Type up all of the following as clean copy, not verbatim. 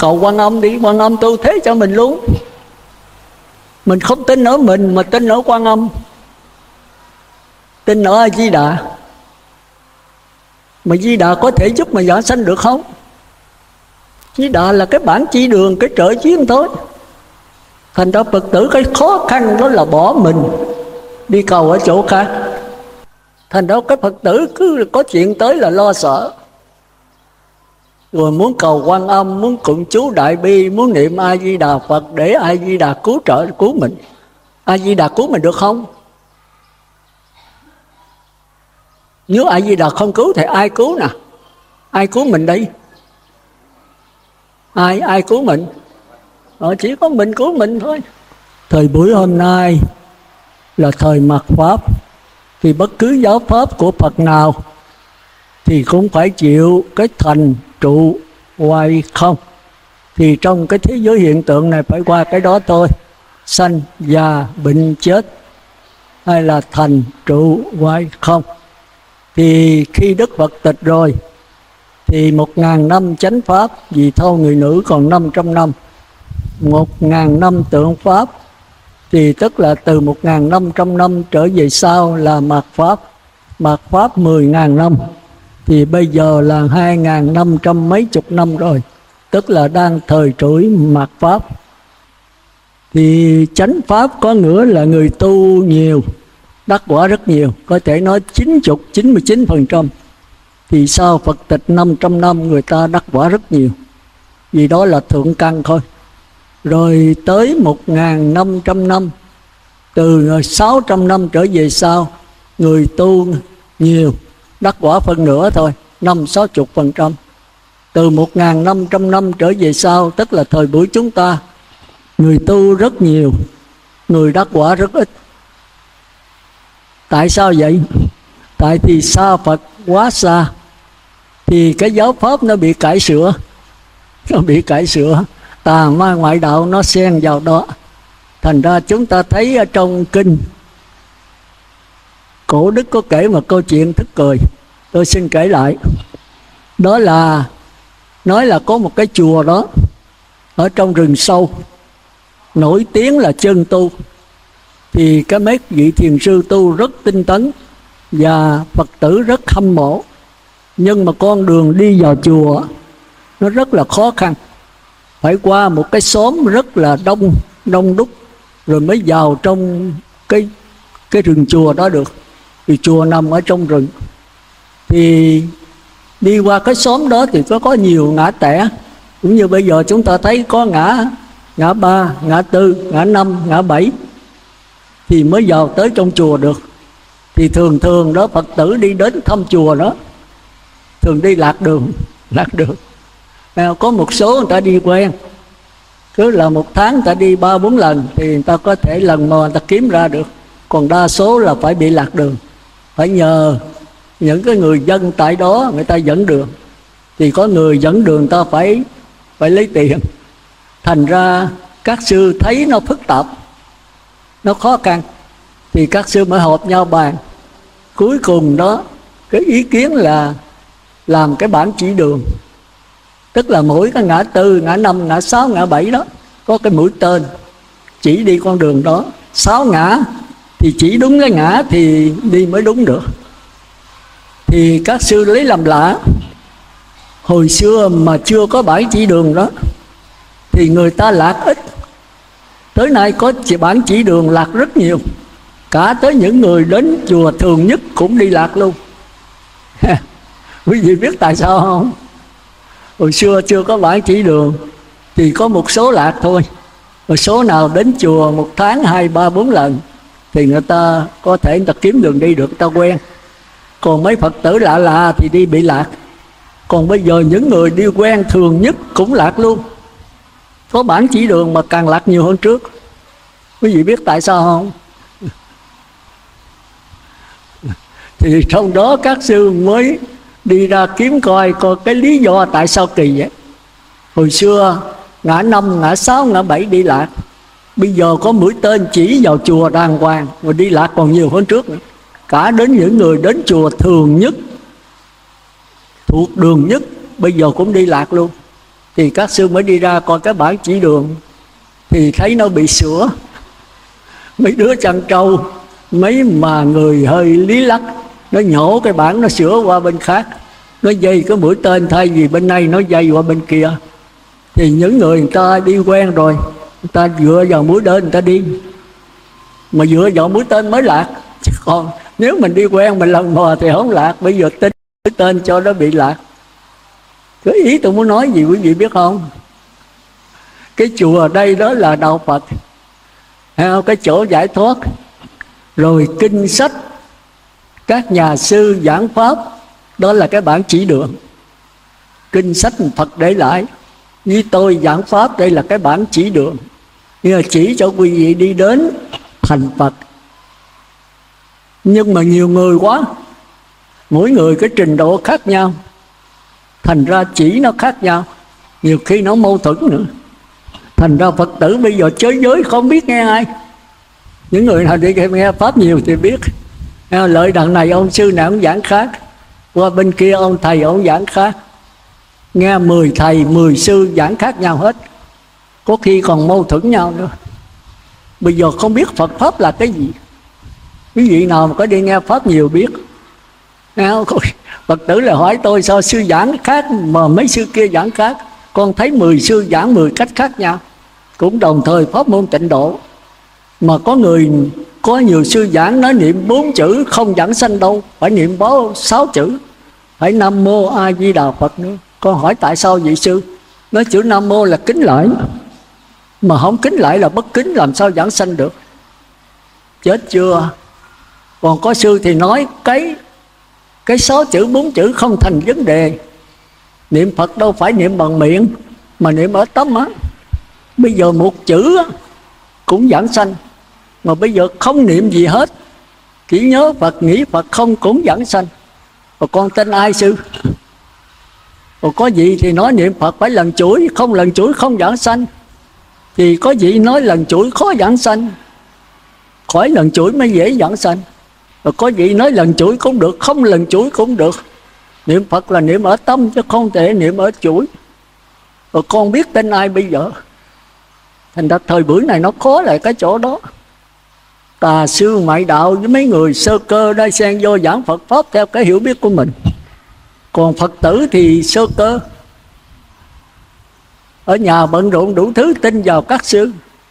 cầu Quan Âm đi, Quan Âm tu thế cho mình luôn. Mình không tin ở mình mà tin ở Quan Âm, tin ở A Di Đà. Mà Di Đà có thể giúp mà giảng sanh được không? Di Đà là cái bản chỉ đường, cái trợ duyên thôi. Thành ra Phật tử cái khó khăn đó là bỏ mình đi cầu ở chỗ khác. Thành ra cái Phật tử cứ có chuyện tới là lo sợ, rồi muốn cầu Quan Âm, muốn cụng chú Đại Bi, muốn niệm A Di Đà Phật để A Di Đà cứu trợ cứu mình. A Di Đà cứu mình được không? Nếu A Di Đà không cứu thì ai cứu nè? Ai cứu mình đây? Ai cứu mình? Chỉ có mình cứu mình thôi. Thời buổi hôm nay là thời mạt Pháp, thì bất cứ giáo pháp của Phật nào thì cũng phải chịu cái thành trụ hoài không. Thì trong cái thế giới hiện tượng này phải qua cái đó thôi. Sanh, già, bệnh, chết, hay là thành trụ hoài không. Thì khi Đức Phật tịch rồi thì 1000 năm chánh pháp, vì thâu người nữ còn 500 năm. 1000 năm tượng pháp, thì tức là từ 1500 năm trở về sau là mạt Pháp. Mạt Pháp 10.000 năm, thì bây giờ là 2500 mấy chục năm rồi, tức là đang thời trỗi mạt Pháp. Thì chánh Pháp có nghĩa là người tu nhiều, đắc quả rất nhiều, có thể nói 99%. Thì sau Phật tịch 500 năm người ta đắc quả rất nhiều, vì đó là thượng căn thôi. Rồi tới 1500 năm, từ 600 năm trở về sau, người tu nhiều, đắc quả phân nửa thôi, 50-60%. Từ 1500 năm trở về sau, tức là thời buổi chúng ta, người tu rất nhiều, người đắc quả rất ít. Tại sao vậy? Tại thì xa Phật quá xa, thì cái giáo pháp nó bị cải sửa. Nó bị cải sửa, tà ma ngoại đạo nó xen vào đó. Thành ra chúng ta thấy ở trong kinh, Cổ Đức có kể một câu chuyện tức cười, tôi xin kể lại. Đó là nói là có một cái chùa đó ở trong rừng sâu, nổi tiếng là chân tu. Thì cái mấy vị thiền sư tu rất tinh tấn, và Phật tử rất hâm mộ. Nhưng mà con đường đi vào chùa nó rất là khó khăn, phải qua một cái xóm rất là đông đúc rồi mới vào trong cái rừng chùa đó được. Thì chùa nằm ở trong rừng, thì đi qua cái xóm đó thì có nhiều ngã tẻ, cũng như bây giờ chúng ta thấy có ngã 3, ngã 4, ngã 5, ngã 7, thì mới vào tới trong chùa được. Thì thường đó Phật tử đi đến thăm chùa đó thường đi lạc đường. Có một số người ta đi quen, cứ là một tháng người ta đi 3-4 lần thì người ta có thể lần mà người ta kiếm ra được. Còn đa số là phải bị lạc đường, phải nhờ những cái người dân tại đó người ta dẫn đường. Thì có người dẫn đường người ta phải lấy tiền. Thành ra các sư thấy nó phức tạp, nó khó khăn, thì các sư mới họp nhau bàn. Cuối cùng đó cái ý kiến là làm cái bản chỉ đường, tức là mỗi cái ngã 4, ngã 5, ngã 6, ngã 7 đó có cái mũi tên chỉ đi con đường đó. 6 ngã thì chỉ đúng cái ngã thì đi mới đúng được. Thì các sư lấy làm lạ, hồi xưa mà chưa có bản chỉ đường đó thì người ta lạc ít, tới nay có bản chỉ đường lạc rất nhiều. Cả tới những người đến chùa thường nhất cũng đi lạc luôn. Quý vị biết tại sao không? Hồi xưa chưa có bản chỉ đường thì có một số lạc thôi. Một số nào đến chùa 1 tháng 2, 3, 4 lần thì người ta có thể người ta kiếm đường đi được, người ta quen. Còn mấy Phật tử lạ thì đi bị lạc. Còn bây giờ những người đi quen thường nhất cũng lạc luôn. Có bản chỉ đường mà càng lạc nhiều hơn trước. Quý vị biết tại sao không? Thì trong đó các sư mới đi ra kiếm coi cái lý do tại sao kỳ vậy. Hồi xưa ngã 5, ngã 6, ngã 7 đi lạc, bây giờ có mũi tên chỉ vào chùa đàng hoàng, rồi đi lạc còn nhiều hơn trước nữa. Cả đến những người đến chùa thường nhất, thuộc đường nhất, bây giờ cũng đi lạc luôn. Thì các sư mới đi ra coi cái bản chỉ đường, thì thấy nó bị sửa. Mấy đứa chăn trâu, mấy mà người hơi lý lắc, nó nhổ cái bản nó sửa qua bên khác, nó dây cái mũi tên thay vì bên này nó dây qua bên kia. Thì những người ta đi quen rồi, người ta dựa vào mũi tên người ta đi, mà dựa vào mũi tên mới lạc. Chứ còn nếu mình đi quen mình lần mò thì không lạc. Bây giờ tính mũi tên cho nó bị lạc. Cái ý tôi muốn nói gì quý vị biết không? Cái chùa ở đây đó là đạo Phật, cái chỗ giải thoát. Rồi kinh sách các nhà sư giảng pháp, đó là cái bản chỉ đường. Kinh sách Phật để lại với tôi giảng pháp, đây là cái bản chỉ đường, nhưng mà chỉ cho quý vị đi đến thành Phật. Nhưng mà nhiều người quá, mỗi người cái trình độ khác nhau, thành ra chỉ nó khác nhau, nhiều khi nó mâu thuẫn nữa. Thành ra Phật tử bây giờ chới giới không biết nghe ai. Những người nào đi nghe pháp nhiều thì biết. Lợi đằng này ông sư này ông giảng khác, qua bên kia ông thầy ông giảng khác. Nghe 10 thầy 10 sư giảng khác nhau hết, có khi còn mâu thuẫn nhau nữa. Bây giờ không biết Phật pháp là cái gì. Quý vị nào mà có đi nghe pháp nhiều biết. Phật tử là hỏi tôi sao sư giảng khác mà mấy sư kia giảng khác. Con thấy 10 sư giảng 10 cách khác nhau, cũng đồng thời pháp môn tịnh độ. Mà có nhiều sư giảng nói niệm 4 chữ không giảng sanh đâu, phải niệm 6 chữ, phải Nam Mô A Di Đà Phật nữa. Con hỏi tại sao vậy sư? Nói chữ Nam Mô là kính lạy, mà không kính lạy là bất kính, làm sao giảng sanh được? Chết chưa? Còn có sư thì nói cái 6 chữ 4 chữ không thành vấn đề. Niệm Phật đâu phải niệm bằng miệng, mà niệm ở tâm á. Bây giờ một chữ cũng giảng sanh, mà bây giờ không niệm gì hết, chỉ nhớ Phật nghĩ Phật không cũng giảng sanh. Rồi con tin ai sư? Rồi có gì thì nói niệm Phật phải lần chuỗi, không lần chuỗi không giảng sanh. Thì có gì nói lần chuỗi khó giảng sanh, khỏi lần chuỗi mới dễ giảng sanh. Rồi có gì nói lần chuỗi cũng được, không lần chuỗi cũng được. Niệm Phật là niệm ở tâm chứ không thể niệm ở chuỗi. Rồi con biết tên ai bây giờ? Thành ra thời buổi này nó khó lại cái chỗ đó. Tà sư ngoại đạo với mấy người sơ cơ đây xen vô giảng Phật pháp theo cái hiểu biết của mình. Còn Phật tử thì sơ cơ, ở nhà bận rộn đủ thứ, tin vào các sư,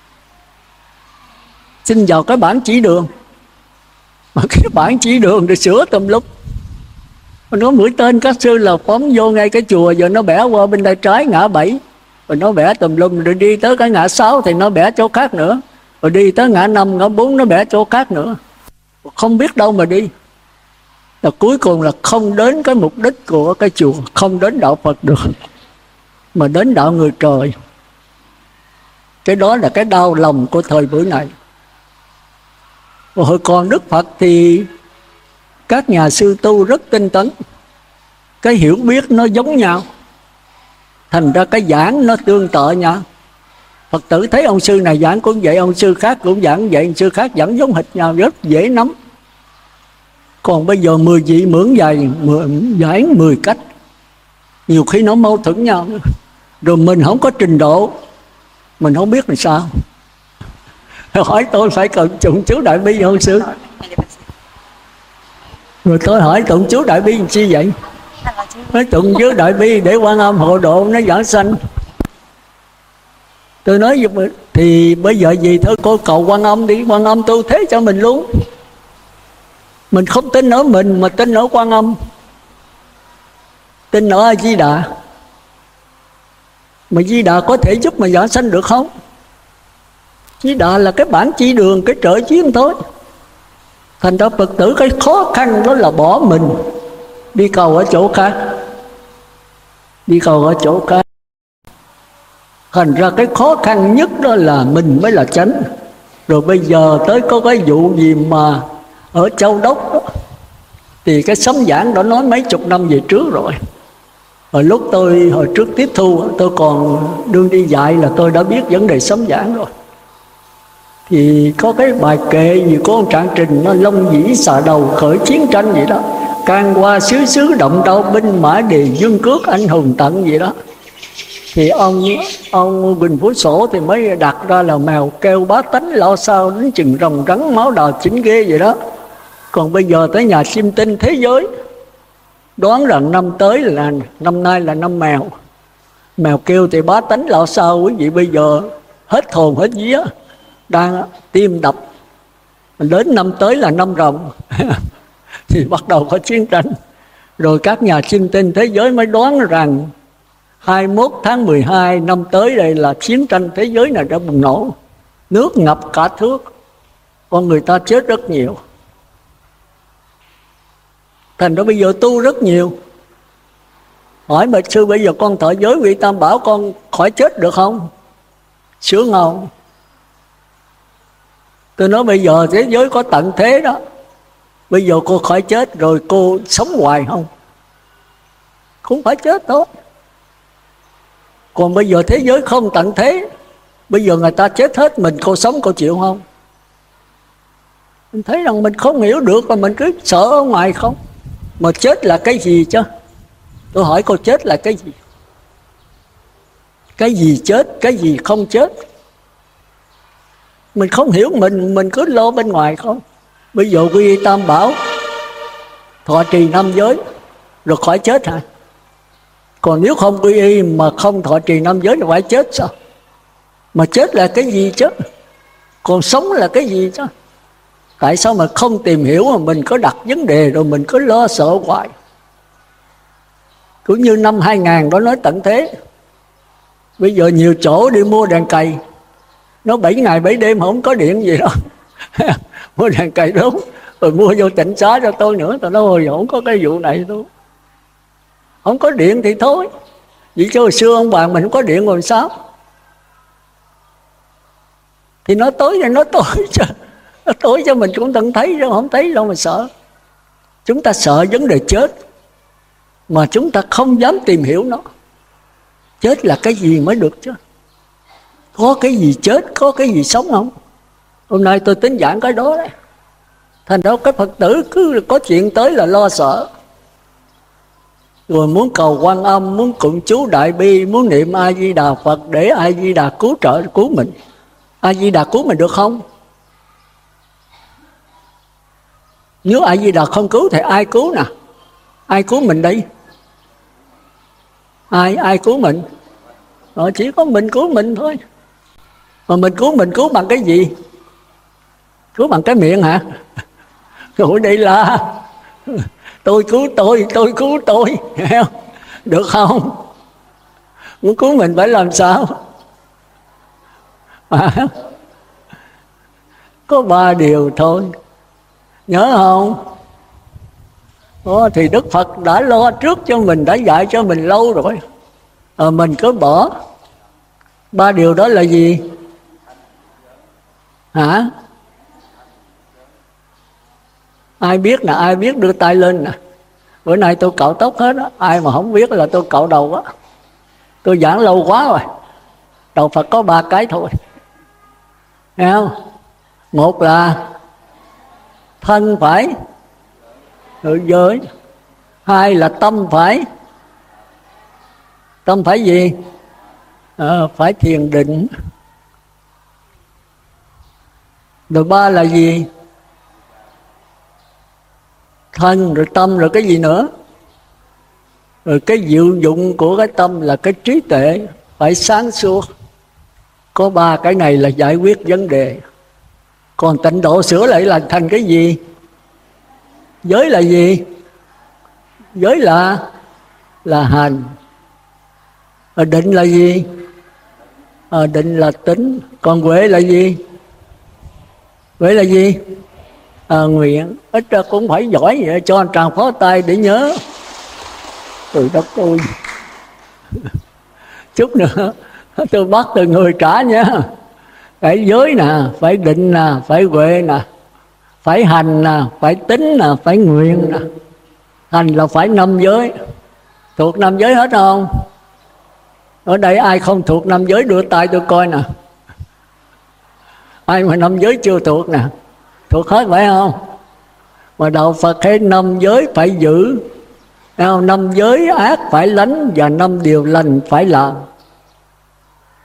tin vào cái bản chỉ đường. Mà cái bản chỉ đường thì sửa tùm lum. Nó mũi tên các sư là phóng vô ngay cái chùa, giờ nó bẻ qua bên tay trái ngã 7, rồi nó bẻ tùm lum, rồi đi tới cái ngã 6 thì nó bẻ chỗ khác nữa, rồi đi tới ngã 5, ngã 4 nó bẻ chỗ khác nữa, không biết đâu mà đi. Là cuối cùng là không đến cái mục đích của cái chùa, không đến đạo Phật được, mà đến đạo người trời. Cái đó là cái đau lòng của thời buổi này. Hồi còn Đức Phật thì các nhà sư tu rất tinh tấn, cái hiểu biết nó giống nhau, thành ra cái giảng nó tương tự nhau. Phật tử thấy ông sư này giảng cũng vậy, ông sư khác cũng giảng vậy, ông sư khác giảng giống hệt nhau, rất dễ nắm. Còn bây giờ 10 vị mượn giảng 10 cách, nhiều khi nó mâu thuẫn nhau. Rồi mình không có trình độ, mình không biết làm sao. Hỏi tôi phải cần tụng chú Đại Bi không sư? Rồi tôi hỏi tụng chú Đại Bi làm chi vậy? Nói tụng chú Đại Bi để Quan Âm hộ độ nó giảng sanh. Tôi nói thì bây giờ gì thôi cô cầu Quan Âm đi, Quan Âm tu thế cho mình luôn. Mình không tin ở mình mà tin ở Quan Âm, tin ở A Di Đà. Mà Di Đà có thể giúp mà giảng sanh được không? Di Đà là cái bản chỉ đường, cái trợ duyên thôi. Thành ra Phật tử cái khó khăn đó là bỏ mình đi cầu ở chỗ khác, đi cầu ở chỗ khác. Thành ra cái khó khăn nhất đó là mình mới là chánh. Rồi bây giờ tới có cái vụ gì mà ở Châu Đốc đó, thì cái sấm giảng đó nói mấy chục năm về trước rồi. Lúc tôi hồi trước tiếp thu, tôi còn đương đi dạy là tôi đã biết vấn đề sấm giảng rồi. Thì có cái bài kệ gì của ông Trạng Trình, nó long dĩ xà đầu khởi chiến tranh vậy đó, can qua xứ xứ động đau binh mã đề dương cước anh hùng tận vậy đó. Thì ông Quỳnh Phú Sổ thì mới đặt ra là mèo kêu bá tánh lo sao đến chừng rồng rắn máu đào chính ghê vậy đó. Còn bây giờ tới nhà siêu tinh thế giới đoán rằng năm nay là năm mèo. Mèo kêu thì bá tánh lo sao, quý vị bây giờ hết hồn hết vía, đang tim đập. Đến năm tới là năm rồng thì bắt đầu có chiến tranh. Rồi các nhà siêu tinh thế giới mới đoán rằng 21 tháng 12 năm tới đây là chiến tranh thế giới này đã bùng nổ. Nước ngập cả thước, con người ta chết rất nhiều. Thành ra bây giờ tu rất nhiều. Hỏi bạch sư bây giờ con thọ giới vị Tam Bảo con khỏi chết được không? Sướng không? Tôi nói bây giờ thế giới có tận thế đó. Bây giờ cô khỏi chết rồi cô sống hoài không? Không phải chết thôi. Còn bây giờ thế giới không tận thế, bây giờ người ta chết hết, mình cô sống cô chịu không? Mình thấy rằng mình không hiểu được và mình cứ sợ ở ngoài không. Mà chết là cái gì chứ? Tôi hỏi cô chết là cái gì? Cái gì chết, cái gì không chết? Mình không hiểu, mình cứ lo bên ngoài không. Bây giờ quy y Tam Bảo, thọ trì 5 giới rồi khỏi chết hả? Còn nếu không quy y mà không thọ trì 5 giới thì phải chết sao? Mà chết là cái gì chứ? Còn sống là cái gì chứ? Tại sao mà không tìm hiểu mà mình có đặt vấn đề rồi mình cứ lo sợ hoài? Cũng như năm 2000 đó nói tận thế. Bây giờ nhiều chỗ đi mua đèn cầy, nó 7 ngày 7 đêm không có điện gì đó. Mua đèn cầy đúng, rồi mua vô Tịnh Xá cho tôi nữa. Tôi nói ôi không có cái vụ này đâu. Không có điện thì thôi. Vì chứ hồi xưa ông bà mình không có điện rồi sao? Thì nó tối thì nó tối chứ. Nó tối cho mình cũng từng thấy chứ không thấy đâu mà sợ. Chúng ta sợ vấn đề chết mà chúng ta không dám tìm hiểu nó. Chết là cái gì mới được chứ? Có cái gì chết, có cái gì sống không? Hôm nay tôi tính giảng cái đó đấy. Thành ra cái Phật tử cứ có chuyện tới là lo sợ. Rồi muốn cầu Quan Âm, muốn cụng chú Đại Bi, muốn niệm A Di Đà Phật để A Di Đà cứu trợ cứu mình. A Di Đà cứu mình được không? Nếu A Di Đà không cứu thì ai cứu nè? Ai cứu mình đây? Ai cứu mình? Chỉ có mình cứu mình thôi. Mà mình cứu bằng cái gì? Cứu bằng cái miệng hả? Rồi đây là tôi cứu tôi, được không? Muốn cứu mình phải làm sao? Có 3 điều thôi, nhớ không? Thì Đức Phật đã lo trước cho mình, đã dạy cho mình lâu rồi. Mình cứ bỏ. 3 điều đó là gì? Hả? Ai biết nè, ai biết đưa tay lên nè. Bữa nay tôi cạo tóc hết á. Ai mà không biết là tôi cạo đầu á. Tôi giảng lâu quá rồi. Đầu Phật có 3 cái thôi. Nghe không? Một là thân phải tự giới. 2 là tâm phải gì? Phải thiền định. Rồi 3 là gì? Thân rồi tâm rồi cái gì nữa? Rồi cái diệu dụng của cái tâm là cái trí tuệ phải sáng suốt. Có 3 cái này là giải quyết vấn đề. Còn tịnh độ sửa lại là thành cái gì? Giới là gì? Giới là hành. Định là gì? Định là tính. Còn huệ là gì? Huệ là gì? Nguyện. Ít ra cũng phải giỏi vậy, cho anh tràng phó tay để nhớ. Từ đất tôi chút nữa tôi bắt từ người trả nha. Phải giới nè, phải định nè, phải huệ nè, phải hành nè, phải tính nè, phải nguyện nè. Hành là phải 5 giới. Thuộc 5 giới hết không? Ở đây ai không thuộc 5 giới đưa tay tôi coi nè. Ai mà 5 giới chưa thuộc nè? Thuộc hết phải không? Mà đạo Phật thấy 5 giới phải giữ, 5 giới ác phải lánh và 5 điều lành phải làm.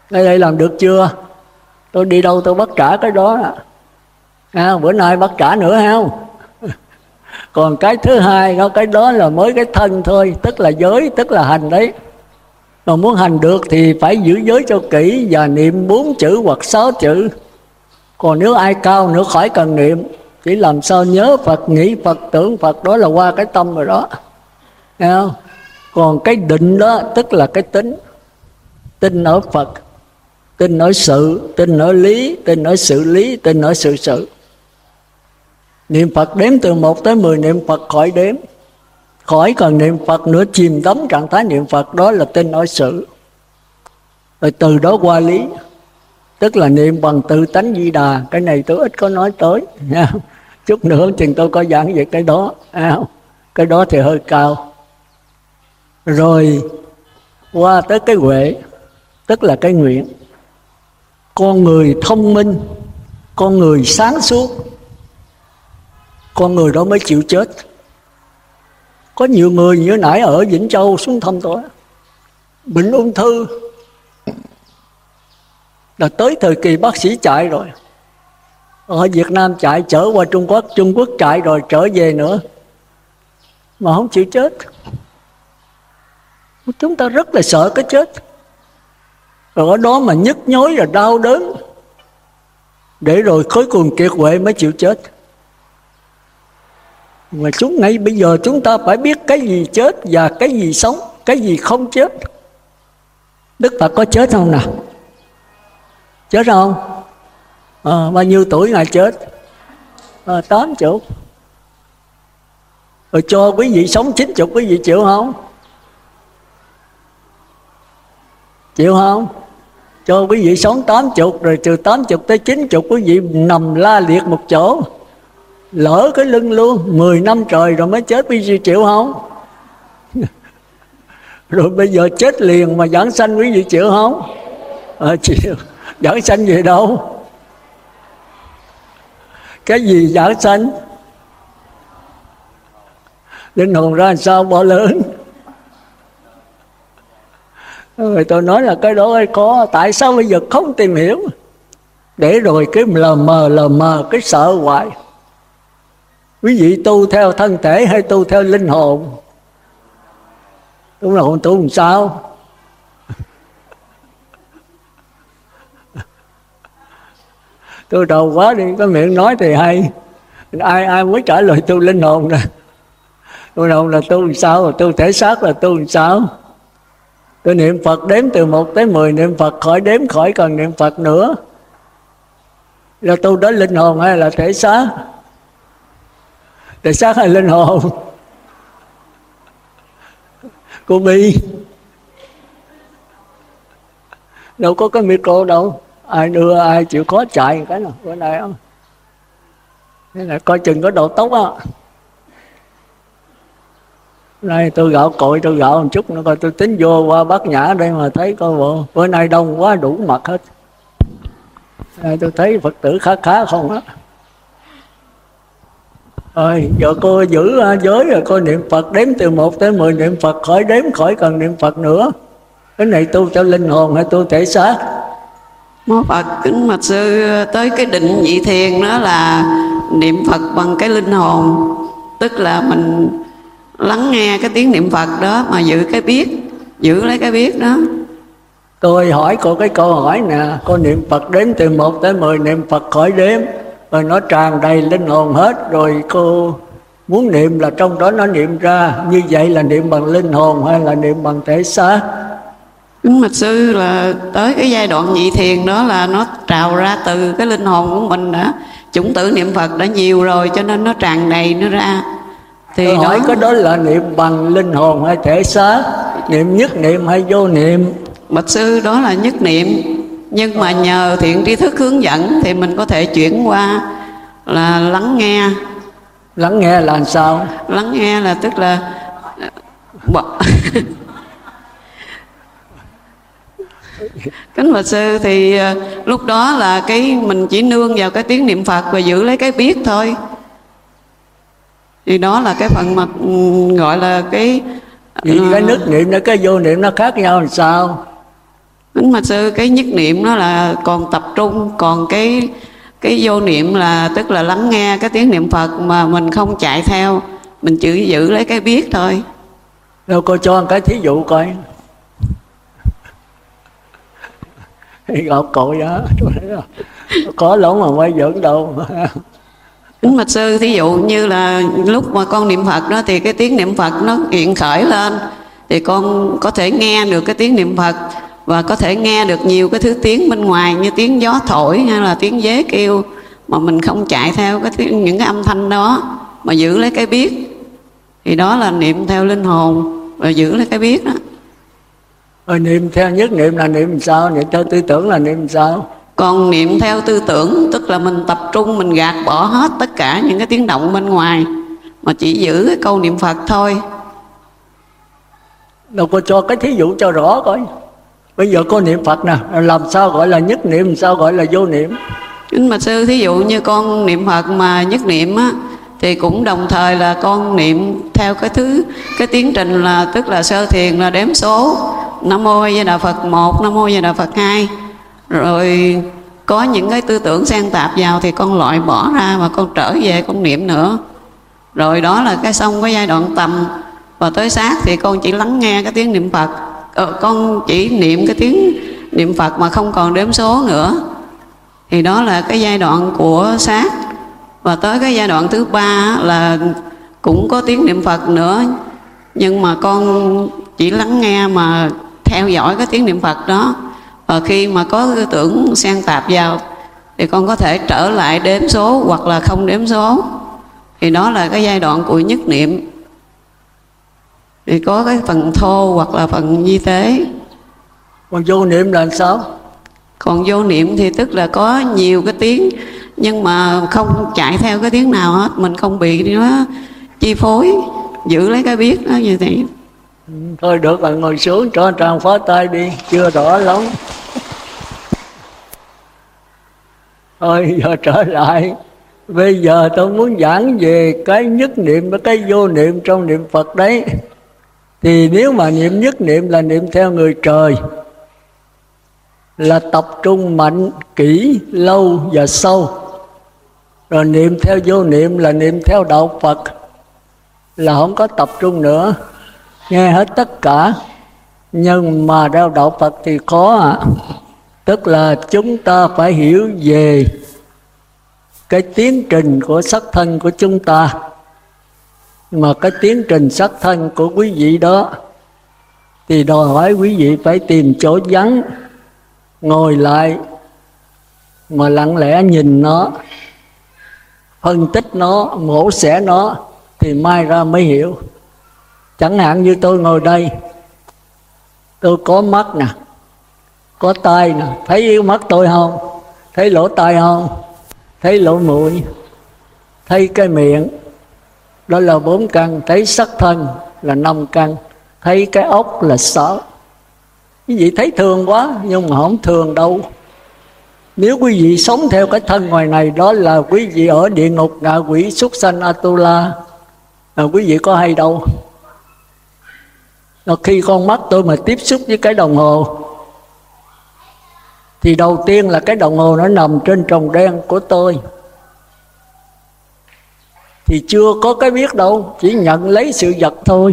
Đây làm được chưa? Tôi đi đâu tôi bắt trả cái đó. Bữa nay bắt trả nữa không? Còn cái thứ hai đó, cái đó là mới cái thân thôi, tức là giới, tức là hành đấy. Mà muốn hành được thì phải giữ giới cho kỹ và niệm 4 chữ hoặc 6 chữ. Còn nếu ai cao nữa khỏi cần niệm, chỉ làm sao nhớ Phật, nghĩ Phật, tưởng Phật, đó là qua cái tâm rồi đó. Thấy không? Còn cái định đó tức là cái tính. Tin ở Phật, tin ở sự, tin ở lý, tin ở sự lý, tin ở sự sự. Niệm Phật đếm từ 1 tới 10, niệm Phật khỏi đếm, khỏi cần niệm Phật nữa, chìm đắm trạng thái niệm Phật, đó là tin ở sự. Rồi từ đó qua lý, tức là niệm bằng tự tánh Di Đà. Cái này tôi ít có nói tới nha. Chút nữa chừng tôi có giảng về cái đó. Cái đó thì hơi cao. Rồi qua tới cái huệ, tức là cái nguyện. Con người thông minh, con người sáng suốt, con người đó mới chịu chết. Có nhiều người như nãy ở Vĩnh Châu xuống thăm tôi, bệnh ung thư, là tới thời kỳ bác sĩ chạy rồi. Ở Việt Nam chạy trở qua Trung Quốc chạy rồi trở về nữa, mà không chịu chết. Chúng ta rất là sợ cái chết. Rồi ở đó mà nhức nhối rồi đau đớn, để rồi cuối cùng kiệt quệ mới chịu chết. Mà ngay bây giờ chúng ta phải biết cái gì chết và cái gì sống, cái gì không chết. Đức Phật có chết không nào? Chết không? Bao nhiêu tuổi Ngài chết? 80. Rồi cho quý vị sống 90, quý vị chịu không? Chịu không? Cho quý vị sống 80, rồi từ 80 tới 90 quý vị nằm la liệt một chỗ, lỡ cái lưng luôn, 10 năm trời rồi mới chết, quý vị chịu không? Rồi bây giờ chết liền mà giảng sanh quý vị chịu không? Chịu. Giảng sanh về đâu? Cái gì giảng sanh? Linh hồn ra làm sao bỏ lớn? Rồi tôi nói là cái đó có. Tại sao bây giờ không tìm hiểu? Để rồi cái lờ mờ cái sợ hoài. Quý vị tu theo thân thể hay tu theo linh hồn? Đúng là tu làm sao? Tôi đầu quá đi, có miệng nói thì hay. Ai mới trả lời tu linh hồn nè. Tu linh hồn là tu làm sao? Rồi tu thể xác là tu làm sao? Tôi niệm Phật đếm từ 1 tới 10, niệm Phật khỏi đếm, khỏi cần niệm Phật nữa. Là tu đó linh hồn hay là thể xác? Thể xác hay linh hồn? Cô Bi, đâu có cái micro đâu. Ai đưa, ai chịu khó chạy cái nào bữa nay không? Thế là coi chừng có độ tốc á. Nay tôi gạo cội, tôi gạo một chút nữa coi, tôi tính vô qua Bát Nhã đây mà thấy coi bộ bữa nay đông quá đủ mặt hết. Nay tôi thấy Phật tử khá không á. Rồi giờ cô giữ giới rồi, cô niệm Phật đếm từ 1 tới 10, niệm Phật khỏi đếm, khỏi cần niệm Phật nữa. Cái này tu cho linh hồn hay tu thể xác? Mô Phật, kính bạch sư, tới cái định vị thiền đó là niệm Phật bằng cái linh hồn, tức là mình lắng nghe cái tiếng niệm Phật đó mà giữ lấy cái biết đó. Tôi hỏi cô cái câu hỏi nè, cô niệm Phật đếm từ 1 tới 10, niệm Phật khỏi đếm, rồi nó tràn đầy linh hồn hết, rồi cô muốn niệm là trong đó nó niệm ra, như vậy là niệm bằng linh hồn hay là niệm bằng thể xác? Kính bạch sư, là tới cái giai đoạn nhị thiền đó là nó trào ra từ cái linh hồn của mình đã, chủng tử niệm Phật đã nhiều rồi cho nên nó tràn đầy nó ra. Thì tôi hỏi có đó là niệm bằng linh hồn hay thể xác? Niệm nhất niệm hay vô niệm? Bạch sư, đó là nhất niệm, nhưng mà nhờ thiện tri thức hướng dẫn thì mình có thể chuyển qua là lắng nghe. Lắng nghe là sao? Lắng nghe là tức là kính bạch sư, thì lúc đó là cái mình chỉ nương vào cái tiếng niệm Phật và giữ lấy cái biết thôi. Thì đó là cái phần mà gọi là cái cái nhất niệm nó cái vô niệm nó khác nhau làm sao? Kính bạch sư, cái nhất niệm đó là còn tập trung, còn cái vô niệm là tức là lắng nghe cái tiếng niệm Phật mà mình không chạy theo, mình chỉ giữ lấy cái biết thôi. Đâu cô cho một cái thí dụ coi. Gọt cội đó có lắm mà quay giỡn đâu. Kính bạch sư, thí dụ như là lúc mà con niệm Phật đó thì cái tiếng niệm Phật nó hiện khởi lên, thì con có thể nghe được cái tiếng niệm Phật, và có thể nghe được nhiều cái thứ tiếng bên ngoài như tiếng gió thổi hay là tiếng dế kêu, mà mình không chạy theo những cái âm thanh đó mà giữ lấy cái biết, thì đó là niệm theo linh hồn và giữ lấy cái biết đó. Rồi niệm theo nhất niệm là niệm sao? Niệm theo tư tưởng là niệm sao? Còn niệm theo tư tưởng tức là mình tập trung, mình gạt bỏ hết tất cả những cái tiếng động bên ngoài mà chỉ giữ cái câu niệm Phật thôi. Đâu có cho cái thí dụ cho rõ coi. Bây giờ có niệm Phật nè, làm sao gọi là nhất niệm, làm sao gọi là vô niệm? Kính bạch sư, thí dụ như con niệm Phật mà nhất niệm á, thì cũng đồng thời là con niệm theo cái tiến trình là tức là sơ thiền là đếm số Nam Mô A Di Đà Phật 1, Nam Mô A Di Đà Phật 2. Rồi có những cái tư tưởng xen tạp vào thì con loại bỏ ra và con trở về con niệm nữa. Rồi đó là cái xong cái giai đoạn tầm, và tới sát thì con chỉ lắng nghe cái tiếng niệm Phật. Con chỉ niệm cái tiếng niệm Phật mà không còn đếm số nữa. Thì đó là cái giai đoạn của sát. Và tới cái giai đoạn thứ ba là cũng có tiếng niệm Phật nữa, nhưng mà con chỉ lắng nghe mà theo dõi cái tiếng niệm Phật đó. Và khi mà có tư tưởng xen tạp vào thì con có thể trở lại đếm số hoặc là không đếm số. Thì đó là cái giai đoạn của nhất niệm. Thì có cái phần thô hoặc là phần vi tế. Còn vô niệm là sao? Còn vô niệm thì tức là có nhiều cái tiếng, nhưng mà không chạy theo cái tiếng nào hết, mình không bị nó chi phối, giữ lấy cái biết đó như thế. Thôi được rồi, ngồi xuống cho tràng phó tay đi, chưa rõ lắm. Thôi giờ trở lại. Bây giờ tôi muốn giảng về cái nhất niệm với cái vô niệm trong niệm Phật đấy. Thì nếu mà niệm nhất niệm là niệm theo người trời, là tập trung mạnh, kỹ, lâu và sâu. Rồi niệm theo vô niệm là niệm theo đạo Phật, là không có tập trung nữa, nghe hết tất cả. Nhưng mà theo đạo Phật thì khó Tức là chúng ta phải hiểu về cái tiến trình của sắc thân của chúng ta. Mà cái tiến trình sắc thân của quý vị đó thì đòi hỏi quý vị phải tìm chỗ vắng, ngồi lại mà lặng lẽ nhìn nó, phân tích nó, mổ xẻ nó, thì mai ra mới hiểu. Chẳng hạn như tôi ngồi đây, tôi có mắt nè, có tai nè, thấy yếu mắt tôi không? Thấy lỗ tai không? Thấy lỗ mũi, thấy cái miệng, đó là 4 căn. Thấy sắc thân là 5 căn. Thấy cái ốc là 6. Quý vị thấy thường quá, nhưng mà không thường đâu. Nếu quý vị sống theo cái thân ngoài này, đó là quý vị ở địa ngục, ngạ quỷ, súc sanh, Atula. Quý vị có hay đâu. Khi con mắt tôi mà tiếp xúc với cái đồng hồ, thì đầu tiên là cái đồng hồ nó nằm trên tròng đen của tôi, thì chưa có cái biết đâu, chỉ nhận lấy sự vật thôi.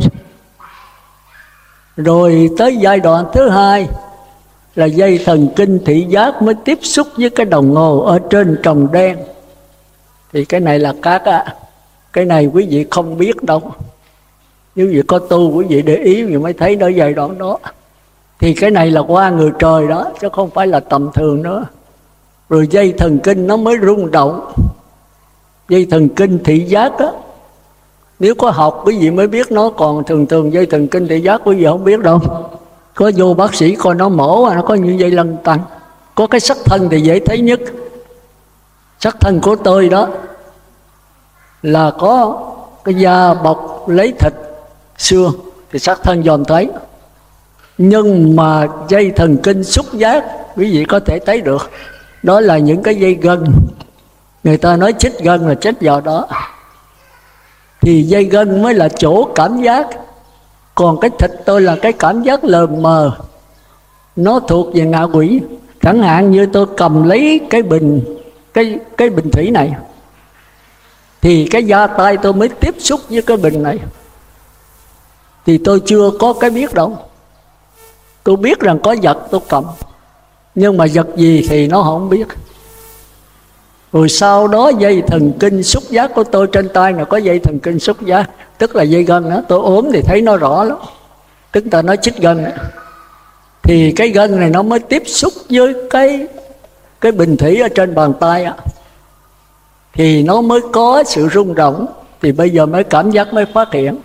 Rồi tới giai đoạn thứ hai là dây thần kinh thị giác mới tiếp xúc với cái đồng hồ ở trên tròng đen. Thì cái này là các cái này quý vị không biết đâu. Nếu quý vị có tu, quý vị để ý quý vị mới thấy ở giai đoạn đó. Thì cái này là qua người trời đó, chứ không phải là tầm thường nữa. Rồi dây thần kinh nó mới rung động. Dây thần kinh thị giác đó, nếu có học quý vị mới biết nó, còn thường dây thần kinh thị giác quý vị không biết đâu. Có vô bác sĩ coi nó mổ, nó có như dây lân tăng. Có cái sắc thân thì dễ thấy nhất. Sắc thân của tôi đó là có cái da bọc lấy thịt, xương, thì sắc thân dòm thấy. Nhưng mà dây thần kinh xúc giác quý vị có thể thấy được. Đó là những cái dây gân. Người ta nói chích gân là chích vào đó. Thì dây gân mới là chỗ cảm giác. Còn cái thịt tôi là cái cảm giác lờ mờ. nó thuộc về ngạ quỷ. Chẳng hạn như tôi cầm lấy cái bình thủy này, thì cái da tay tôi mới tiếp xúc với cái bình này, thì tôi chưa có cái biết đâu. Tôi biết rằng có vật tôi cầm, nhưng mà vật gì thì nó không biết. Rồi sau đó dây thần kinh xúc giác của tôi trên tay là có dây thần kinh xúc giác, tức là dây gân đó. Tôi ốm thì thấy nó rõ lắm, tức là nó chích gân đó. Thì cái gân này nó mới tiếp xúc với cái bình thủy ở trên bàn tay á, thì nó mới có sự rung động, thì bây giờ mới cảm giác mới phát hiện.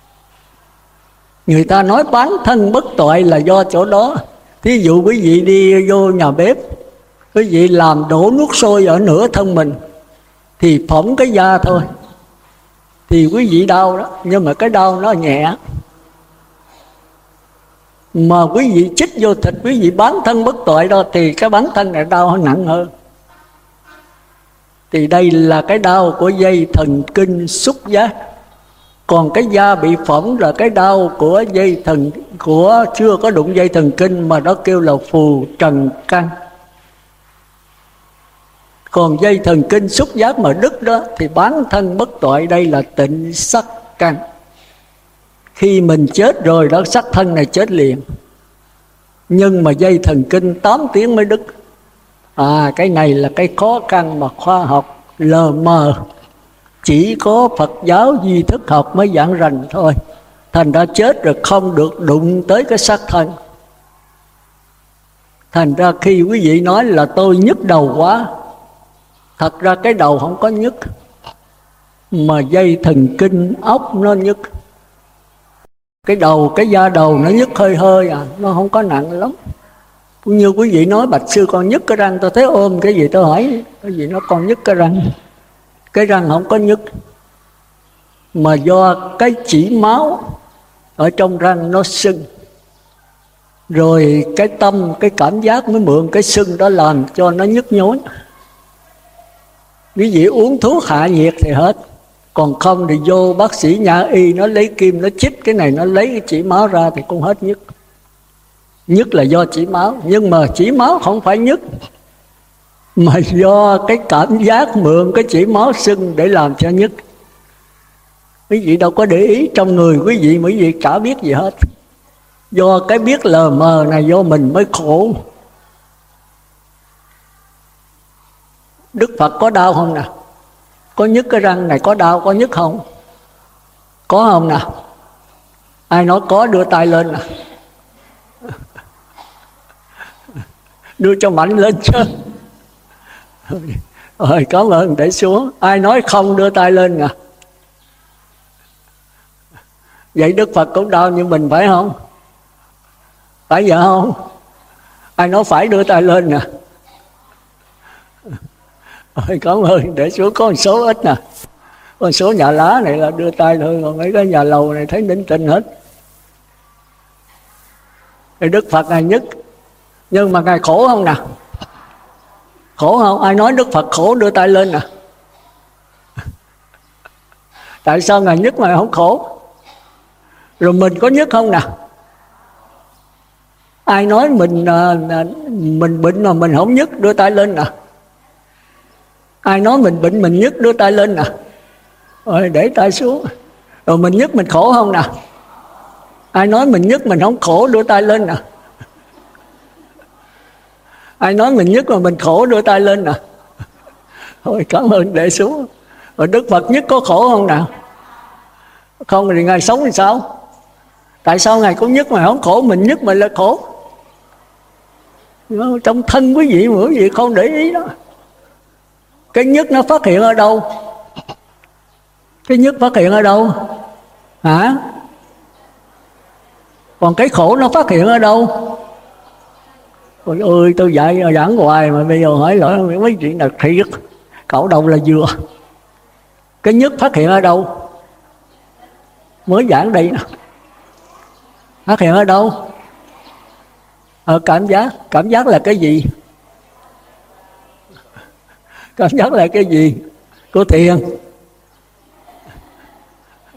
Người ta nói bán thân bất toại là do chỗ đó. Thí dụ quý vị đi vô nhà bếp, quý vị làm đổ nước sôi ở nửa thân mình, thì phỏng cái da thôi thì quý vị đau đó, nhưng mà cái đau nó nhẹ. Mà quý vị chích vô thịt, quý vị bán thân bất toại đó, thì cái bán thân này đau nặng hơn. Thì đây là cái đau của dây thần kinh xúc giác. Còn cái da bị phỏng là cái đau của dây thần, của chưa có đụng dây thần kinh, mà đó kêu là phù trần căn. Còn dây thần kinh xúc giác mà đứt đó thì bán thân bất toại, đây là tịnh sắc căn. Khi mình chết rồi đó, sắc thân này chết liền, nhưng mà dây thần kinh 8 tiếng mới đứt. Cái này là cái khó khăn mà khoa học lờ mờ, chỉ có Phật giáo duy thức học mới giảng rành thôi. Thành ra chết rồi không được đụng tới cái xác thân. Thành ra khi quý vị nói là tôi nhức đầu quá, thật ra cái đầu không có nhức, mà dây thần kinh ốc nó nhức. Cái đầu, cái da đầu nó nhức hơi hơi nó không có nặng lắm. Cũng như quý vị nói bạch sư con nhức cái răng, tôi thấy ôm cái gì tôi hỏi cái gì nó con nhức cái răng. Cái răng không có nhức, mà do cái chỉ máu ở trong răng nó sưng, rồi cái tâm, cái cảm giác mới mượn cái sưng đó làm cho nó nhức nhối. Quý vị uống thuốc hạ nhiệt thì hết, còn không thì vô bác sĩ nhà y nó lấy kim nó chích cái này, nó lấy cái chỉ máu ra thì cũng hết nhức. Nhức là do chỉ máu, nhưng mà chỉ máu không phải nhức, mà do cái cảm giác mượn cái chỉ máu sưng để làm cho nhức. Quý vị đâu có để ý trong người quý vị, mà quý vị chả biết gì hết. Do cái biết lờ mờ này, do mình mới khổ. Đức Phật có đau không nè? Có nhức cái răng này, có đau, có nhức không? Có không nè? Ai nói có đưa tay lên nè. Đưa cho mạnh lên chứ. Rồi cảm ơn, để xuống. Ai nói không đưa tay lên nè. Vậy Đức Phật cũng đau như mình phải không? Phải vậy không? Ai nói phải đưa tay lên nè. Rồi cảm ơn, để xuống. Có một số ít nè. Có một số nhà lá này là đưa tay thôi, còn mấy cái nhà lầu này thấy nín tinh hết. Thì Đức Phật Ngài nhất, nhưng mà Ngài khổ không nè? Khổ không? Ai nói Đức Phật khổ đưa tay lên nè. Tại sao Ngài nhất mà không khổ? Rồi mình có nhất không nè? Ai nói mình bệnh mà mình không nhất đưa tay lên nè? Ai nói mình bệnh mình nhất đưa tay lên nè? Rồi để tay xuống. Rồi mình nhất mình khổ không nè? Ai nói mình nhất mình không khổ đưa tay lên nè? Ai nói mình nhất mà mình khổ đưa tay lên nè? Thôi cảm ơn, để xuống. Rồi Đức Phật nhất có khổ không nè? Không thì Ngài sống thì sao? Tại sao Ngài cũng nhất mà không khổ, mình nhất mà là khổ? Trong thân quý vị mà quý vị không để ý đó. Cái nhất nó phát hiện ở đâu? Cái nhất phát hiện ở đâu? Hả? Còn cái khổ nó phát hiện ở đâu? Ôi ơi, tôi giảng hoài mà bây giờ hỏi lỗi mấy chuyện là thiệt. Cậu đầu là vừa. Cái nhất phát hiện ở đâu? Mới giảng đây nè. Phát hiện ở đâu? Ở cảm giác. Cảm giác là cái gì? Cảm giác là cái gì? Có thiền.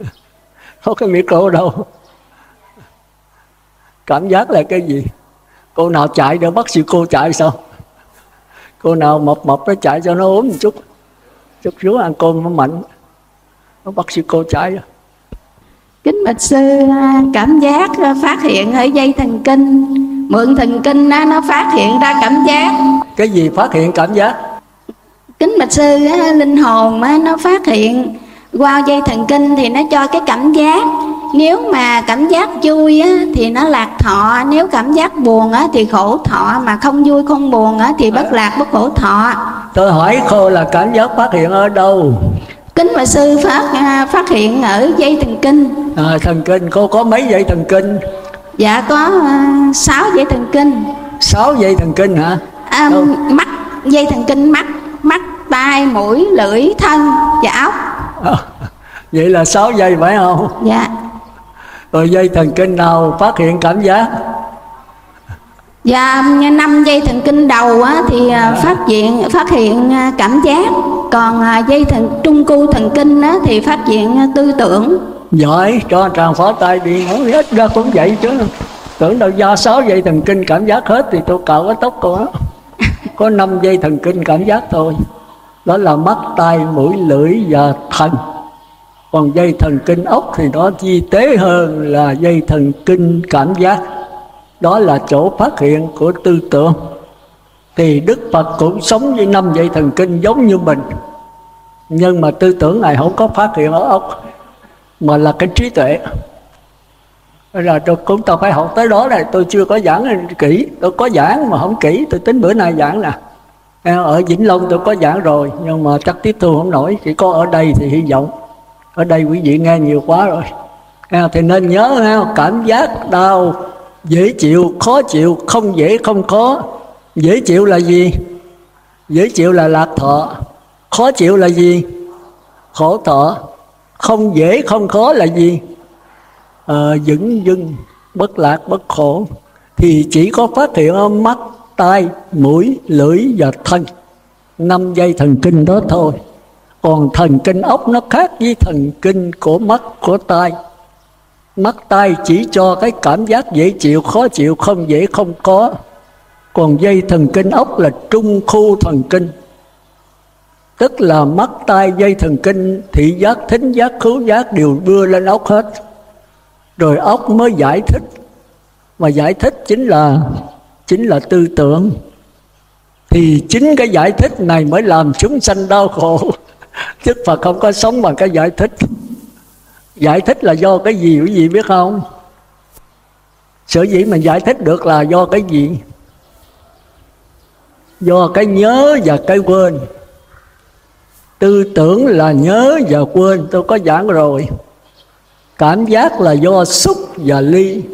Có cái micro đâu? Cảm giác là cái gì? Cô nào chạy để bắt sư cô chạy sao? Cô nào mập mập nó chạy cho nó ốm một chút xíu ăn cơm nó mạnh, nó bắt sư cô chạy. Kính bạch sư, cảm giác phát hiện ở dây thần kinh, mượn thần kinh nó phát hiện ra cảm giác. Cái gì phát hiện cảm giác? Kính bạch sư, linh hồn nó phát hiện qua dây thần kinh thì nó cho cái cảm giác. Nếu mà cảm giác vui thì nó lạc thọ, nếu cảm giác buồn thì khổ thọ, mà không vui không buồn thì bất lạc bất khổ thọ. Tôi hỏi cô là cảm giác phát hiện ở đâu? Kính bạch sư, phát hiện ở dây thần kinh. Thần kinh, cô có mấy dây thần kinh? Dạ có 6 dây thần kinh. 6 dây thần kinh hả? Mắt, dây thần kinh mắt, tai, mũi, lưỡi, thân và óc. Vậy là 6 dây phải không? Dạ. Rồi dây thần kinh nào phát hiện cảm giác? Dạ, 5 dây thần kinh đầu thì phát hiện cảm giác. Còn dây trung khu thần kinh thì phát hiện tư tưởng. Giỏi, cho tràng phó tay đi, nói hết ra cũng vậy chứ. Tưởng đâu do 6 dây thần kinh cảm giác hết thì tôi cạo cái tóc cô á. Có 5 dây thần kinh cảm giác thôi. Đó là mắt, tai, mũi, lưỡi và thần. Còn dây thần kinh ốc thì nó chi tế hơn là dây thần kinh cảm giác. Đó là chỗ phát hiện của tư tưởng. Thì Đức Phật cũng sống với 5 dây thần kinh giống như mình. Nhưng mà tư tưởng Ngài không có phát hiện ở ốc, mà là cái trí tuệ. Bây giờ chúng ta phải học tới đó này. Tôi chưa có giảng kỹ. Tôi có giảng mà không kỹ. Tôi tính bữa nay giảng nè. Ở Vĩnh Long tôi có giảng rồi, nhưng mà chắc tiếp thu không nổi. Chỉ có ở đây thì hy vọng. Ở đây quý vị nghe nhiều quá rồi. Thì nên nhớ cảm giác đau, dễ chịu, khó chịu, không dễ không khó. Dễ chịu là gì? Dễ chịu là lạc thọ. Khó chịu là gì? Khổ thọ. Không dễ không khó là gì? Dửng dưng, bất lạc bất khổ. Thì chỉ có phát hiện ở mắt, tai, mũi, lưỡi và thân. 5 dây thần kinh đó thôi. Còn thần kinh ốc nó khác với thần kinh của mắt, của tai. Mắt, tai chỉ cho cái cảm giác dễ chịu, khó chịu, không dễ không có. Còn dây thần kinh ốc là trung khu thần kinh. Tức là mắt, tai, dây thần kinh, thị giác, thính giác, khứu giác đều đưa lên ốc hết. Rồi ốc mới giải thích. Mà giải thích chính là tư tưởng. Thì chính cái giải thích này mới làm chúng sanh đau khổ. Đức Phật không có sống bằng cái giải thích. Giải thích là do cái gì quý vị biết không? Sở dĩ mình giải thích được là do cái gì? Do cái nhớ và cái quên. Tư tưởng là nhớ và quên, tôi có giảng rồi. Cảm giác là do xúc và ly.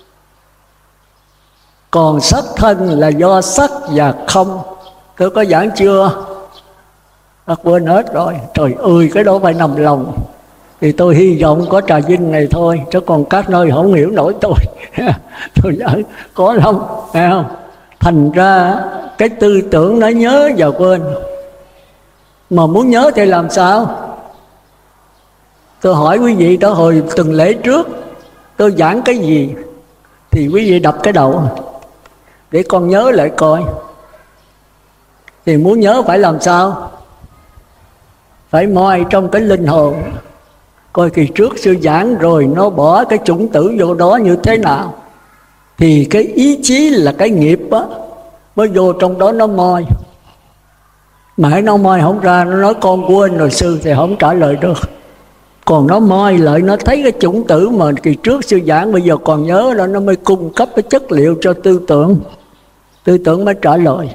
Còn sắc thân là do sắc và không. Tôi có giảng chưa? Quên hết rồi. Trời ơi, cái đó phải nằm lòng. Thì tôi hy vọng có Trà Vinh này thôi, chứ còn các nơi không hiểu nổi tôi. Tôi giảng có lắm, thấy không? Thành ra cái tư tưởng nó nhớ và quên. Mà muốn nhớ thì làm sao? Tôi hỏi quý vị đó, hồi tuần lễ trước tôi giảng cái gì thì quý vị đập cái đầu để con nhớ lại coi. Thì muốn nhớ phải làm sao? Phải moi trong cái linh hồn coi kỳ trước sư giảng rồi nó bỏ cái chủng tử vô đó như thế nào. Thì cái ý chí là cái nghiệp á, mới vô trong đó nó moi. Mà nó moi không ra, nó nói con quên rồi sư thì không trả lời được. Còn nó moi lại, nó thấy cái chủng tử mà kỳ trước sư giảng bây giờ còn nhớ đó, nó mới cung cấp cái chất liệu cho tư tưởng. Tư tưởng mới trả lời.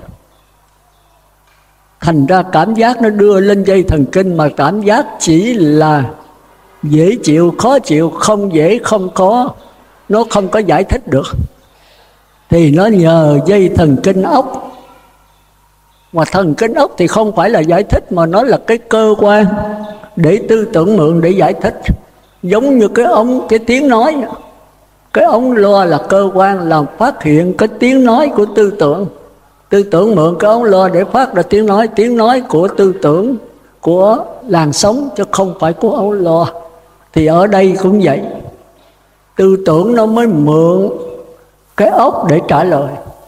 Thành ra cảm giác nó đưa lên dây thần kinh, mà cảm giác chỉ là dễ chịu, khó chịu, không dễ, không khó. Nó không có giải thích được. Thì nó nhờ dây thần kinh ốc. Mà thần kinh ốc thì không phải là giải thích, mà nó là cái cơ quan để tư tưởng mượn để giải thích. Giống như cái ống, cái tiếng nói. Cái ống loa là cơ quan làm phát hiện cái tiếng nói của tư tưởng. Tư tưởng mượn cái ống loa để phát ra tiếng nói của tư tưởng, của làn sóng, chứ không phải của ống loa. Thì ở đây cũng vậy. Tư tưởng nó mới mượn cái ốc để trả lời.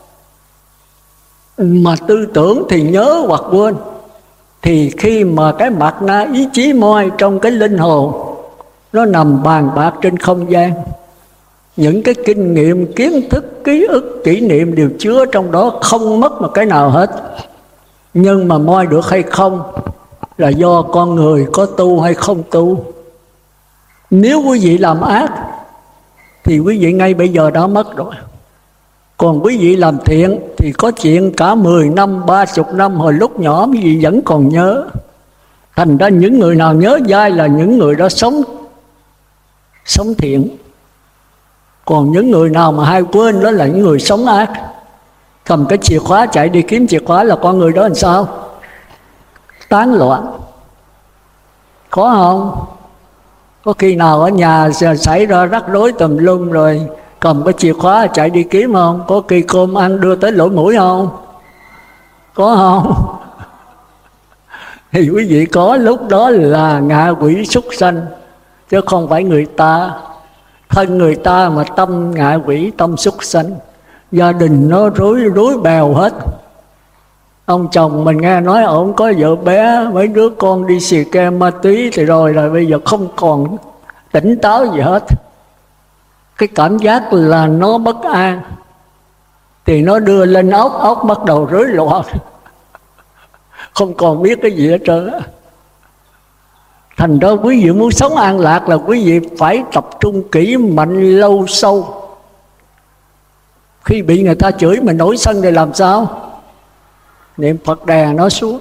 Mà tư tưởng thì nhớ hoặc quên. Thì khi mà cái mặt na ý chí moi trong cái linh hồn nó nằm bàn bạc trên không gian, những cái kinh nghiệm, kiến thức, ký ức, kỷ niệm đều chứa trong đó, không mất một cái nào hết. Nhưng mà moi được hay không là do con người có tu hay không tu. Nếu quý vị làm ác thì quý vị ngay bây giờ đã mất rồi. Còn quý vị làm thiện thì có chuyện cả 10 năm, 30 năm, hồi lúc nhỏ quý vị vẫn còn nhớ. Thành ra những người nào nhớ dai là những người đó sống thiện. Còn những người nào mà hay quên đó là những người sống ác. Cầm cái chìa khóa chạy đi kiếm chìa khóa là con người đó làm sao? Tán loạn. Có không? Có khi nào ở nhà xảy ra rắc rối tùm lum rồi cầm cái chìa khóa chạy đi kiếm không? Có khi cơm ăn đưa tới lỗ mũi không? Có không? Thì quý vị có lúc đó là ngạ quỷ súc sanh, chứ không phải người ta. Thân người ta mà tâm ngạ quỷ, tâm súc sanh. Gia đình nó rối bèo hết. Ông chồng mình nghe nói ổng có vợ bé, mấy đứa con đi xì ke ma túy thì rồi bây giờ không còn tỉnh táo gì hết. Cái cảm giác là nó bất an thì nó đưa lên óc bắt đầu rối loạn. Không còn biết cái gì hết trơn á. Thành ra quý vị muốn sống an lạc là quý vị phải tập trung kỹ mạnh lâu sâu. Khi bị người ta chửi mình nổi sân thì làm sao? Niệm Phật đè nó xuống.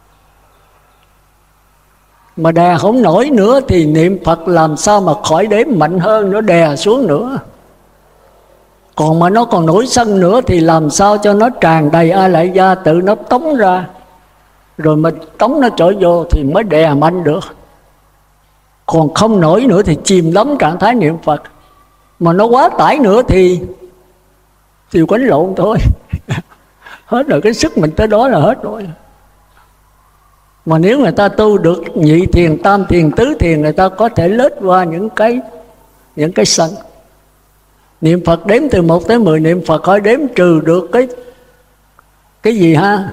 Mà đè không nổi nữa thì niệm Phật làm sao mà khỏi đếm mạnh hơn, nó đè xuống nữa. Còn mà nó còn nổi sân nữa thì làm sao cho nó tràn đầy A Lại Gia, tự nó tống ra. Rồi mình tống nó trở vô thì mới đè mạnh được. Còn không nổi nữa thì chìm đắm trạng thái niệm Phật. Mà nó quá tải nữa thì quánh lộn thôi. Hết rồi, cái sức mình tới đó là hết rồi. Mà nếu người ta tu được nhị thiền, tam thiền, tứ thiền, người ta có thể lết qua những cái sân. Niệm Phật đếm từ 1 tới 10, niệm Phật khỏi đếm trừ được cái gì ha?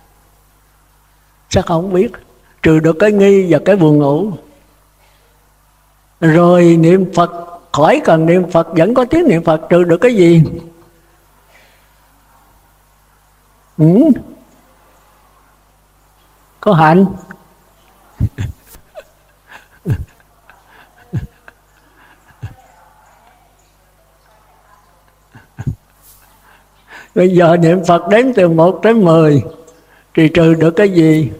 Chắc không biết. Trừ được cái nghi và cái buồn ngủ. Rồi niệm Phật khỏi cần niệm Phật vẫn có tiếng niệm Phật, trừ được cái gì? Có hạnh. Bây giờ niệm Phật đếm từ 1 tới 10 thì trừ được cái gì?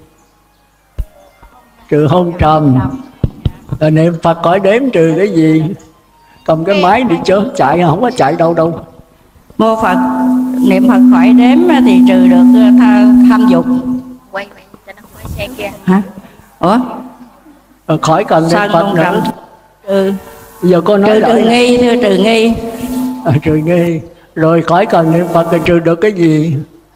Trừ hôn trầm. Rồi niệm Phật khỏi đếm trừ cái gì? Cầm cái máy đi chớ chạy, không có chạy đâu. Mô Phật, niệm Phật khỏi đếm thì trừ được tham dục. Quay cho nó khỏi xe kia. Hả? Ủa? Khỏi cần niệm Phật nữa. Giờ cô nói trừ nghi, thưa trừ nghi. Trừ nghi. Rồi khỏi cần niệm Phật thì trừ được cái gì?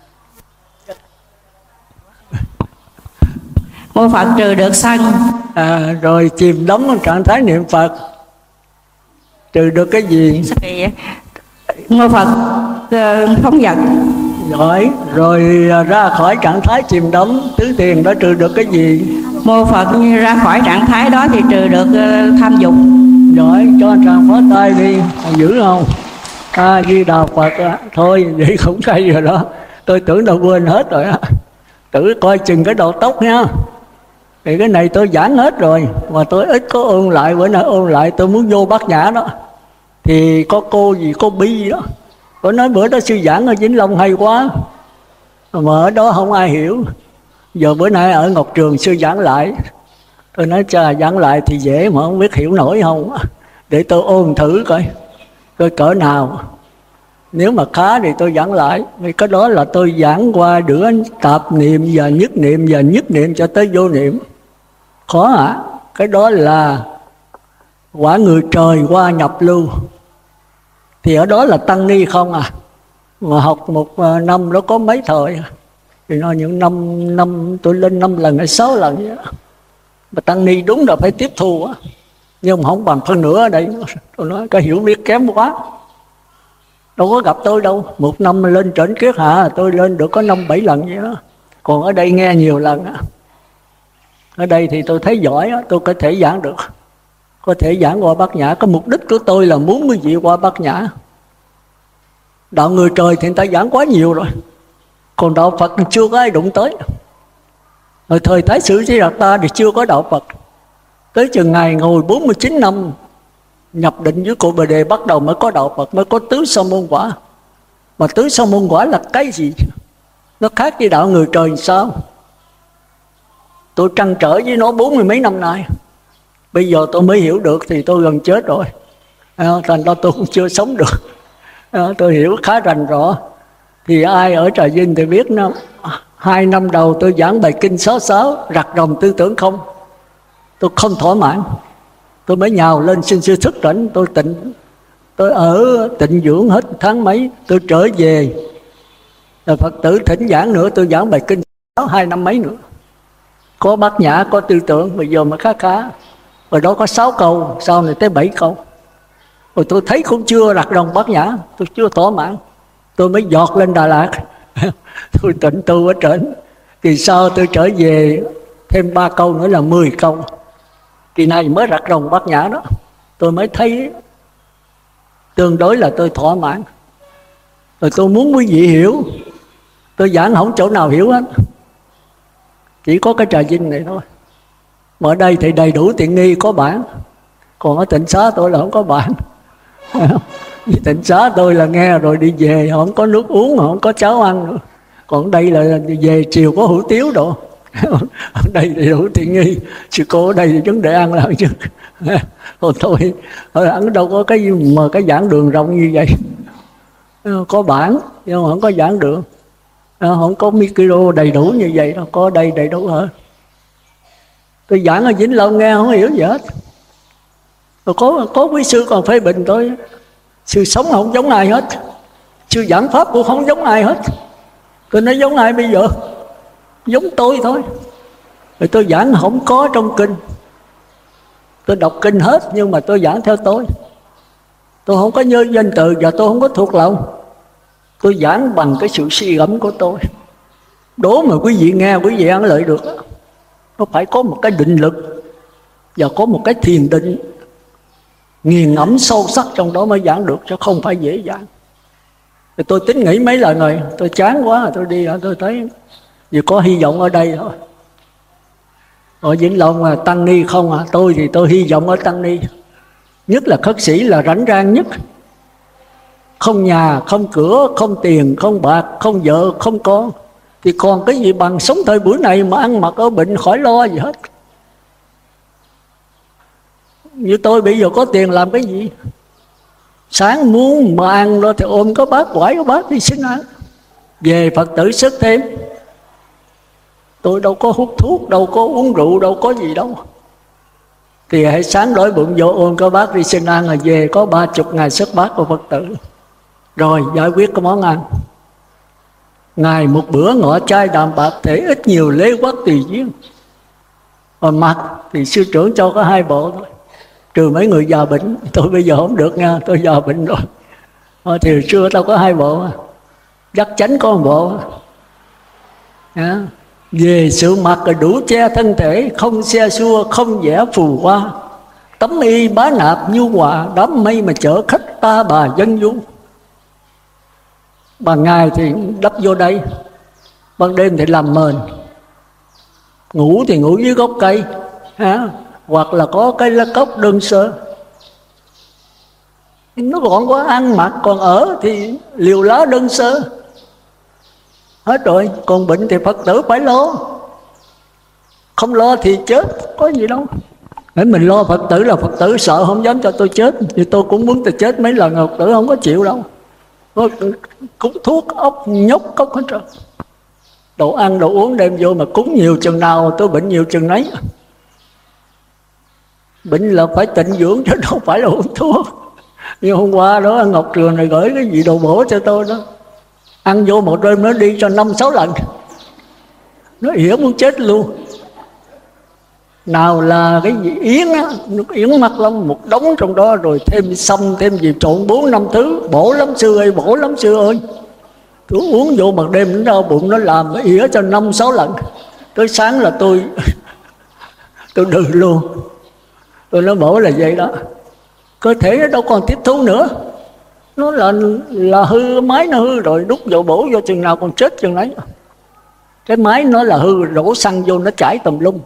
Mô Phật trừ được sân. Rồi chìm đắm trong trạng thái niệm Phật, trừ được cái gì? Mô Phật phóng dật. Rồi ra khỏi trạng thái chìm đắm tứ thiền đó trừ được cái gì? Mô Phật ra khỏi trạng thái đó thì trừ được tham dục. Rồi cho tràng phó tay đi, giữ không? Di Đà Phật. Thôi vậy cũng hay rồi đó. Tôi tưởng đâu quên hết rồi á. Tự coi chừng cái đầu tóc nha. Thì cái này tôi giảng hết rồi, mà tôi ít có ôn lại. Bữa nay ôn lại tôi muốn vô Bát Nhã đó. Thì có cô gì, cô Bi đó, cô nói bữa đó sư giảng ở Vĩnh Long hay quá, mà ở đó không ai hiểu. Giờ bữa nay ở Ngọc Trường sư giảng lại. Tôi nói cha giảng lại thì dễ mà không biết hiểu nổi không. Để tôi ôn thử coi cỡ nào. Nếu mà khá thì tôi giảng lại. Vì cái đó là tôi giảng qua đứa tạp niệm và nhất niệm cho tới vô niệm. Khó hả? Cái đó là quả người trời qua nhập lưu. Thì ở đó là tăng ni không à. Mà học một năm đó có mấy thời. Thì nó những năm tôi lên 5 lần hay 6 lần vậy đó. Mà tăng ni đúng là phải tiếp thu á. Nhưng mà không bằng phân nửa ở đây. Tôi nói cái hiểu biết kém quá. đâu có gặp tôi đâu. Một năm lên trển Kiết Hạ tôi lên được có 5-7 lần vậy đó. Còn ở đây nghe nhiều lần á. Ở đây thì tôi thấy giỏi á, tôi có thể giảng được, có thể giảng qua Bát Nhã. Cái mục đích của tôi là muốn quý vị qua Bát Nhã. Đạo người trời thì người ta giảng quá nhiều rồi, còn đạo Phật thì chưa có ai đụng tới. Ở thời Thái Sử Di Đạt Ta thì chưa có đạo Phật. Tới chừng ngày ngồi 49 năm nhập định với Cụ Bồ Đề, bắt đầu mới có đạo Phật, mới có tứ sa môn quả. Mà tứ sa môn quả là cái gì? Nó khác với đạo người trời sao? Tôi trăn trở với nó 40 mấy năm nay. Bây giờ tôi mới hiểu được, thì tôi gần chết rồi. Thành ra tôi cũng chưa sống được. Tôi hiểu khá rành rõ. Thì ai ở Trà Vinh thì biết nó. 2 năm đầu tôi giảng bài kinh 66, rặt ròng tư tưởng không. Tôi không thỏa mãn. Tôi mới nhào lên xin sư thức tỉnh. Tôi ở tịnh dưỡng hết tháng mấy. Tôi trở về là Phật tử thỉnh giảng nữa. Tôi giảng bài kinh 66 2 năm mấy nữa. Có Bát Nhã, có tư tưởng. Bây giờ mà khá. Rồi đó có 6 câu, sau này tới 7 câu. Rồi tôi thấy cũng chưa rặt ròng Bát Nhã, tôi chưa thỏa mãn. Tôi mới giọt lên Đà Lạt. Tôi tịnh tu ở trển. Thì sau tôi trở về thêm 3 câu nữa là 10 câu. Kỳ này mới rặt ròng Bát Nhã đó. Tôi mới thấy tương đối là tôi thỏa mãn. Rồi tôi muốn quý vị hiểu. Tôi giảng không chỗ nào hiểu hết. Chỉ có cái Trà Vinh này thôi. Mà ở đây thì đầy đủ tiện nghi, có bản. Còn ở Tịnh Xá tôi là không có bản. Tịnh Xá tôi là nghe rồi đi về, không có nước uống, không có cháo ăn nữa. Còn đây là về chiều có hủ tiếu đồ. Ở đây thì đủ tiện nghi. Sư cô ở đây thì vấn đề ăn là chứ. Còn tôi ở Ấn đâu có cái mà cái giảng đường rộng như vậy. Có bản nhưng mà không có giảng đường. Không có micro đầy đủ như vậy đâu. Có đây đầy đủ hết. Tôi giảng ở Vĩnh Long nghe không hiểu gì hết. Rồi có quý sư còn phê bình tôi. Sư sống không giống ai hết. Sư giảng pháp cũng không giống ai hết. Tôi nói giống ai bây giờ? Giống tôi thôi. Rồi tôi giảng không có trong kinh. Tôi đọc kinh hết nhưng mà tôi giảng theo tôi. Tôi không có nhớ danh từ và tôi không có thuộc lòng. Tôi giảng bằng cái sự suy gẫm của tôi. Đố mà quý vị nghe, quý vị ăn lợi được. Nó phải có một cái định lực và có một cái thiền định nghiền ngẫm sâu sắc trong đó mới giảng được, chứ không phải dễ dàng. Thì tôi tính nghĩ mấy lần rồi, tôi chán quá, tôi đi, tôi thấy vì có hy vọng ở đây thôi. Ở Vĩnh Long mà tăng ni không à, tôi thì tôi hy vọng ở tăng ni. Nhất là khất sĩ là rảnh rang nhất. Không nhà, không cửa, không tiền, không bạc, không vợ, không con. Thì còn cái gì bằng sống thời buổi này mà ăn mặc ở bệnh khỏi lo gì hết. Như tôi bây giờ có tiền làm cái gì? Sáng muốn mà ăn đó thì ôm có bát, quải có bát đi xin ăn. Về Phật tử sức thêm. Tôi đâu có hút thuốc, đâu có uống rượu, đâu có gì đâu. Thì hãy sáng đói bụng vô ôm có bát đi xin ăn, rồi về có 30 ngày sức bát của Phật tử. Rồi giải quyết cái món ăn. Ngày một bữa ngọ chai đạm bạc, thể ít nhiều lễ quắc tùy duyên. Còn mặc thì sư trưởng cho có 2 bộ thôi. Trừ mấy người già bệnh. Tôi bây giờ không được nha, tôi già bệnh rồi. Thì xưa tao có 2 bộ. Chắc chắn có 1 bộ. Về sự mặc là đủ che thân thể, không xe xua, không vẽ phù hoa. Tấm y bá nạp nhu hòa, đám mây mà chở khách ta bà dân du. Ban ngày thì đắp vô đây, ban đêm thì làm mền. Ngủ thì ngủ dưới gốc cây, hoặc là có cây lá cốc đơn sơ. Nó còn có ăn mặc, còn ở thì liều lá đơn sơ. Hết rồi, còn bệnh thì Phật tử phải lo. Không lo thì chết, có gì đâu. Để mình lo Phật tử là Phật tử sợ không dám cho tôi chết. Thì tôi cũng muốn tôi chết mấy lần, Phật tử không có chịu đâu. Cúng thuốc, ốc, nhốc, cốc hết rồi. Đồ ăn, đồ uống đem vô mà cúng nhiều chừng nào tôi bệnh nhiều chừng nấy. Bệnh là phải tịnh dưỡng chứ đâu phải là uống thuốc. Như hôm qua đó Ngọc Trường này gửi cái gì đồ bổ cho tôi đó. Ăn vô một đêm nó đi cho 5-6 lần. Nó ỉa muốn chết luôn. nào là cái gì yến á, nước yến mắc lắm, một đống trong đó, rồi thêm xông thêm gì trộn 4-5 thứ, bổ lắm sư ơi, bổ lắm sư ơi. Tôi uống vô ban đêm nó đau bụng, nó làm nó ỉa cho 5-6 lần, tới sáng là tôi đừ luôn. Tôi nói bổ là vậy đó, cơ thể nó đâu còn tiếp thu nữa, nó là hư, máy nó hư rồi, đút vô bổ vô chừng nào còn chết chừng ấy. Cái máy nó là hư, đổ xăng vô nó chảy tùm lum.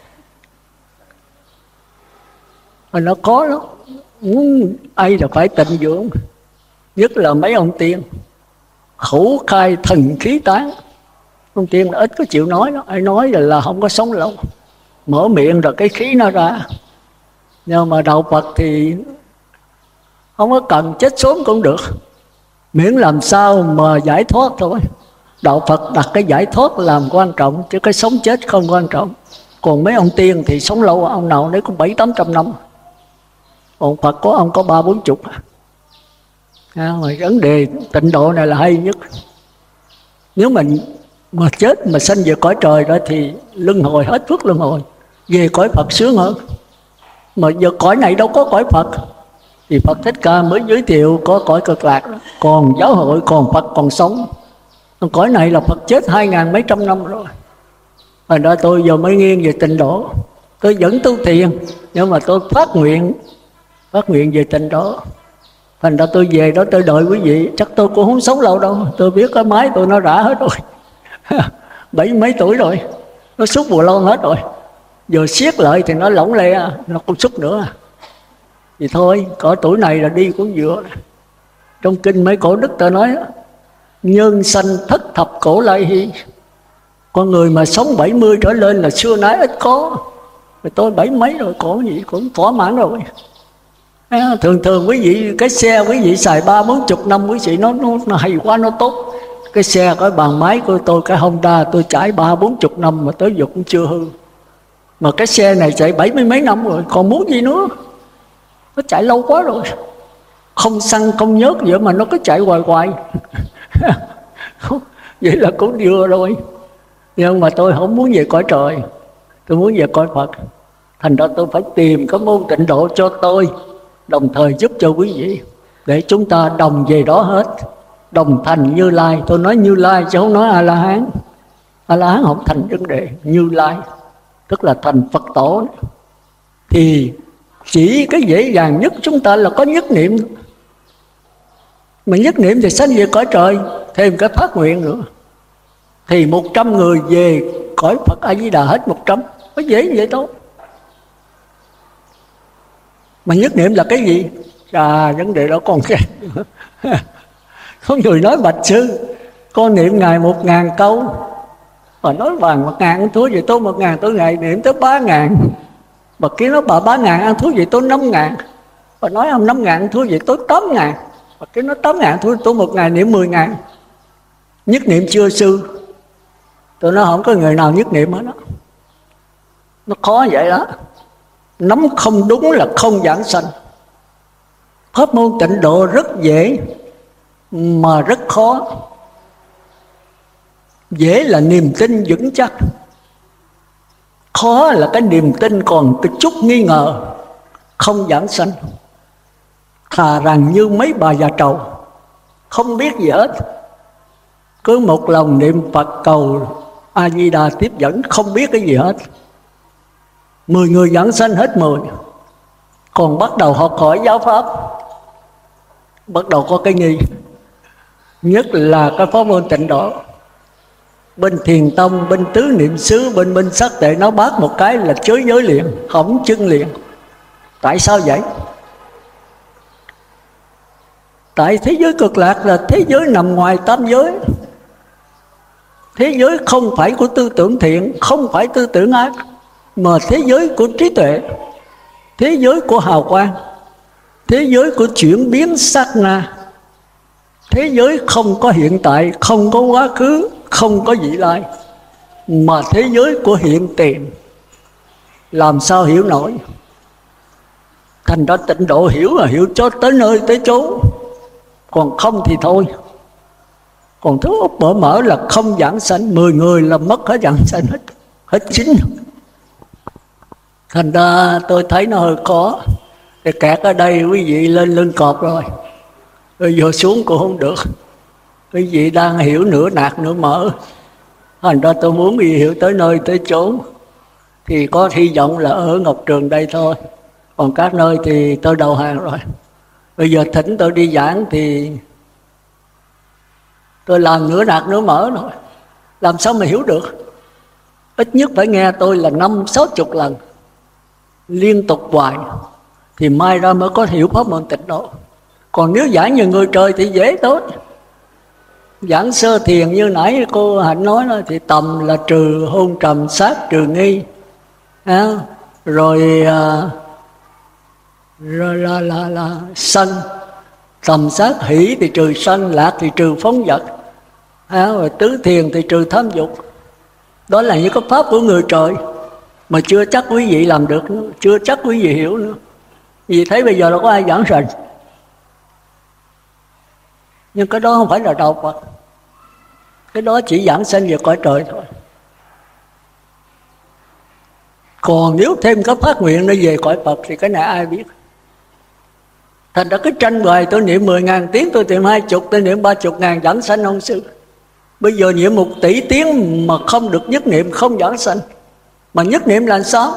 Mà nó có lắm, muốn ai là phải tịnh dưỡng, nhất là mấy ông tiên khẩu khai thần khí tán. Ông tiên ít có chịu nói đó, ai nói là không có sống lâu, mở miệng rồi cái khí nó ra. Nhưng mà đạo Phật thì không có cần chết sớm cũng được, miễn làm sao mà giải thoát thôi. Đạo Phật đặt cái giải thoát làm quan trọng, chứ cái sống chết không quan trọng. Còn mấy ông tiên thì sống lâu, ông nào đấy cũng 700-800 năm, còn Phật có ông có 30-40. Mà vấn đề tịnh độ này là hay nhất. Nếu mình mà chết mà sanh về cõi trời đó thì luân hồi, hết phước luân hồi, về cõi Phật sướng hơn. Mà giờ cõi này đâu có cõi Phật, thì Phật Thích Ca mới giới thiệu có cõi Cực Lạc, còn giáo hội, còn Phật còn sống. Còn cõi này là Phật chết 2000 mấy trăm năm rồi. Hồi đó tôi giờ mới nghiêng về tịnh độ, tôi vẫn tu thiền, nhưng mà tôi phát nguyện về tịnh độ. Thành ra tôi về đó tôi đợi quý vị, chắc tôi cũng không sống lâu đâu. Tôi biết cái máy tôi nó rã hết rồi 70 mấy tuổi rồi, nó xúc bùa lon hết rồi, giờ siết lại thì nó lỏng le, nó không xúc nữa. Thì thôi, cỡ tuổi này là đi cũng vừa. Trong kinh mấy cổ đức ta nói nhân sanh thất thập cổ lai hy. Con người mà sống 70 trở lên là xưa nay ít có. Rồi tôi 70 mấy rồi, có gì cũng thỏa mãn rồi. Thường quý vị, cái xe quý vị xài 30-40 năm, quý vị nó hay quá, nó tốt. Cái xe, cái bàn máy của tôi, cái Honda tôi chạy 30-40 năm mà tới giờ cũng chưa hư. Mà cái xe này chạy 70 mấy năm rồi, còn muốn gì nữa. Nó chạy lâu quá rồi, không xăng không nhớt vậy mà nó cứ chạy hoài vậy là cũng vừa rồi. Nhưng mà tôi không muốn về cõi trời, tôi muốn về cõi Phật. Thành ra tôi phải tìm cái môn tịnh độ cho tôi, đồng thời giúp cho quý vị, để chúng ta đồng về đó hết, đồng thành Như Lai. Tôi nói Như Lai chứ không nói A-la-hán. A-la-hán không thành vấn đề, Như Lai tức là thành Phật tổ. Thì chỉ cái dễ dàng nhất chúng ta là có nhất niệm. Mà nhất niệm thì sanh về cõi trời, thêm cái phát nguyện nữa, thì 100 người về cõi Phật A-di-đà hết 100. Có dễ vậy thôi. Mà nhất niệm là cái gì? Vấn đề đó còn khác. Có người nói bạch sư, con niệm ngày 1000 câu. Mà nói vàng 1000 ăn thua vậy tôi 1000, tôi ngày niệm tới 3000. Mà kia nó bà 3000 ăn thua vậy tôi 5000. Và nói ông 5000 ăn thua vậy tôi 8000. Và cái nó 8000 thua tôi một ngày niệm 10.000. Nhất niệm chưa sư? Tôi nói không có người nào nhất niệm hết đó. Nó khó vậy đó. Nắm không đúng là không giảng sanh. Pháp môn tịnh độ rất dễ mà rất khó. Dễ là niềm tin vững chắc, khó là cái niềm tin còn cái chút nghi ngờ, không giảng sanh. Thà rằng như mấy bà già trầu không biết gì hết, cứ một lòng niệm Phật cầu A-di-đà tiếp dẫn, không biết cái gì hết. 10 người giảng sanh hết 10. Còn bắt đầu học hỏi giáo pháp, bắt đầu có cái nghi. Nhất là cái pháp môn tịnh độ. Bên Thiền Tông, bên Tứ Niệm xứ, bên Sắc Tệ nó bác một cái là chới giới liền, hỏng chân liền. Tại sao vậy? Tại thế giới Cực Lạc là thế giới nằm ngoài tam giới. Thế giới không phải của tư tưởng thiện, không phải tư tưởng ác, mà thế giới của trí tuệ, thế giới của hào quang, thế giới của chuyển biến sát na, thế giới không có hiện tại, không có quá khứ, không có vị lai, mà thế giới của hiện tiền. Làm sao hiểu nổi? Thành ra tịnh độ hiểu là hiểu cho tới nơi tới chốn, còn không thì thôi. Còn thứ úp mở là không giảng sanh. 10 người là mất hết giảng sanh hết 9. Thành ra tôi thấy nó hơi khó. Thì kẹt ở đây quý vị lên lưng cọp rồi, rồi vô xuống cũng không được. Quý vị đang hiểu nửa nạt nửa mở. Thành ra tôi muốn quý vị hiểu tới nơi tới chốn, thì có hy vọng là ở Ngọc Trường đây thôi. Còn các nơi thì tôi đầu hàng rồi. Bây giờ thỉnh tôi đi giảng thì tôi làm nửa nạt nửa mở thôi. Làm sao mà hiểu được? Ít nhất phải nghe tôi là 50-60 lần liên tục hoài, thì mai ra mới có hiểu pháp môn Tịnh Độ. Còn nếu giảng như người trời thì dễ thôi. Giảng sơ thiền như nãy cô Hạnh nói đó, thì tầm là trừ hôn trầm sát trừ nghi, rồi là sân, tầm sát hỷ thì trừ sân, lạc thì trừ phóng vật, rồi tứ thiền thì trừ tham dục. Đó là những cái pháp của người trời mà chưa chắc quý vị làm được nữa, chưa chắc quý vị hiểu nữa. Vì thấy bây giờ đâu có ai giảng sành. Nhưng cái đó không phải là đạo Phật. Cái đó chỉ giảng sanh về cõi trời thôi. Còn nếu thêm cái phát nguyện nó về cõi Phật thì cái này ai biết. Thành ra cái tranh bài tôi niệm 10.000 tiếng, tôi niệm 20, tôi niệm 30.000 giảng sanh ông sư. Bây giờ niệm 1 tỷ tiếng mà không được nhất niệm không giảng sanh. Mà nhất niệm là sao?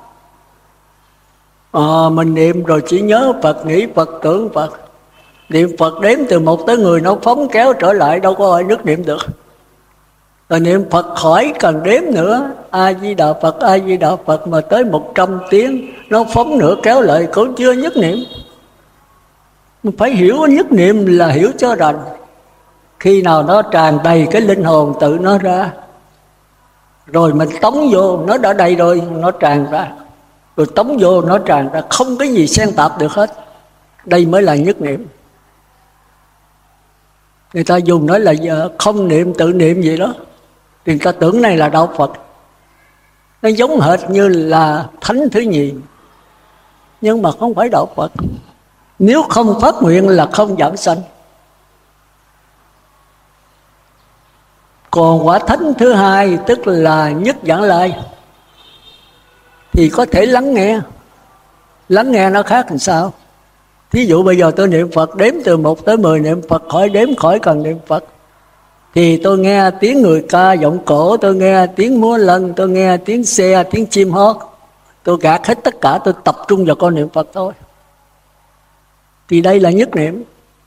Mình niệm rồi chỉ nhớ Phật, nghĩ Phật, tưởng Phật. Niệm Phật đếm từ 1 tới 10 nó phóng kéo trở lại, đâu có ai nhất niệm được. Rồi niệm Phật khỏi cần đếm nữa, A Di Đà Phật, A Di Đà Phật, mà tới 100 tiếng nó phóng nữa kéo lại cũng chưa nhất niệm. Mình phải hiểu nhất niệm là hiểu cho rành. Khi nào nó tràn đầy cái linh hồn tự nó ra, rồi mình tống vô, nó đã đầy rồi nó tràn ra, rồi tống vô nó tràn ra, không cái gì xen tạp được hết. Đây mới là nhất niệm. Người ta dùng nói là không niệm tự niệm gì đó, thì người ta tưởng này là đạo Phật. Nó giống hệt như là thánh thứ nhì, nhưng mà không phải đạo Phật. Nếu không phát nguyện là không giảng sanh. Còn quả thánh thứ hai, tức là nhất giảng lai, thì có thể lắng nghe. Lắng nghe nó khác làm sao? Thí dụ bây giờ tôi niệm Phật, đếm từ 1 tới 10 niệm Phật, khỏi đếm khỏi cần niệm Phật. Thì tôi nghe tiếng người ca giọng cổ, tôi nghe tiếng múa lân, tôi nghe tiếng xe, tiếng chim hót. Tôi gạt hết tất cả, tôi tập trung vào con niệm Phật thôi. Thì đây là nhất niệm.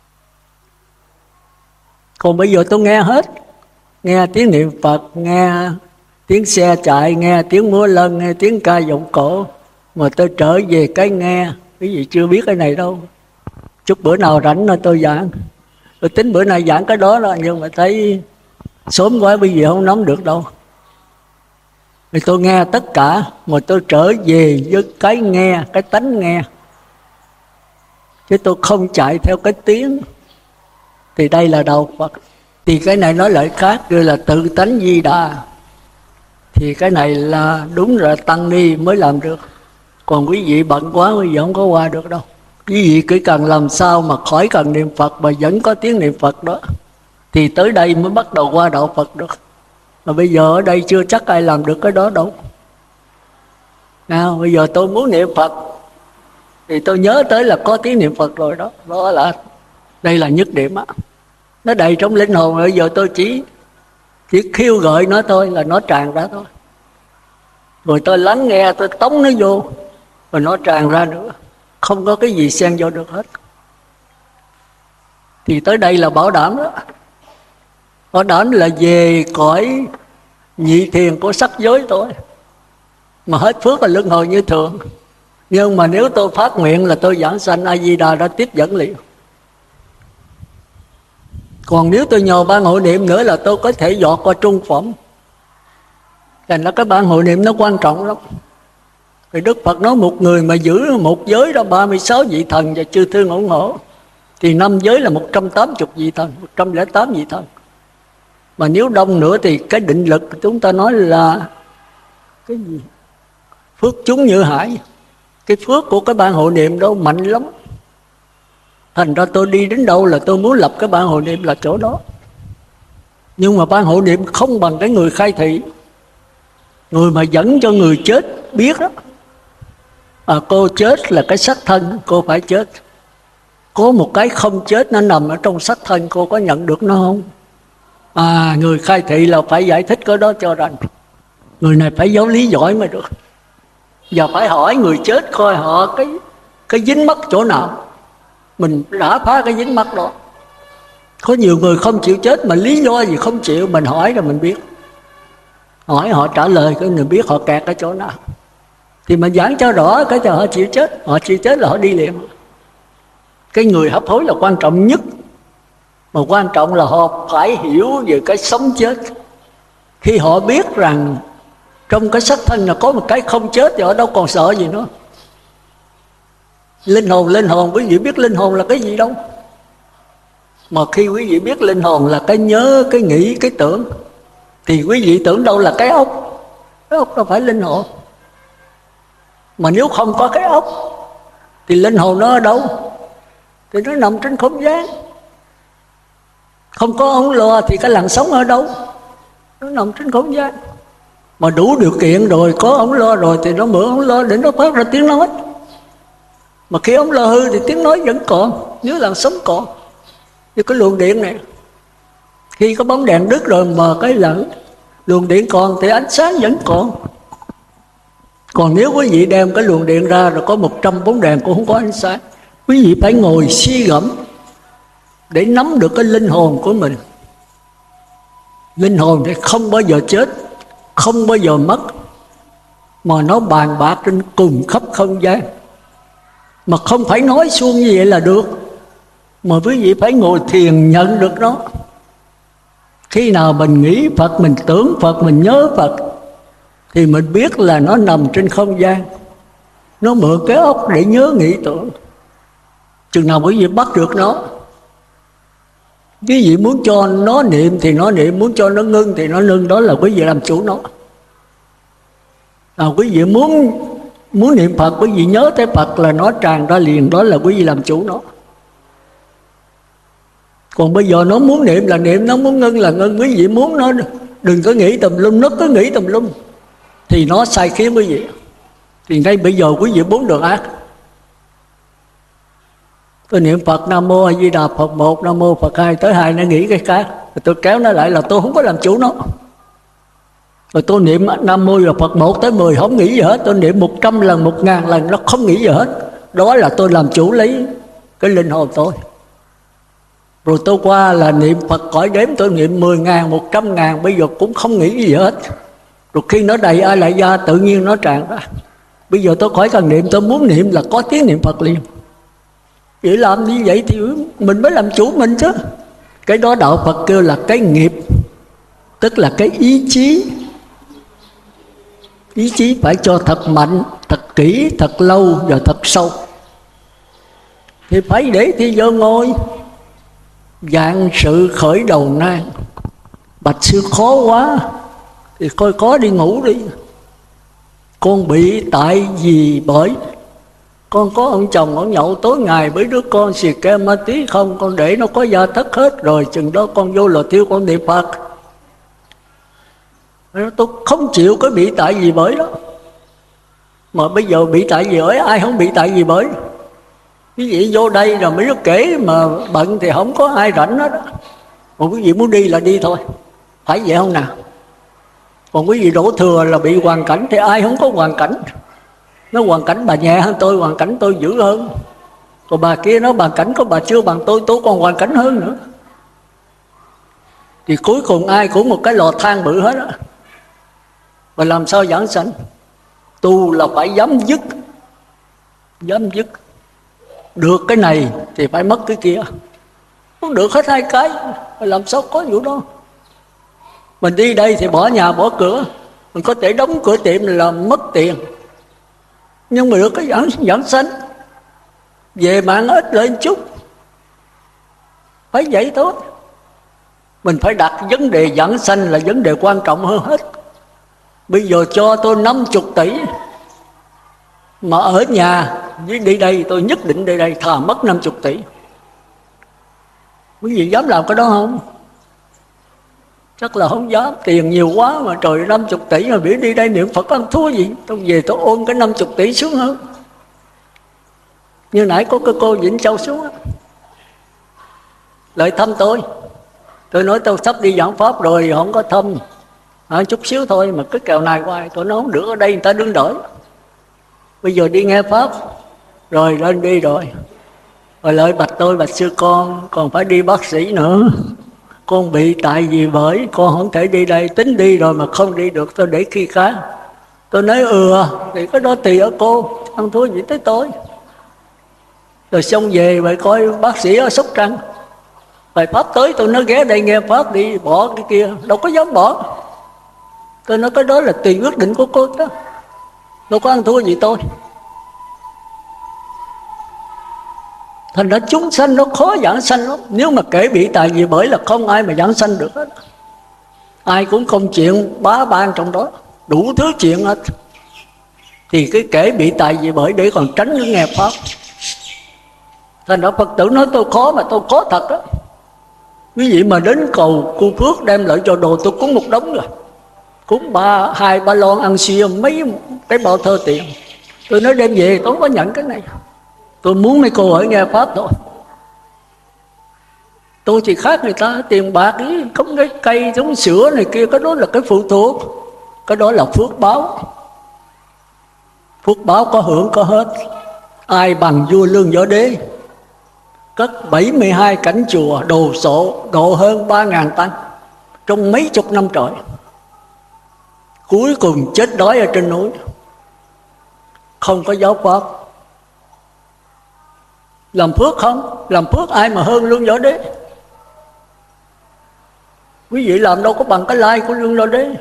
Còn bây giờ tôi nghe hết. Nghe tiếng niệm Phật, nghe tiếng xe chạy, nghe tiếng múa lân, nghe tiếng ca giọng cổ, mà tôi trở về cái nghe. Quý vị chưa biết cái này đâu. Chút bữa nào rảnh rồi tôi giảng. Tôi tính bữa nay giảng cái đó đó, nhưng mà thấy sớm quá quý vị không nắm được đâu. Thì tôi nghe tất cả, mà tôi trở về với cái nghe, cái tánh nghe. Chứ tôi không chạy theo cái tiếng. Thì đây là đạo Phật. Thì cái này nói lại khác, gọi là tự tánh Di Đà. Thì cái này là đúng là tăng ni mới làm được. Còn quý vị bận quá, quý vị không có qua được đâu. Quý vị cứ cần làm sao mà khỏi cần niệm Phật mà vẫn có tiếng niệm Phật đó, thì tới đây mới bắt đầu qua đạo Phật được. Mà bây giờ ở đây chưa chắc ai làm được cái đó đâu. Nào, bây giờ tôi muốn niệm Phật thì tôi nhớ tới là có tiếng niệm Phật rồi đó. Đó là, đây là nhất niệm á. Nó đầy trong linh hồn. Bây giờ tôi chỉ khiêu gợi nó thôi là nó tràn ra thôi. Rồi tôi lắng nghe, tôi tống nó vô, rồi nó tràn ra nữa. Không có cái gì xen vô được hết. Thì tới đây là bảo đảm đó. Bảo đảm là về cõi nhị thiền của sắc giới thôi. Mà hết phước là luân hồi như thường. Nhưng mà nếu tôi phát nguyện là tôi giảng sanh, A Di Đà đã tiếp dẫn liền. Còn nếu tôi nhờ ban hội niệm nữa là tôi có thể dọt qua trung phẩm. Thành ra cái ban hội niệm nó quan trọng lắm. Thì Đức Phật nói một người mà giữ một giới đó 36 vị thần và chư thiên ủng hộ, thì 5 giới là 180 vị thần, 108 vị thần. Mà nếu đông nữa thì cái định lực chúng ta nói là cái gì? Phước chúng như hải. Cái phước của cái ban hội niệm đó mạnh lắm. Thành ra tôi đi đến đâu là tôi muốn lập cái ban hội niệm là chỗ đó. Nhưng mà ban hội niệm không bằng cái người khai thị, người mà dẫn cho người chết biết đó. cô chết là cái xác thân, cô phải chết. Có một cái không chết nó nằm ở trong xác thân, cô có nhận được nó không? Người khai thị là phải giải thích cái đó cho rằng người này phải giáo lý giỏi mới được. Giờ phải hỏi người chết coi họ cái dính mắc chỗ nào, mình đã phá cái dính mắc đó. Có nhiều người không chịu chết mà lý do gì không chịu, mình hỏi rồi mình biết. Hỏi họ trả lời cái mình biết họ kẹt ở chỗ nào. Thì mình giảng cho rõ cái cho họ chịu chết. Họ chịu chết là họ đi liền. Cái người hấp hối là quan trọng nhất. Mà quan trọng là họ phải hiểu về cái sống chết. Khi họ biết rằng trong cái xác thân là có một cái không chết thì họ đâu còn sợ gì nữa. Linh hồn, quý vị biết linh hồn là cái gì đâu. Mà khi quý vị biết linh hồn là cái nhớ, cái nghĩ, cái tưởng, thì quý vị tưởng đâu là cái óc. Cái óc đâu phải linh hồn. Mà nếu không có cái óc thì linh hồn nó ở đâu? Thì nó nằm trên không gian. Không có ống loa thì cái làn sóng ở đâu? Nó nằm trên không gian. Mà đủ điều kiện rồi, có ống loa rồi thì nó mở ống loa để nó phát ra tiếng nói. Mà khi ống loa hư thì tiếng nói vẫn còn, nếu làn sóng còn. Như cái luồng điện này, khi có bóng đèn đứt rồi mà cái luồng điện còn thì ánh sáng vẫn còn. Còn nếu quý vị đem cái luồng điện ra rồi có 100 bóng đèn cũng không có ánh sáng. Quý vị phải ngồi suy gẫm để nắm được cái linh hồn của mình. Linh hồn thì không bao giờ chết, không bao giờ mất, mà nó bàn bạc trên cùng khắp không gian. Mà không phải nói suông như vậy là được, mà quý vị phải ngồi thiền nhận được nó. Khi nào mình nghĩ Phật, mình tưởng Phật, mình nhớ Phật, thì mình biết là nó nằm trên không gian. Nó mượn cái óc để nhớ nghĩ tưởng. Chừng nào quý vị bắt được nó. Quý vị muốn cho nó niệm thì nó niệm, muốn cho nó ngưng thì nó ngưng, đó là quý vị làm chủ nó. Quý vị muốn niệm Phật, quý vị nhớ tới Phật là nó tràn ra liền, đó là quý vị làm chủ nó. Còn bây giờ nó muốn niệm là niệm, nó muốn ngưng là ngưng. Quý vị muốn nó đừng có nghĩ tùm lum, nó cứ nghĩ tùm lum thì nó sai khiến quý vị. Thì ngay bây giờ quý vị bốn đường ác. Tôi niệm Phật Nam Mô A Di Đà Phật 1, Nam Mô Phật 2, tới 2 nó nghĩ cái khác. Rồi tôi kéo nó lại là tôi không có làm chủ nó. Rồi tôi niệm Nam Mô và Phật 1 tới 10 không nghĩ gì hết. Tôi niệm 100 lần, 1000 lần nó không nghĩ gì hết. Đó là tôi làm chủ lấy cái linh hồn tôi. Rồi tôi qua là niệm Phật cõi đếm, tôi niệm 10.000, 100.000, bây giờ cũng không nghĩ gì hết. Rồi khi nó đầy ai lại ra tự nhiên nó tràn ra. Bây giờ tôi khỏi cần niệm, tôi muốn niệm là có tiếng niệm Phật liền. Vậy làm như vậy thì mình mới làm chủ mình chứ. Cái đó đạo Phật kêu là cái nghiệp, tức là cái ý chí. Ý chí phải cho thật mạnh, thật kỹ, thật lâu và thật sâu. Thì phải để thì giờ ngồi vạn sự khởi đầu nan. Bạch sư khó quá thì coi có đi ngủ đi. Con bị tại vì bởi con có ông chồng ông nhậu tối ngày với đứa con xì ke ma tí không, con để nó có gia thất hết rồi, chừng đó con vô lò thiêu con niệm Phật. Tôi không chịu cái bị tại vì bởi đó. Mà bây giờ bị tại vì bởi, ai không bị tại vì bởi? Quý vị vô đây rồi mấy đứa kể mà bận thì không có ai rảnh hết. Còn quý vị muốn đi là đi thôi, phải vậy không nào? Còn quý vị đổ thừa là bị hoàn cảnh thì ai không có hoàn cảnh. Nó hoàn cảnh bà nhẹ hơn tôi, hoàn cảnh tôi dữ hơn. Còn bà kia nó hoàn cảnh của bà chưa bằng tôi còn hoàn cảnh hơn nữa. Thì cuối cùng ai cũng một cái lò than bự hết á. Và làm sao giảng sanh? Tu là phải dám dứt. Dám dứt. Được cái này thì phải mất cái kia. Không được hết hai cái, làm sao có vụ đó? Mình đi đây thì bỏ nhà bỏ cửa, mình có thể đóng cửa tiệm là mất tiền. Nhưng mà được cái giảng sanh, về mạng ít lên chút. Phải vậy thôi. Mình phải đặt vấn đề giảng sanh là vấn đề quan trọng hơn hết. Bây giờ cho tôi 50 tỷ mà ở nhà với đi đây, tôi nhất định đi đây, thà mất 50 tỷ. Quý vị dám làm cái đó không? Chắc là không dám, tiền nhiều quá mà trời 50 tỷ mà biểu đi đây niệm Phật ăn thua gì. Tôi về tôi ôm cái 50 tỷ xuống hơn. Như nãy có cái cô Vĩnh Châu xuống á, lại thăm tôi nói tôi sắp đi giảng pháp rồi, không có thăm chút xíu thôi mà cái kèo này qua. Tôi nói không được, ở đây người ta đứng đợi, bây giờ đi nghe pháp rồi lên đi rồi lại bạch tôi, bạch sư con còn phải đi bác sĩ nữa, con bị tại vì bởi con không thể đi đây, tính đi rồi mà không đi được, tôi để khi khác. Tôi nói thì cái đó tùy ở cô, ăn thua gì tới tôi. Rồi xong về vậy coi bác sĩ ở Sóc Trăng, bài pháp tới tôi nói ghé đây nghe pháp đi, bỏ cái kia đâu có dám bỏ. Tôi nói cái đó là tùy quyết định của cô đó, đâu có ăn thua gì tôi. Thành ra chúng sanh nó khó giảng sanh lắm. Nếu mà kể bị tại vì bởi là không ai mà giảng sanh được hết. Ai cũng công chuyện bá ban trong đó, đủ thứ chuyện hết. Thì cái kể bị tại vì bởi để còn tránh cái nghe pháp. Thành ra Phật tử nói tôi khó mà tôi khó thật đó. Quý vị mà đến cầu Cu Phước đem lại cho đồ tôi cúng một đống rồi, cúng 2-3 lon ăn xia mấy cái bao thơ tiền. Tôi nói đem về tôi không có nhận cái này, tôi muốn mấy cô ở nghe pháp thôi. Tôi thì khác người ta, tiền bạc ấy, không cái cây giống sữa này kia, cái đó là cái phụ thuộc, cái đó là phước báo. Phước báo có hưởng có hết. Ai bằng vua Lương Võ Đế, cất 72 cảnh chùa, đồ sộ, độ hơn 3.000 tăng trong mấy chục năm trời. Cuối cùng chết đói ở trên núi, không có giáo pháp. Làm phước không? Làm phước ai mà hơn Lương Võ Đế? Quý vị làm đâu có bằng cái lai của Lương Võ Đế.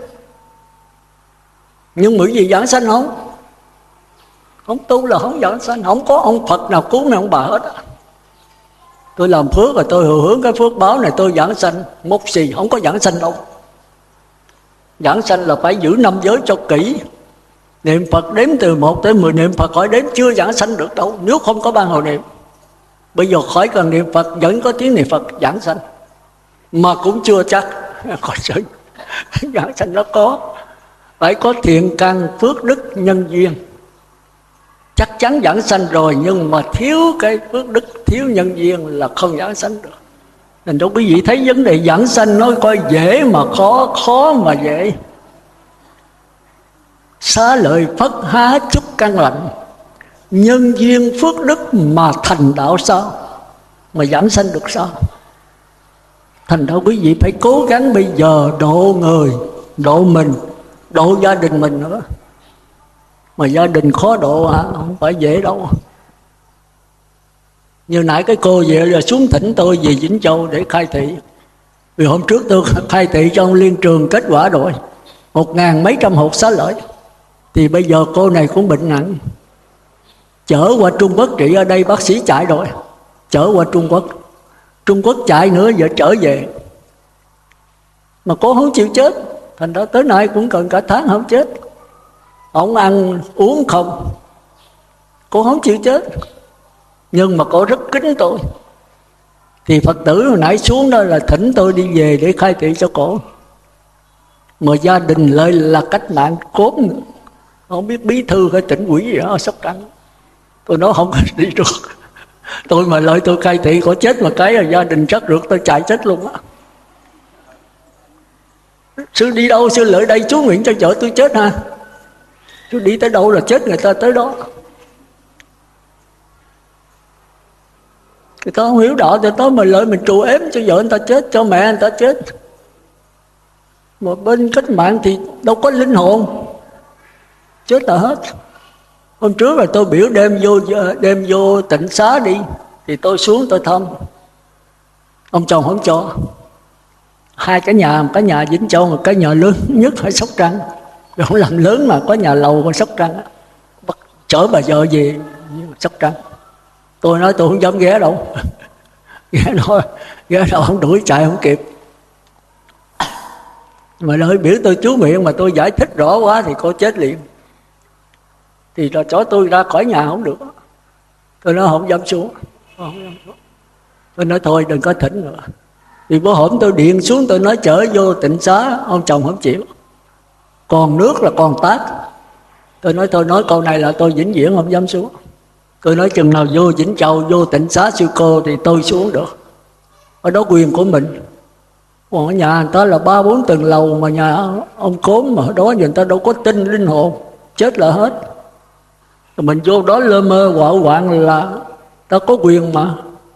Nhưng bởi vì giảng sanh không tu là không giảng sanh. Không có ông Phật nào cứu mẹ ông bà hết á. Tôi làm phước rồi tôi hưởng cái phước báo này, tôi giảng sanh. Mốc xì, không có giảng sanh đâu. Giảng sanh là phải giữ 5 giới cho kỹ. Niệm Phật đếm từ 1 tới 10, niệm Phật khỏi đếm chưa giảng sanh được đâu, nếu không có ban hồi niệm. Bây giờ khỏi cần niệm Phật, vẫn có tiếng niệm Phật giảng sanh. Mà cũng chưa chắc, khỏi sự giảng sanh nó có. Phải có thiện căn, phước đức, nhân duyên. Chắc chắn giảng sanh rồi, nhưng mà thiếu cái phước đức, thiếu nhân duyên là không giảng sanh được. Nên đâu quý vị thấy vấn đề giảng sanh nói coi dễ mà khó, khó mà dễ. Xá lợi Phất há chúc căn lành, nhân duyên phước đức mà thành đạo sao? Mà giảng sanh được sao? Thành ra quý vị phải cố gắng bây giờ độ người, độ mình, độ gia đình mình nữa. Mà gia đình khó độ hả? Không phải dễ đâu. Như nãy cái cô về là xuống thỉnh tôi về Vĩnh Châu để khai thị. Vì hôm trước tôi khai thị cho ông Liên Trường kết quả rồi, 1.000 mấy trăm hột xá lợi. Thì bây giờ cô này cũng bệnh nặng, chở qua Trung Quốc trị, ở đây bác sĩ chạy rồi, chở qua Trung Quốc chạy nữa, giờ trở về. Mà cô không chịu chết, thành ra tới nay cũng cần cả tháng không chết. Ông ăn uống không, cô không chịu chết. Nhưng mà cô rất kính tôi. Thì Phật tử hồi nãy xuống đó là thỉnh tôi đi về để khai thị cho cổ. Mà gia đình lại là cách mạng cốt nữa, không biết bí thư hay tỉnh ủy gì đó ở Sóc Trăng. Tôi nói không có đi được. Tôi mà lợi tôi khai thị có chết mà cái là gia đình chắc được tôi chạy chết luôn á. Sư đi đâu? Sư lợi đây chú nguyện cho vợ tôi chết ha. Chú đi tới đâu là chết người ta tới đó. Người ta không hiểu đạo thì tới mà lợi mình trù ếm cho vợ người ta chết, cho mẹ người ta chết. Một bên cách mạng thì đâu có linh hồn, chết là hết. Hôm trước là tôi biểu đem vô tịnh xá đi, thì tôi xuống tôi thăm, ông chồng không cho. Hai cái nhà, một cái nhà Vĩnh Châu, một cái nhà lớn nhất ở Sóc Trăng. Rồi không làm lớn mà có nhà lầu ở Sóc Trăng, chở bà vợ về Sóc Trăng. Tôi nói tôi không dám ghé đâu. ghé đâu không đuổi chạy không kịp. Mà đợi biểu tôi chú miệng mà tôi giải thích rõ quá thì cô chết liền. Thì là cho tôi ra khỏi nhà không được. Tôi nói không dám xuống. Tôi nói thôi đừng có thỉnh nữa. Thì bữa hổm tôi điện xuống tôi nói chở vô tịnh xá, ông chồng không chịu. Còn nước là còn tát. Tôi nói thôi nói câu này là tôi vĩnh viễn không dám xuống. Tôi nói chừng nào vô Vĩnh Châu, vô Tịnh Xá Sư Cô thì tôi xuống được. Ở đó quyền của mình. Còn ở nhà người ta là 3-4 tầng lầu, mà nhà ông Cốm mà ở đó người ta đâu có tin linh hồn, chết là hết. Rồi mình vô đó lơ mơ quạo quạng là ta có quyền mà.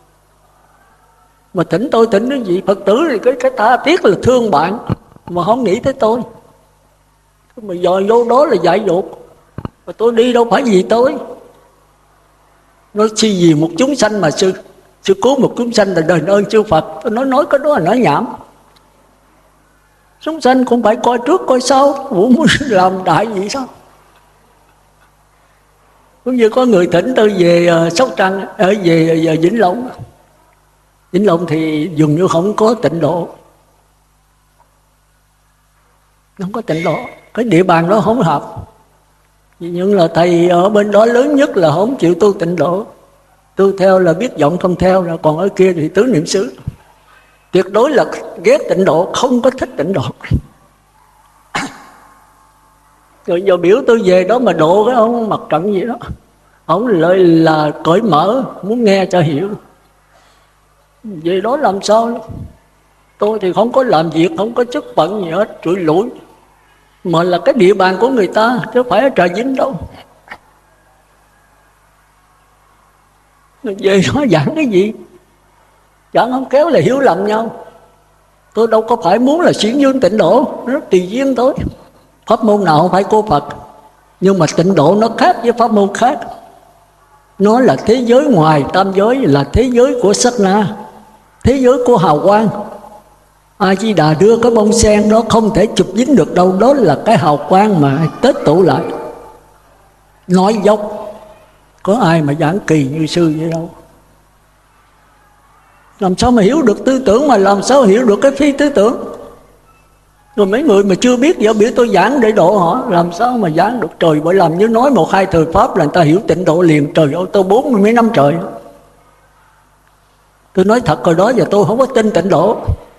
Mà thỉnh tôi thỉnh cái gì Phật tử thì cái tha thiết là thương bạn, mà không nghĩ tới tôi. Mà dòi vô đó là dại dột. Mà tôi đi đâu phải vì tôi. Nói chi gì một chúng sanh mà sư cứu một chúng sanh là đền ơn chư Phật. Tôi nói cái đó là nói nhảm. Chúng sanh cũng phải coi trước coi sau, cũng muốn làm đại gì sao. Cũng như có người thỉnh tôi về Sóc Trăng, về Vĩnh Long. Vĩnh Long thì dường như không có tịnh độ. Không có tịnh độ. Cái địa bàn đó không hợp. Nhưng là thầy ở bên đó lớn nhất là không chịu tu tịnh độ. Tu theo là biết vọng, không theo là còn ở kia thì tứ niệm xứ. Tuyệt đối là ghét tịnh độ, không có thích tịnh độ. Rồi giờ biểu tôi về đó mà độ cái ông mặt trận gì đó, ông lợi là cởi mở, muốn nghe cho hiểu. Về đó làm sao? Tôi thì không có làm việc, không có chức phận gì hết, trụi lủi. Mà là cái địa bàn của người ta, chứ không phải ở Trà Vinh đâu. Về đó giảng cái gì? Giảng không kéo là hiểu lầm nhau. Tôi đâu có phải muốn là xiển dương tịnh độ, nó tùy duyên thôi. Pháp môn nào không phải của Phật. Nhưng mà tịnh độ nó khác với pháp môn khác. Nó là thế giới ngoài tam giới, là thế giới của sát na, thế giới của hào quang. A Di Đà đưa cái bông sen đó không thể chụp dính được đâu. Đó là cái hào quang mà kết tụ lại. Nói dốc. Có ai mà giảng kỳ như sư vậy đâu. Làm sao mà hiểu được tư tưởng, mà làm sao hiểu được cái phi tư tưởng. Rồi mấy người mà chưa biết giờ biểu tôi giảng để độ họ, làm sao mà giảng được. Trời, bởi làm như nói 1-2 thời pháp là người ta hiểu tịnh độ liền. Trời ơi, tôi 40 mấy năm trời. Tôi nói thật rồi đó, giờ tôi không có tin tịnh độ.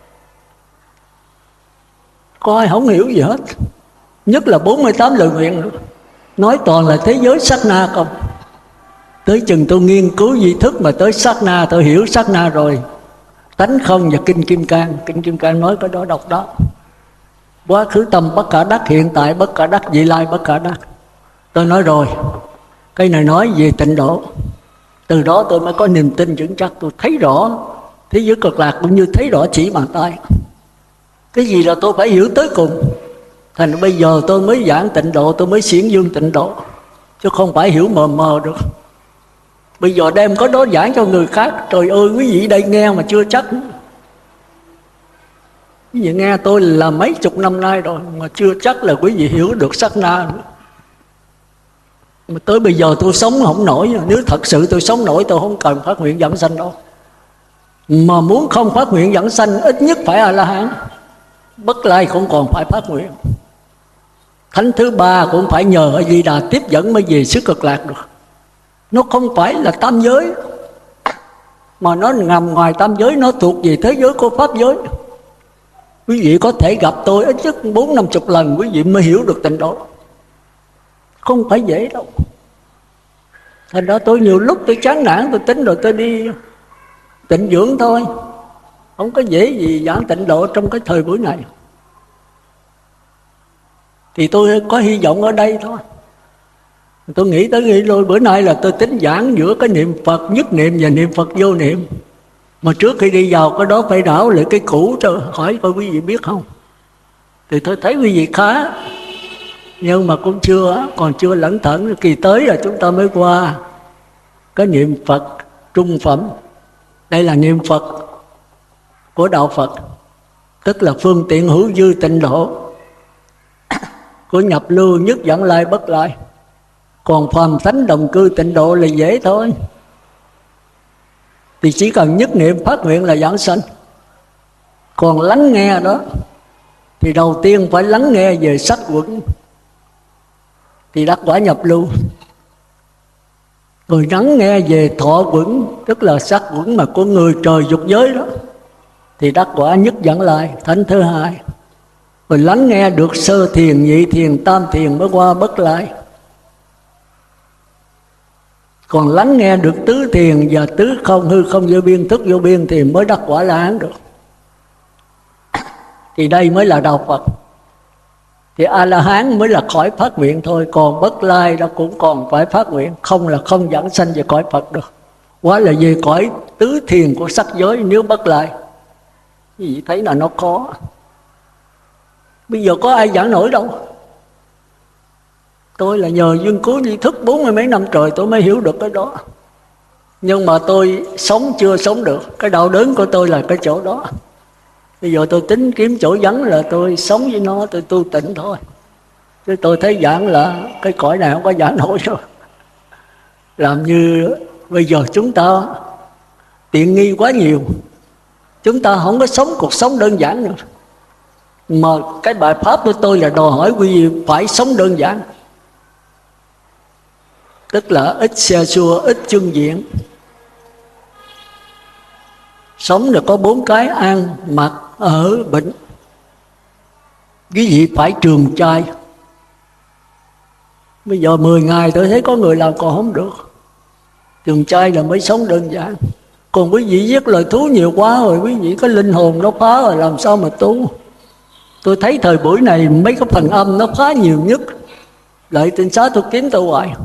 Có ai không hiểu gì hết. Nhất là 48 lời nguyện nữa. Nói toàn là thế giới sát na không. Tới chừng tôi nghiên cứu di thức mà tới sát na, tôi hiểu sát na rồi. Tánh không và Kinh Kim Cang. Kinh Kim Cang nói cái đó đọc đó. Quá khứ tâm bất khả đắc, hiện tại bất khả đắc, vị lai bất khả đắc. Tôi nói rồi, cái này nói về tịnh độ. Từ đó tôi mới có niềm tin vững chắc. Tôi thấy rõ thế giới cực lạc cũng như thấy rõ chỉ bàn tay. Cái gì là tôi phải hiểu tới cùng. Thành bây giờ tôi mới giảng tịnh độ, tôi mới xiển dương tịnh độ, chứ không phải hiểu mờ mờ được. Bây giờ đem có đó giảng cho người khác, trời ơi quý vị đây nghe mà chưa chắc. Quý vị nghe tôi là mấy chục năm nay rồi mà chưa chắc là quý vị hiểu được sát na nữa. Mà tới bây giờ tôi sống không nổi. Nếu thật sự tôi sống nổi, tôi không cần phát nguyện vãng sanh đâu. Mà muốn không phát nguyện vãng sanh, ít nhất phải A-la-hán. Bất lai cũng còn phải phát nguyện. Thánh thứ ba cũng phải nhờ A Di Đà tiếp dẫn mới về xứ Cực Lạc được. Nó không phải là tam giới, mà nó nằm ngoài tam giới, nó thuộc về thế giới của pháp giới. Quý vị có thể gặp tôi ít nhất 40-50 lần, quý vị mới hiểu được tịnh độ. Không phải dễ đâu. Thành ra tôi nhiều lúc tôi chán nản, tôi tính rồi tôi đi tịnh dưỡng thôi. Không có dễ gì giảng tịnh độ trong cái thời buổi này. Thì tôi có hy vọng ở đây thôi. Tôi nghĩ rồi bữa nay là tôi tính giảng giữa cái niệm Phật nhất niệm và niệm Phật vô niệm. Mà trước khi đi vào cái đó phải đảo lại cái cũ cho hỏi coi quý vị biết không. Thì tôi thấy quý vị khá, nhưng mà cũng còn chưa lẩn thẩn. Kỳ tới là chúng ta mới qua cái niệm Phật trung phẩm. Đây là niệm Phật của đạo Phật, tức là phương tiện hữu dư tịnh độ của nhập lưu nhất vãng lai bất lai. Còn phàm thánh đồng cư tịnh độ là dễ thôi. Thì chỉ cần nhất niệm phát nguyện là giảng sanh. Còn lắng nghe đó thì đầu tiên phải lắng nghe về sắc quẩn thì đắc quả nhập lưu. Rồi lắng nghe về thọ quẩn, tức là sắc quẩn mà của người trời dục giới đó, thì đắc quả nhất vãng lai, thánh thứ hai. Rồi lắng nghe được sơ thiền, nhị thiền, tam thiền mới qua bất lai. Còn lắng nghe được tứ thiền và tứ không, hư không vô biên, thức vô biên thì mới đắc quả La Hán được. Thì đây mới là đạo Phật. Thì A-la-hán mới là khỏi phát nguyện thôi. Còn Bất Lai đó cũng còn phải phát nguyện. Không là không giảng sanh về cõi Phật được. Quá là về cõi tứ thiền của sắc giới nếu Bất Lai. Quý vị thấy là nó khó. Bây giờ có ai giảng nổi đâu. Tôi là nhờ duyên cứu di thức 40 mấy năm trời tôi mới hiểu được cái đó. Nhưng mà tôi sống chưa sống được. Cái đau đớn của tôi là cái chỗ đó. Bây giờ tôi tính kiếm chỗ vắng là tôi sống với nó, tôi tu tịnh thôi. Chứ tôi thấy giảng là cái cõi này không có giảng nổi đâu. Làm như bây giờ chúng ta tiện nghi quá nhiều. Chúng ta không có sống cuộc sống đơn giản nữa. Mà cái bài pháp của tôi là đòi hỏi quý vị phải sống đơn giản. Tức là ít xe xua, ít chân diện. Sống được có 4 cái: ăn, mặc, ở, bệnh. Quý vị phải trường trai. Bây giờ 10 ngày tôi thấy có người làm còn không được. Trường trai là mới sống đơn giản. Còn quý vị giết loài thú nhiều quá rồi, quý vị có linh hồn nó phá rồi, làm sao mà tu. Tôi thấy thời buổi này mấy cái phần âm nó phá nhiều nhất. Lợi Tinh Xá tôi kiếm tôi hoài.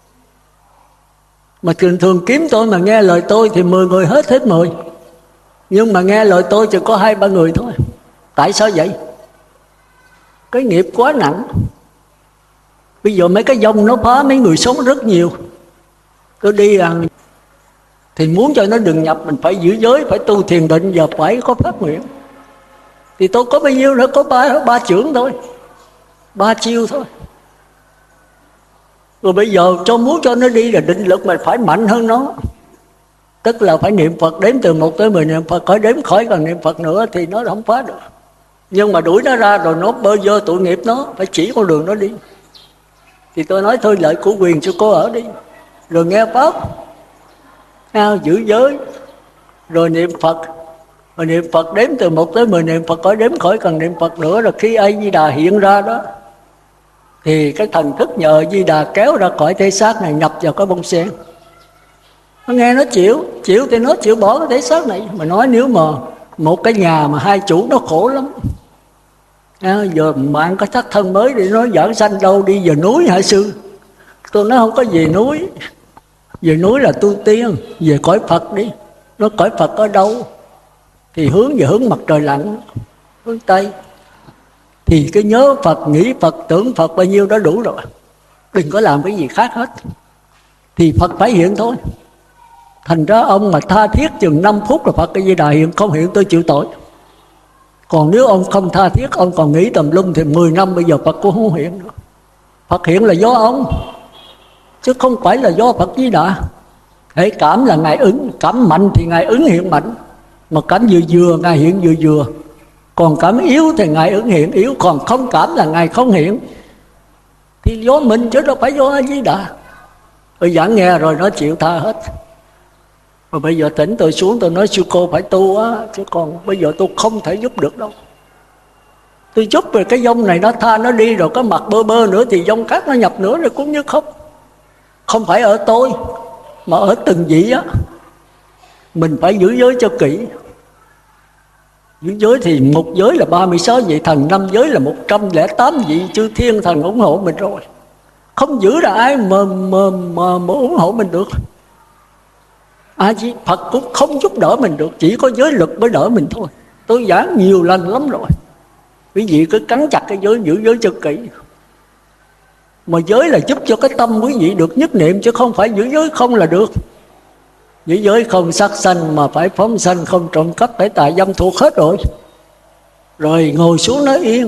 Mà thường thường kiếm tôi mà nghe lời tôi thì 10 người hết 10. Nhưng mà nghe lời tôi chỉ có 2-3 người thôi. Tại sao vậy? Cái nghiệp quá nặng. Bây giờ mấy cái dông nó phá mấy người sống rất nhiều. Tôi đi thì muốn cho nó đừng nhập, mình phải giữ giới, phải tu thiền định và phải có phát nguyện. Thì tôi có bao nhiêu nữa, có ba chưởng thôi, 3 chiêu thôi. Rồi bây giờ muốn cho nó đi là định lực mình phải mạnh hơn nó. Tức là phải niệm Phật đếm từ 1 tới 10 niệm Phật, khỏi đếm khỏi cần niệm Phật nữa thì nó không phá được. Nhưng mà đuổi nó ra rồi nó bơ vơ tội nghiệp nó, phải chỉ con đường nó đi. Thì tôi nói thôi lợi của quyền cho cô ở đi. Rồi nghe Pháp, giữ giới, rồi niệm Phật. Rồi niệm Phật đếm từ 1 tới 10 niệm Phật, khỏi đếm khỏi cần niệm Phật nữa. Rồi khi A Di Đà hiện ra đó thì cái thần thức nhờ Di Đà kéo ra khỏi thể xác này, nhập vào cái bông sen. Nó nghe nó chịu thì nó chịu bỏ cái thể xác này. Mà nói nếu mà một cái nhà mà 2 chủ nó khổ lắm. Giờ bạn có thắt thân mới để nói giảng sanh đâu, đi về núi hả sư? Tôi nói không có về núi. Về núi là tu tiên, về cõi Phật đi. Nói cõi Phật ở đâu? Thì hướng về hướng mặt trời lặn, hướng Tây. Thì cái nhớ Phật, nghĩ Phật, tưởng Phật bao nhiêu đó đủ rồi. Đừng có làm cái gì khác hết. Thì Phật phải hiện thôi. Thành ra ông mà tha thiết chừng 5 phút là Phật A Di Đà hiện, không hiện tôi chịu tội. Còn nếu ông không tha thiết, ông còn nghĩ tùm lum thì 10 năm bây giờ Phật cũng không hiện nữa. Phật hiện là do ông, chứ không phải là do Phật Di Đà. Hễ cảm là Ngài ứng, cảm mạnh thì Ngài ứng hiện mạnh. Mà cảm vừa vừa, Ngài hiện vừa vừa. Còn cảm yếu thì Ngài ứng hiện yếu. Còn không cảm là Ngài không hiện. Thì do mình chứ đâu phải do A Di Đà. Tôi giảng nghe rồi nó chịu tha hết. Mà bây giờ thỉnh tôi xuống tôi nói sư cô phải tu á. Chứ còn bây giờ tôi không thể giúp được đâu. Tôi giúp về cái dông này nó tha nó đi rồi, có mặt bơ bơ nữa thì dông khác nó nhập nữa rồi cũng như không. Không phải ở tôi mà ở từng vị á. Mình phải giữ giới cho kỹ. Giữ giới thì 1 giới là 36 vị thần, 5 giới là 108 vị chư thiên thần ủng hộ mình rồi. Không giữ là ai mà ủng hộ mình được. Phật cũng không giúp đỡ mình được, chỉ có giới lực mới đỡ mình thôi. Tôi giảng nhiều lần lắm rồi. Quý vị cứ cắn chặt cái giới, giữ giới cho kỹ. Mà giới là giúp cho cái tâm quý vị được nhất niệm, chứ không phải giữ giới không là được. Giữ giới không sát sanh mà phải phóng sanh, không trộm cắp, phải tà dâm thuộc hết rồi. Rồi ngồi xuống nói yên.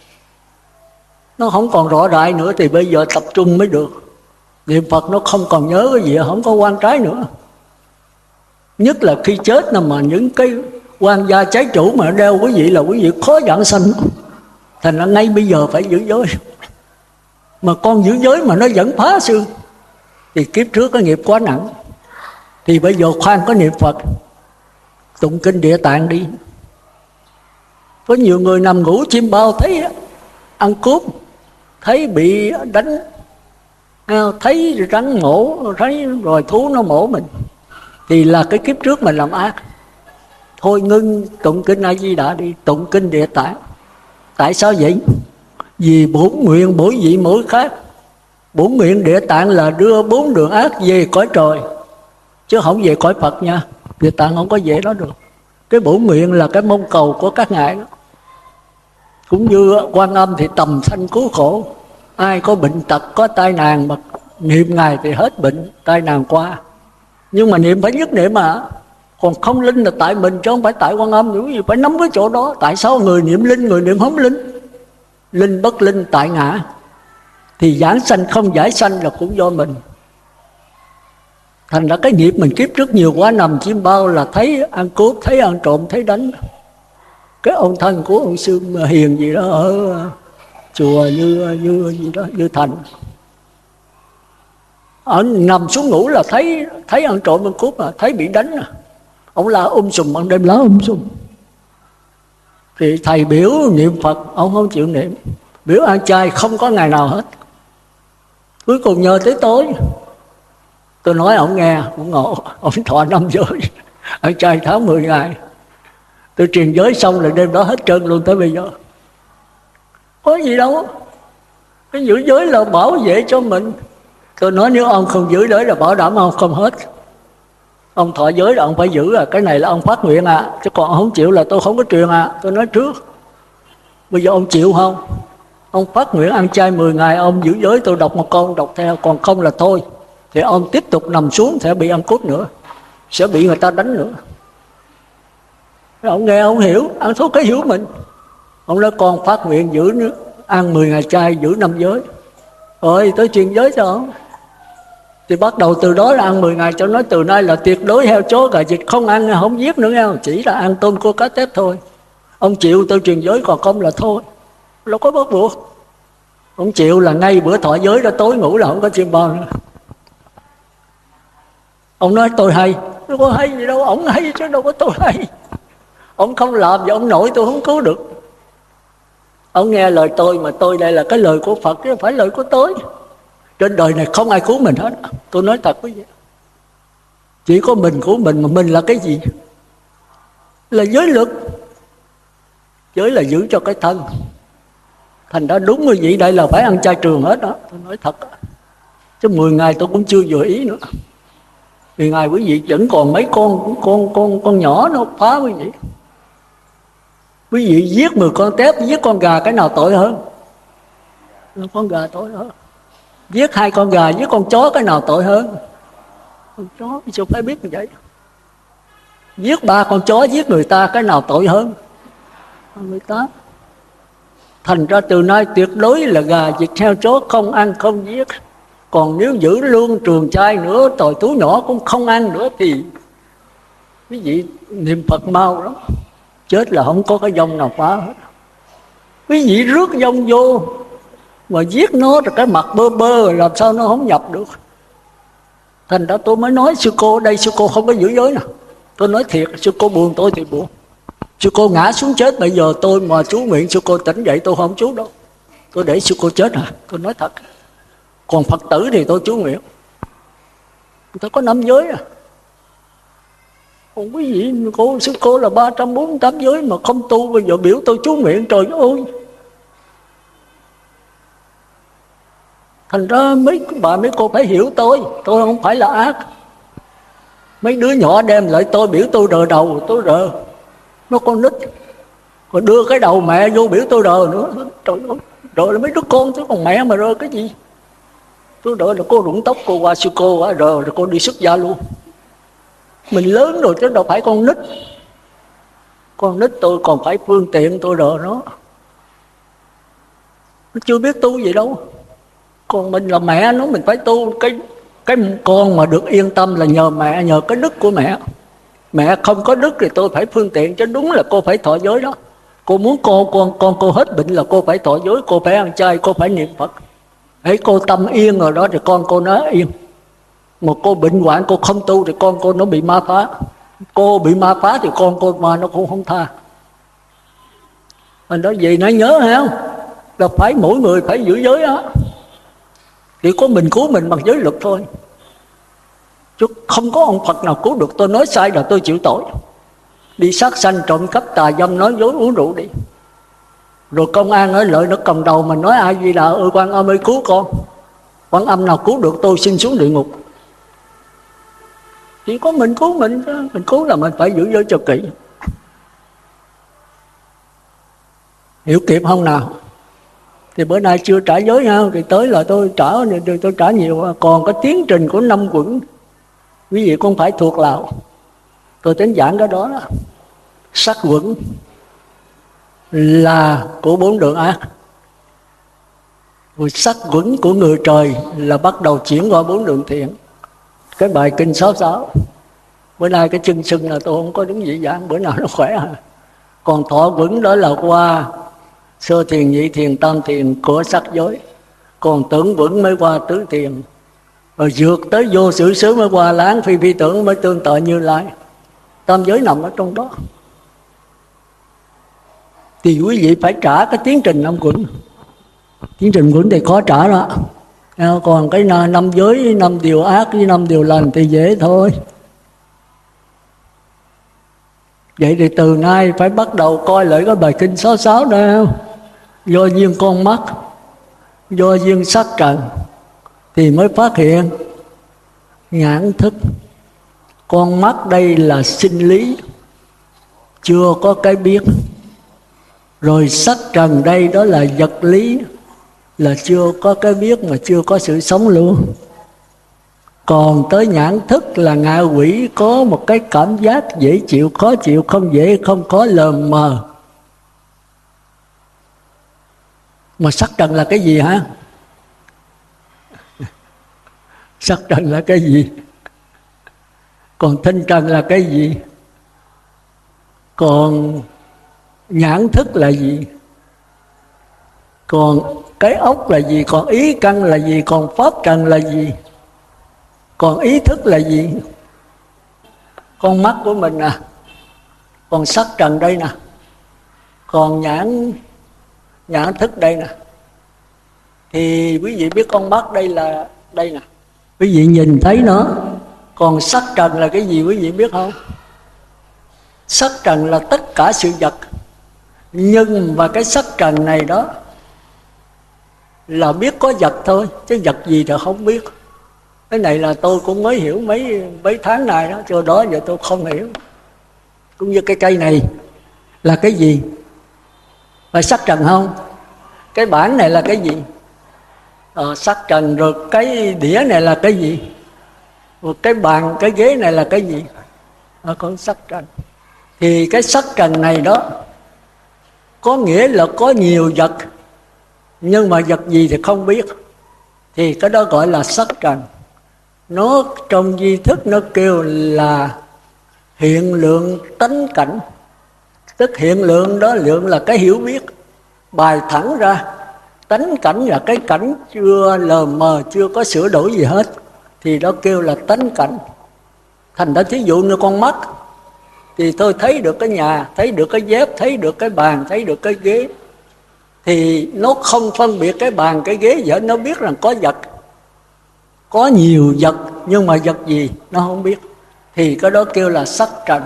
Nó không còn rõ rại nữa thì bây giờ tập trung mới được. Niệm Phật nó không còn nhớ cái gì, không có quan trái nữa. Nhất là khi chết mà những cái quan gia trái chủ mà đeo quý vị là quý vị khó giảng sanh. Thành ra ngay bây giờ phải giữ giới. Mà con giữ giới mà nó vẫn phá sư thì kiếp trước cái nghiệp quá nặng. Thì bây giờ khoan có niệm Phật, tụng kinh Địa Tạng đi. Có nhiều người nằm ngủ chim bao thấy ăn cướp, thấy bị đánh thấy rắn mổ, thấy rồi thú nó mổ mình, thì là cái kiếp trước mình làm ác. Thôi ngưng tụng kinh A Di Đà đi, tụng kinh Địa Tạng. Tại sao vậy? Vì bổn nguyện mỗi vị mỗi khác. Bổn nguyện Địa Tạng là đưa 4 đường ác về cõi trời, chứ không về cõi Phật nha. Địa Tạng không có về đó được. Cái bổn nguyện là cái mong cầu của các ngài đó. Cũng như Quan Âm thì tầm sanh cứu khổ. Ai có bệnh tật, có tai nạn mà niệm ngài thì hết bệnh, tai nạn qua. Nhưng mà niệm phải nhất niệm mà. Còn không linh là tại mình chứ không phải tại Quan Âm. Những gì phải nắm cái chỗ đó. Tại sao người niệm linh, người niệm không linh? Linh bất linh tại ngã. Thì giảng sanh không giải sanh là cũng do mình. Thành ra cái nghiệp mình kiếp trước nhiều quá, nằm chim bao là thấy ăn cướp, thấy ăn trộm, thấy đánh. Cái ông thân của ông Sư Hiền gì đó ở chùa như Thành, ở nằm xuống ngủ là thấy ăn trộm ăn cướp, mà thấy bị đánh à. Ông la sùm, ban đêm lá sùm. Thì thầy biểu niệm Phật, ông không chịu niệm. Biểu ăn chay không có ngày nào hết. Cuối cùng nhờ tới tối, tôi nói ông nghe, cũng ngộ. Ông thọ 5 giới, ăn chay tháng 10 ngày. Tôi truyền giới xong là đêm đó hết trơn luôn tới bây giờ. Có gì đâu. Cái giữ giới là bảo vệ cho mình. Tôi nói nếu ông không giữ giới là bảo đảm ông không hết. Ông thọ giới là ông phải giữ à. Cái này là ông phát nguyện à. Chứ còn ông không chịu là tôi không có truyền à. Tôi nói trước. Bây giờ ông chịu không? Ông phát nguyện ăn chay 10 ngày, ông giữ giới, tôi đọc một câu đọc theo. Còn không là thôi. Thì ông tiếp tục nằm xuống sẽ bị ăn cướp nữa, sẽ bị người ta đánh nữa. Ông nghe ông hiểu, ăn thuốc cái hiểu mình. Ông nói con phát nguyện giữ nước, ăn 10 ngày chay, giữ 5 giới. Rồi tôi truyền giới cho ông. Thì bắt đầu từ đó là ăn 10 ngày, cho nói từ nay là tuyệt đối heo chó gà vịt không ăn, không giết nữa nghe, chỉ là ăn tôm cua cá tép thôi. Ông chịu tôi truyền giới, còn không là thôi. Đâu có bắt buộc. Ông chịu là ngay bữa thọ giới đó, tối ngủ là không có chim bao nữa. Ông nói tôi hay, tôi có hay gì đâu, ông hay chứ đâu có tôi hay. Ông không làm và ông nội tôi không cứu được. Ông nghe lời tôi, mà tôi đây là cái lời của Phật chứ không phải lời của tôi. Trên đời này không ai cứu mình hết. Tôi nói thật quý vị, chỉ có mình cứu mình. Mà mình là cái gì? Là giới lực. Giới là giữ cho cái thân. Thành ra đúng như vậy, đây là phải ăn chay trường hết đó. Tôi nói thật. Chứ 10 ngày tôi cũng chưa vừa ý nữa. 10 ngày quý vị vẫn còn mấy con nhỏ nó phá quý vị. Quý vị giết 10 con tép, giết con gà cái nào tội hơn? Con gà tội hơn. Giết 2 con gà, giết con chó cái nào tội hơn? Con chó sao phải biết như vậy? Giết 3 con chó, giết người ta cái nào tội hơn? Người ta. Thành ra từ nay tuyệt đối là gà vịt heo chó không ăn không giết. Còn nếu giữ luôn trường chay nữa, tồi thú nhỏ cũng không ăn nữa, thì quý vị niệm Phật mau lắm. Chết là không có cái dông nào phá hết. Quý vị rước dông vô mà giết nó rồi cái mặt bơ bơ, làm sao nó không nhập được. Thành ra tôi mới nói sư cô đây, sư cô không có giữ giới nào. Tôi nói thiệt, sư cô buồn tôi thì buồn. Sư cô ngã xuống chết, bây giờ tôi mà chú nguyện sư cô tỉnh dậy tôi không chú đâu. Tôi để sư cô chết hả? Tôi nói thật. Còn Phật tử thì tôi chú nguyện. Người ta có 5 giới à. Còn quý vị, sư cô là 348 giới mà không tu, bây giờ biểu tôi chú nguyện, trời ơi. Thành ra mấy cô phải hiểu tôi không phải là ác. Mấy đứa nhỏ đem lại tôi biểu tôi rờ đầu, tôi rờ. Nó con nít. Còn đưa cái đầu mẹ vô biểu tôi rờ nữa. Trời ơi, rờ là mấy đứa con chứ còn mẹ mà rờ cái gì. Tôi đợi là cô rụng tóc, cô qua sư cô quá rồi cô đi xuất gia luôn. Mình lớn rồi chứ đâu phải con nít. Con nít tôi còn phải phương tiện tôi đỡ nó chưa biết tu gì đâu. Còn mình là mẹ nó, mình phải tu. Cái con mà được yên tâm là nhờ mẹ, nhờ cái đức của mẹ. Mẹ không có đức thì tôi phải phương tiện, chứ đúng là cô phải thọ giới đó. Cô muốn con cô hết bệnh là cô phải thọ giới, cô phải ăn chay, cô phải niệm Phật. Hãy cô tâm yên rồi đó thì con cô nó yên. Một cô bệnh hoạn cô không tu thì con cô nó bị ma phá. Cô bị ma phá thì con cô mà nó cũng không tha. Mình nói gì nó nhớ hay không? Là phải mỗi người phải giữ giới đó. Chỉ có mình cứu mình bằng giới luật thôi, chứ không có ông Phật nào cứu được. Tôi nói sai là tôi chịu tội. Đi sát sanh, trộm cắp, tà dâm, nói dối, uống rượu đi, rồi công an ở lợi nó cầm đầu mà nói A Di Đà ơi Quan Âm ơi cứu con. Quan Âm nào cứu được tôi, xin xuống địa ngục. Chỉ có mình cứu mình, mình cứu là mình phải giữ giới cho kỹ. Hiểu kịp không nào? Thì bữa nay chưa trả giới ha, thì tới là tôi trả nhiều. Còn cái tiến trình của 5 quẩn, quý vị không phải thuộc lào. Tôi tính giảng cái đó đó. Sắc quẩn là của 4 đường ác, rồi sắc quẩn của người trời là bắt đầu chuyển qua 4 đường thiện. Cái bài kinh 66. Bữa nay cái chân sưng là tôi không có đứng dị giảng, bữa nào nó khỏe à. Còn thọ quẩn đó là qua sơ thiền, nhị thiền, tam thiền của sắc giới. Còn tưởng quẩn mới qua tứ thiền, rồi vượt tới vô sự xứ mới qua láng phi phi tưởng, mới tương tự Như Lai. Tam giới nằm ở trong đó. Thì quý vị phải trả cái tiến trình 5 quẩn. Tiến trình quẩn thì khó trả đó. Còn cái 5 giới, 5 điều ác với 5 điều lành thì dễ thôi. Vậy thì từ nay phải bắt đầu coi lại cái bài kinh 66 đó. Do duyên con mắt, do duyên sắc trần, thì mới phát hiện nhãn thức. Con mắt đây là sinh lý, chưa có cái biết. Rồi sắc trần đây đó là vật lý, là chưa có cái biết mà chưa có sự sống luôn. Còn tới nhãn thức là ngạ quỷ, có một cái cảm giác dễ chịu, khó chịu, không dễ, không có, lờ mờ. Mà sắc trần là cái gì hả? Sắc trần là cái gì? Còn thanh trần là cái gì? Còn nhãn thức là gì? Còn cái ốc là gì? Còn ý căn là gì? Còn pháp trần là gì? Còn ý thức là gì? Con mắt của mình nè, còn sắc trần đây nè, còn nhãn thức đây nè. Thì quý vị biết con mắt đây là đây nè, quý vị nhìn thấy nó. Còn sắc trần là cái gì quý vị biết không? Sắc trần là tất cả sự vật. Nhưng mà cái sắc trần này đó là biết có vật thôi, chứ vật gì thì không biết. Cái này là tôi cũng mới hiểu mấy tháng này đó, cho đó giờ tôi không hiểu. Cũng như cái cây này là cái gì? Phải sắc trần không? Cái bảng này là cái gì? Sắc trần. Rồi cái đĩa này là cái gì? Rồi cái bàn, cái ghế này là cái gì? Có sắc trần. Thì cái sắc trần này đó có nghĩa là có nhiều vật, nhưng mà vật gì thì không biết. Thì cái đó gọi là sắc trần. Nó trong di thức nó kêu là hiện lượng tánh cảnh. Tức hiện lượng đó, lượng là cái hiểu biết. Bài thẳng ra, tánh cảnh là cái cảnh chưa lờ mờ, chưa có sửa đổi gì hết, thì đó kêu là tánh cảnh. Thành ra thí dụ như con mắt, thì tôi thấy được cái nhà, thấy được cái dép, thấy được cái bàn, thấy được cái ghế. Thì nó không phân biệt cái bàn, cái ghế gì hết. Nó biết rằng có vật, có nhiều vật, nhưng mà vật gì nó không biết. Thì cái đó kêu là sắc trần.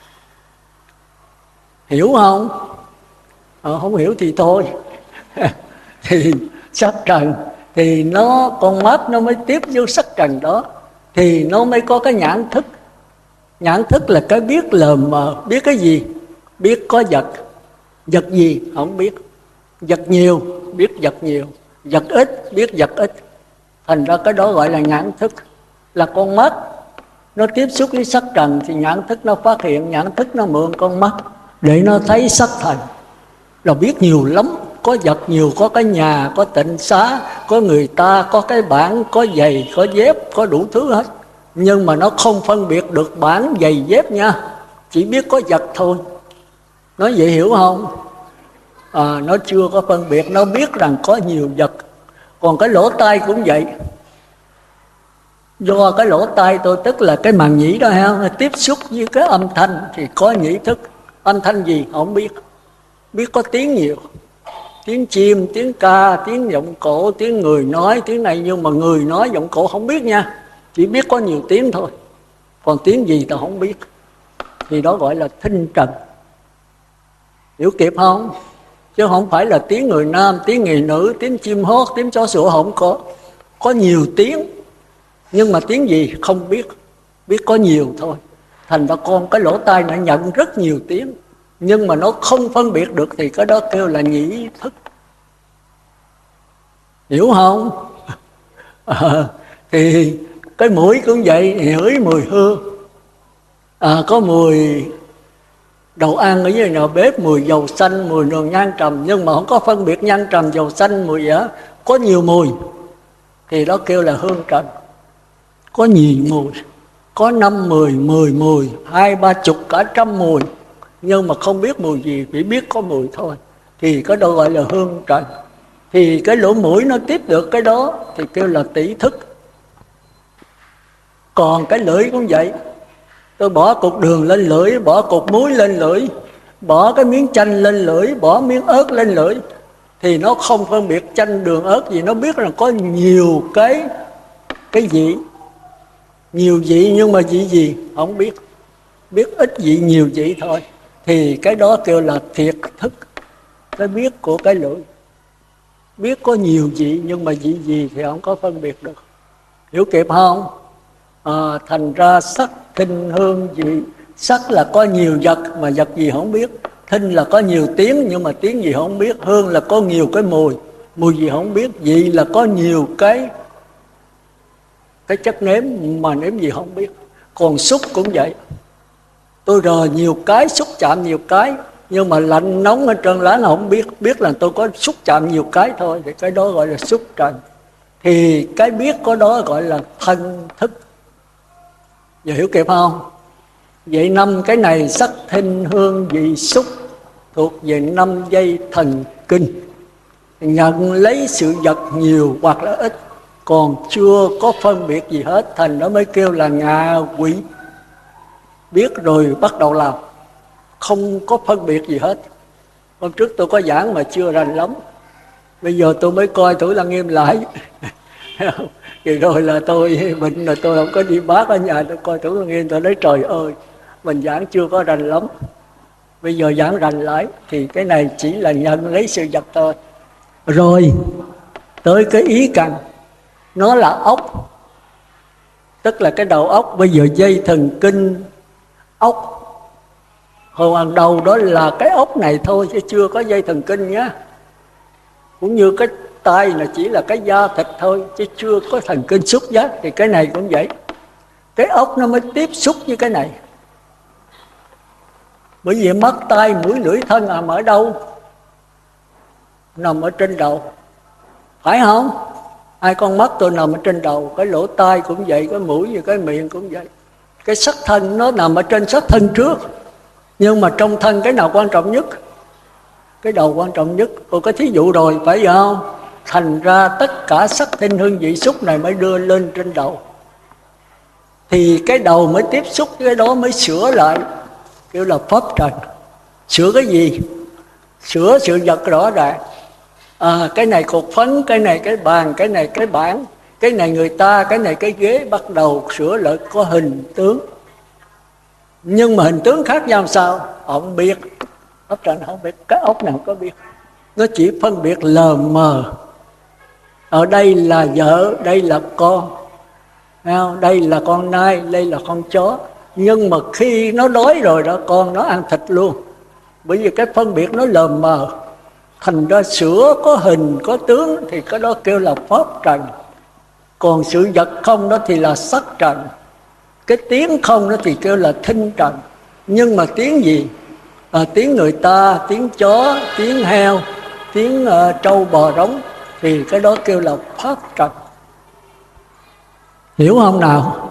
Hiểu không? Không hiểu thì thôi. Thì sắc trần thì nó, con mắt nó mới tiếp vô sắc trần đó, thì nó mới có cái nhãn thức. Nhãn thức là cái biết lờ mờ. Biết cái gì? Biết có vật. Vật gì? Không biết. Vật nhiều, biết vật nhiều. Vật ít, biết vật ít. Thành ra cái đó gọi là nhãn thức. Là con mắt nó tiếp xúc với sắc trần, thì nhãn thức nó phát hiện, nhãn thức nó mượn con mắt để nó thấy sắc thành. Là biết nhiều lắm. Có vật nhiều, có cái nhà, có tịnh xá, có người ta, có cái bảng, có giày, có dép, có đủ thứ hết. Nhưng mà nó không phân biệt được bảng, giày, dép nha. Chỉ biết có vật thôi. Nói vậy hiểu không? Nó chưa có phân biệt. Nó biết rằng có nhiều vật. Còn cái lỗ tai cũng vậy. Do cái lỗ tai tôi, tức là cái màng nhĩ đó ha, tiếp xúc với cái âm thanh thì có nhĩ thức. Âm thanh gì không biết. Biết có tiếng nhiều. tiếng chim, tiếng ca, tiếng giọng cổ, tiếng người nói, tiếng này. Nhưng mà người nói giọng cổ không biết nha, chỉ biết có nhiều tiếng thôi, còn tiếng gì ta không biết. Thì đó gọi là thinh trần. Hiểu kịp không? Chứ không phải là tiếng người nam, tiếng người nữ, tiếng chim hót, tiếng chó sủa, không có. Có nhiều tiếng, nhưng mà tiếng gì không biết, biết có nhiều thôi. Thành ra con cái lỗ tai nó nhận rất nhiều tiếng, nhưng mà nó không phân biệt được, thì cái đó kêu là nhĩ thức. Hiểu không? Thì cái mũi cũng vậy, ngửi mùi hương. Có mùi đồ ăn ở dưới nào bếp, mùi dầu xanh, mùi đường nhang trầm, nhưng mà không có phân biệt nhang trầm, dầu xanh, mùi gì đó. Có nhiều mùi thì đó kêu là hương trần. Có nhiều mùi, có 5, 10 mùi, 20, 30, cả 100 mùi, nhưng mà không biết mùi gì, chỉ biết có mùi thôi, thì cái đó gọi là hương trần. Thì cái lỗ mũi nó tiếp được cái đó thì kêu là tỷ thức. Còn cái lưỡi cũng vậy, tôi bỏ cục đường lên lưỡi, bỏ cục muối lên lưỡi, bỏ cái miếng chanh lên lưỡi, bỏ miếng ớt lên lưỡi, thì nó không phân biệt chanh đường ớt gì, nó biết là có nhiều cái vị, nhiều vị, nhưng mà vị gì không biết, biết ít vị nhiều vị thôi. Thì cái đó kêu là thiệt thức, cái biết của cái lưỡi. Biết có nhiều vị, nhưng mà vị gì thì không có phân biệt được. Hiểu kịp không? Thành ra sắc, thinh, hương, vị. Sắc là có nhiều vật mà vật gì không biết. Thinh là có nhiều tiếng, nhưng mà tiếng gì không biết. Hương là có nhiều cái mùi, mùi gì không biết. Vị là có nhiều cái chất nếm mà nếm gì không biết. Còn xúc cũng vậy, tôi rờ nhiều cái, xúc chạm nhiều cái, nhưng mà lạnh nóng ở trên lá không biết. Biết là tôi có xúc chạm nhiều cái thôi, thì cái đó gọi là xúc trần. Thì cái biết có đó gọi là thân thức. Giờ hiểu kịp không? Vậy 5 cái này, sắc, thinh, hương, vị, xúc, thuộc về 5 dây thần kinh, nhận lấy sự vật nhiều hoặc là ít, còn chưa có phân biệt gì hết. Thành nó mới kêu là ngạ quỷ. Biết rồi bắt đầu làm, không có phân biệt gì hết. Hôm trước tôi có giảng mà chưa rành lắm, bây giờ tôi mới coi Thủ Lăng Nghiêm lại. Thì rồi là tôi bệnh rồi, tôi không có đi bác ở nhà, tôi coi Thủ Lăng Nghiêm, tôi nói trời ơi, mình giảng chưa có rành lắm. Bây giờ giảng rành lại, thì cái này chỉ là nhận lấy sự vật thôi. Rồi tới cái ý cần, nó là ốc, tức là cái đầu óc. Bây giờ dây thần kinh ốc, hồi hàng đầu đó là cái ốc này thôi, chứ chưa có dây thần kinh nhé. Cũng như cái tay là chỉ là cái da thịt thôi, chứ chưa có thần kinh xúc giác. Thì cái này cũng vậy, cái ốc nó mới tiếp xúc với cái này. Bởi vì mắt, tai, mũi, lưỡi, thân nằm ở đâu? Nằm ở trên đầu, phải không? Hai con mắt tôi nằm ở trên đầu, cái lỗ tai cũng vậy, cái mũi và cái miệng cũng vậy. Cái sắc thân nó nằm ở trên sắc thân trước, nhưng mà trong thân cái nào quan trọng nhất? Cái đầu quan trọng nhất. Tôi có thí dụ rồi, phải vậy không? Thành ra tất cả sắc, thinh, hương, vị, xúc này mới đưa lên trên đầu, thì cái đầu mới tiếp xúc với cái đó, mới sửa lại, kêu là pháp trần. Sửa cái gì? Sửa sự vật rõ ràng. Cái này cột phấn, cái này cái bàn, cái này cái bảng, cái này người ta, cái này cái ghế. Bắt đầu sửa lại có hình tướng. Nhưng mà hình tướng khác nhau sao? Không biết. Pháp trần không biết, cái ốc nào có biết. Nó chỉ phân biệt lờ mờ. Ở đây là vợ, đây là con, đây là con nai, đây là con chó. Nhưng mà khi nó đói rồi đó, con nó ăn thịt luôn. Bởi vì cái phân biệt nó lờ mờ. Thành ra sửa có hình, có tướng, thì cái đó kêu là pháp trần. Còn sự vật không đó thì là sắc trần. Cái tiếng không đó thì kêu là thinh trần. Nhưng mà tiếng gì? Tiếng người ta, tiếng chó, tiếng heo, tiếng trâu bò rống, thì cái đó kêu là pháp trần. Hiểu không nào?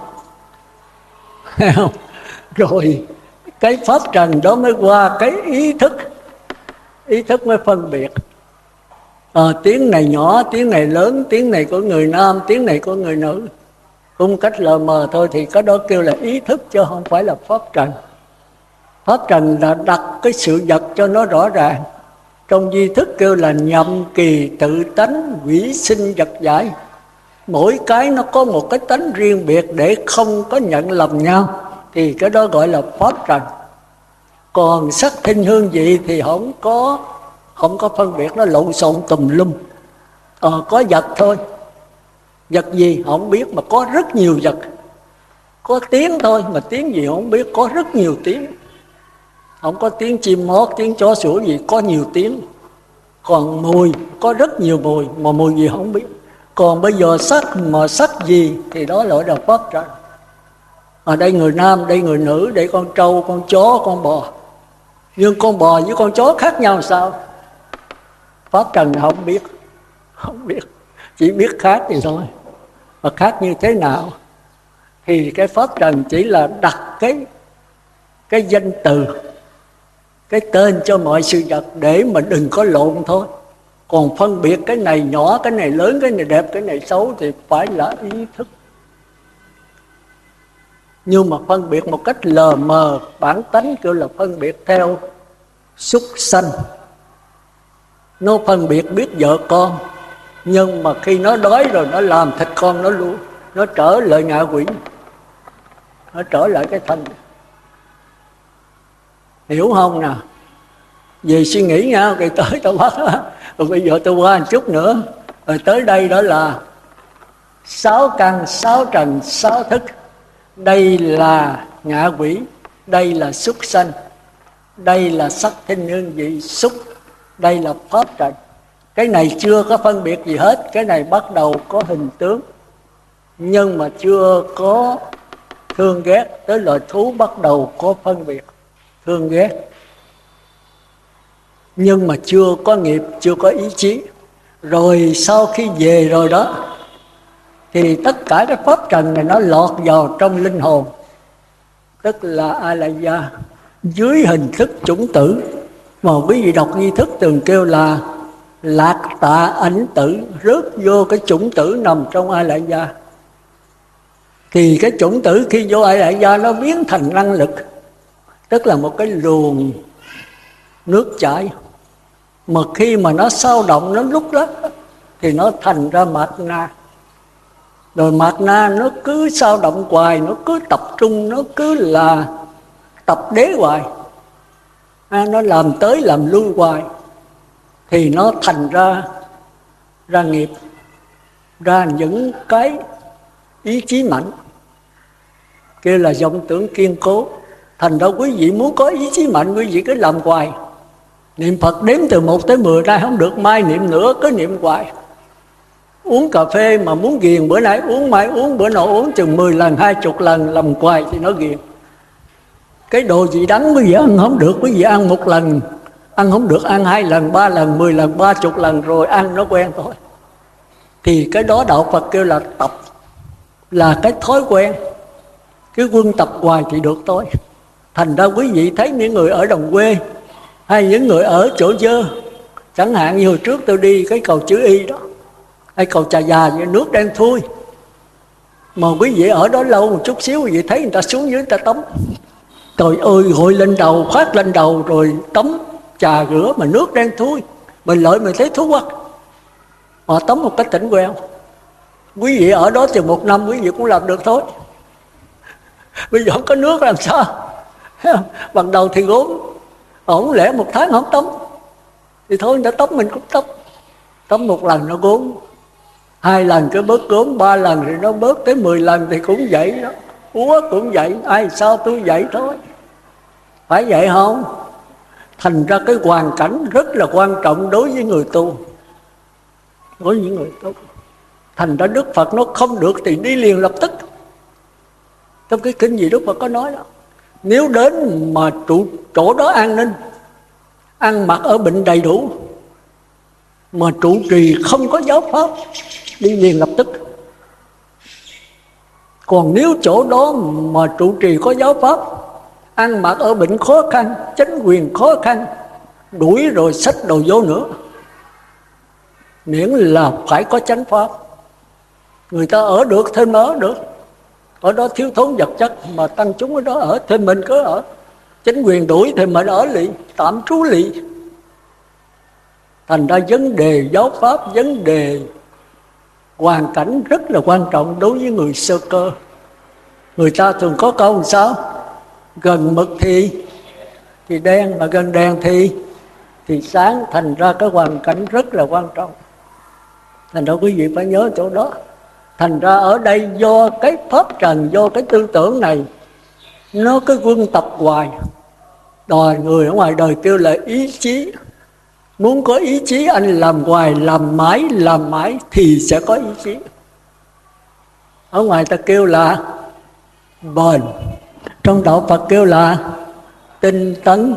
Rồi cái pháp trần đó mới qua cái ý thức. Ý thức mới phân biệt. Tiếng này nhỏ, tiếng này lớn, tiếng này của người nam, tiếng này của người nữ. Cung cách lờ mờ thôi, thì cái đó kêu là ý thức, chứ không phải là pháp trần. Pháp trần là đặt cái sự vật cho nó rõ ràng. Trong di thức kêu là nhậm kỳ tự tánh, quỷ sinh vật giải. Mỗi cái nó có một cái tánh riêng biệt để không có nhận lầm nhau, thì cái đó gọi là pháp trần. Còn sắc thinh hương vị thì không có phân biệt, nó lộn xộn tùm lum. Có vật thôi, vật gì không biết mà có rất nhiều vật. Có tiếng thôi mà tiếng gì không biết, có rất nhiều tiếng. Không có tiếng chim hót, tiếng chó sủa gì, có nhiều tiếng. Còn mùi, có rất nhiều mùi, mà mùi gì không biết. Còn bây giờ sắc, mà sắc gì thì đó gọi là pháp trần. Ở đây người nam, đây người nữ, đây con trâu, con chó, con bò. Nhưng con bò với con chó khác nhau sao? Pháp trần không biết, chỉ biết khác thì thôi. Mà khác như thế nào? Thì cái pháp trần chỉ là đặt cái danh từ, cái tên cho mọi sự vật để mà đừng có lộn thôi. Còn phân biệt cái này nhỏ, cái này lớn, cái này đẹp, cái này xấu thì phải là ý thức. Nhưng mà phân biệt một cách lờ mờ, bản tánh kêu là phân biệt theo súc sanh. Nó phân biệt biết vợ con, nhưng mà khi nó đói rồi nó làm thịt con nó luôn. Nó trở lại ngạ quỷ, nó trở lại cái thân. Hiểu không nè? Về suy nghĩ nha, rồi tới tao bắt. Rồi bây giờ tôi qua một chút nữa. Rồi tới đây đó là 6 căn, 6 trần, 6 thức. Đây là ngạ quỷ, đây là súc sanh, đây là sắc thinh hương vị xúc, đây là pháp trần. Cái này chưa có phân biệt gì hết. Cái này bắt đầu có hình tướng, nhưng mà chưa có thương ghét. Tới loài thú bắt đầu có phân biệt thương ghét, nhưng mà chưa có nghiệp, chưa có ý chí. Rồi sau khi về rồi đó, thì tất cả cái pháp trần này nó lọt vào trong linh hồn, tức là A-la-gia, dưới hình thức chủng tử. Mà quý vị đọc nghi thức thường kêu là lạc tạ ảnh tử, rớt vô cái chủng tử nằm trong A-la-gia. Thì cái chủng tử khi vô A-la-gia nó biến thành năng lực, tức là một cái luồng nước chảy. Mà khi mà nó sao động, nó lúc đó thì nó thành ra mạt na. Rồi mạt na nó cứ sao động hoài, nó cứ tập trung, nó cứ là tập đế hoài, nó làm tới làm lui hoài, thì nó thành ra nghiệp, ra những cái ý chí mạnh, kia là vọng tưởng kiên cố. Thành ra quý vị muốn có ý chí mạnh, quý vị cứ làm hoài. Niệm Phật đếm từ 1 tới 10 ra không được, mai niệm nữa, cứ niệm hoài. Uống cà phê mà muốn ghiền, bữa nay uống, mai uống, bữa nọ uống chừng 10 lần, 20 lần, làm hoài thì nó ghiền. Cái đồ gì đắng quý vị ăn không được, quý vị ăn 1 lần, ăn không được, ăn 2 lần, 3 lần, 10 lần, 30 lần rồi ăn nó quen thôi. Thì cái đó đạo Phật kêu là tập, là cái thói quen. Cái quân tập hoài thì được thôi. Thành ra quý vị thấy những người ở đồng quê hay những người ở chỗ dơ, chẳng hạn như hồi trước tôi đi cái cầu chữ Y đó, hay cầu Trà Già, nước đen thui, mà quý vị ở đó lâu một chút xíu, quý vị thấy người ta xuống dưới người ta tắm. Trời ơi, gội lên đầu, khoát lên đầu rồi tắm trà rửa mà nước đen thui. Mình lợi mình thấy thú quá. Họ tắm một cách tỉnh queo. Quý vị ở đó chừng 1 năm quý vị cũng làm được thôi. Bây giờ không có nước làm sao? Bằng đầu thì gốm, ổn lẽ 1 tháng không tắm thì thôi người ta tắm mình cũng tắm. Tắm 1 lần nó gốm, 2 lần cứ bớt gốm, 3 lần thì nó bớt, tới 10 lần thì cũng vậy đó. Úa cũng vậy, ai sao tôi vậy thôi. Phải vậy không? Thành ra cái hoàn cảnh rất là quan trọng đối với người tu, đối với những người tu. Thành ra Đức Phật nó không được thì đi liền lập tức. Trong cái kinh gì Đức Phật có nói đó, nếu đến mà chỗ đó an ninh, ăn mặc ở bệnh đầy đủ, mà trụ trì không có giáo pháp, đi liền lập tức. Còn nếu chỗ đó mà trụ trì có giáo pháp, ăn mặc ở bệnh khó khăn, chánh quyền khó khăn, đuổi rồi xách đồ vô nữa. Miễn là phải có chánh pháp, người ta ở được thêm ở được. Ở đó thiếu thốn vật chất mà tăng chúng ở đó ở, thêm mình cứ ở. Chính quyền đuổi thì mình ở lì, tạm trú lì. Thành ra vấn đề giáo pháp, vấn đề hoàn cảnh rất là quan trọng đối với người sơ cơ. Người ta thường có câu làm sao? Gần mực thì đen, mà gần đèn thì sáng. Thành ra cái hoàn cảnh rất là quan trọng. Thành ra quý vị phải nhớ chỗ đó. Thành ra ở đây do cái pháp trần, do cái tư tưởng này, nó cái quân tập hoài. Đòi người ở ngoài đời kêu là ý chí. Muốn có ý chí anh làm hoài, làm mãi thì sẽ có ý chí. Ở ngoài ta kêu là bền, trong đạo Phật kêu là tinh tấn.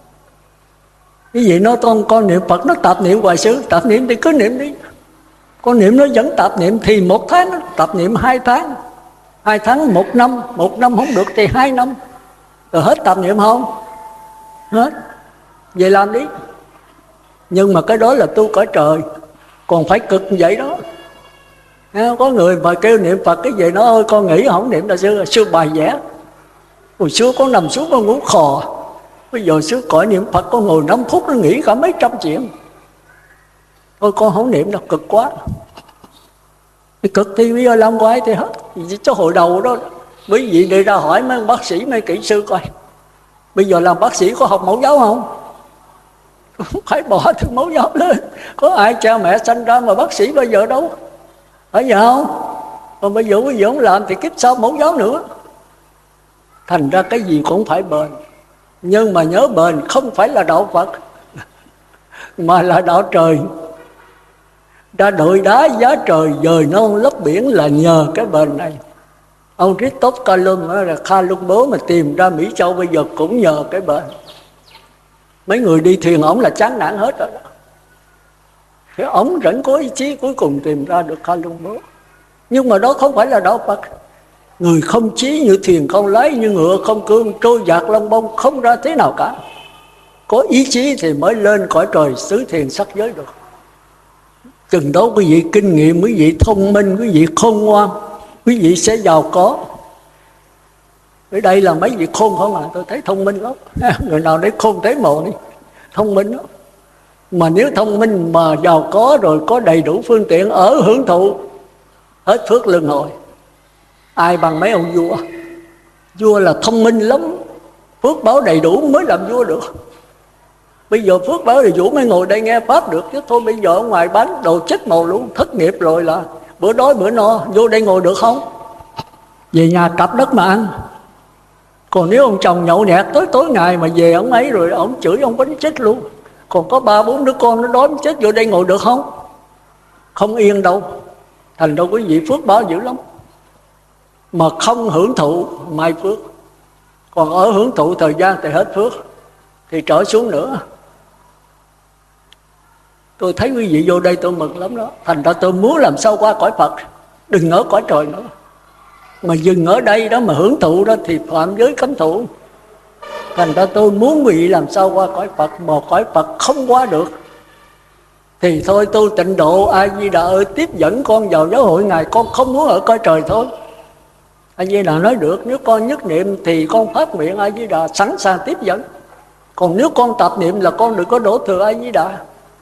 Cái gì nó con niệm Phật nó tạp niệm hoài xứ, tạp niệm thì cứ niệm đi. Con niệm nó vẫn tạp niệm thì 1 tháng nó tạp niệm 2 tháng, 2 tháng 1 năm, 1 năm không được thì 2 năm, rồi hết tạp niệm không? Hết. Vậy làm đi. Nhưng mà cái đó là tu cõi trời, còn phải cực như vậy đó. Có người mà kêu niệm Phật cái gì nó ơi con nghĩ không niệm là xưa bài vẽ. Hồi xưa con nằm xuống con ngủ khò, bây giờ xưa cõi niệm Phật con ngồi 5 phút nó nghĩ cả mấy trăm chuyện. Thôi con không niệm đâu, cực quá. Cái cực thì bây giờ làm quái thì hết. Cho hồi đầu đó quý vị đi ra hỏi mấy bác sĩ, mấy kỹ sư coi, bây giờ làm bác sĩ có học mẫu giáo không? Phải bỏ từ mẫu giáo lên. Có ai cha mẹ sanh ra mà bác sĩ bây giờ đâu, phải vậy không? Còn bây giờ quý vị không làm thì kiếp sau mẫu giáo nữa. Thành ra cái gì cũng phải bền. Nhưng mà nhớ bền không phải là đạo Phật, mà là đạo trời. Ra đội đá giá trời, dời non lấp biển là nhờ cái bền này. Ông Christophe Colomb mà tìm ra Mỹ Châu bây giờ cũng nhờ cái bền. Mấy người đi thuyền ổng là chán nản hết rồi đó. Thì ổng vẫn có ý chí cuối cùng tìm ra được Colomb. Nhưng mà đó không phải là đạo Phật. Người không chí như thuyền không lái, như ngựa không cương, trôi dạt lông bông, không ra thế nào cả. Có ý chí thì mới lên cõi trời xứ thiền sắc giới được. Chừng đó quý vị kinh nghiệm, quý vị thông minh, quý vị khôn ngoan, quý vị sẽ giàu có. Ở đây là mấy vị khôn không à, tôi thấy thông minh lắm. Người nào đấy khôn tế mộ đi, thông minh lắm. Mà nếu thông minh mà giàu có rồi có đầy đủ phương tiện ở hưởng thụ, hết phước luân hồi. Ai bằng mấy ông vua? Vua là thông minh lắm, phước báo đầy đủ mới làm vua được. Bây giờ phước báo đầy đủ mới ngồi đây nghe pháp được, chứ thôi bây giờ ở ngoài bán đồ chết màu luôn, thất nghiệp rồi là bữa đói bữa no, vô đây ngồi được không? Về nhà cặp đất mà ăn. Còn nếu ông chồng nhậu nhẹt tới tối ngày mà về ông ấy rồi ông chửi ông bánh chết luôn. Còn có 3-4 đứa con nó đói chết, vô đây ngồi được không? Không yên đâu. Thành đâu quý vị phước báo dữ lắm. Mà không hưởng thụ mai phước. Còn ở hưởng thụ thời gian thì hết phước, thì trở xuống nữa. Tôi thấy quý vị vô đây tôi mừng lắm đó. Thành ra tôi muốn làm sao qua cõi Phật, đừng ở cõi trời nữa. Mà dừng ở đây đó mà hưởng thụ đó thì phạm giới cấm thụ. Thành ra tôi muốn quý vị làm sao qua cõi Phật, mà cõi Phật không qua được thì thôi tu tịnh độ. A Di Đà ơi tiếp dẫn con vào giáo hội Ngài, con không muốn ở cõi trời thôi. A Di Đà nói được, nếu con nhất niệm thì con phát nguyện A Di Đà sẵn sàng tiếp dẫn. Còn nếu con tạp niệm là con đừng có đổ thừa A Di Đà.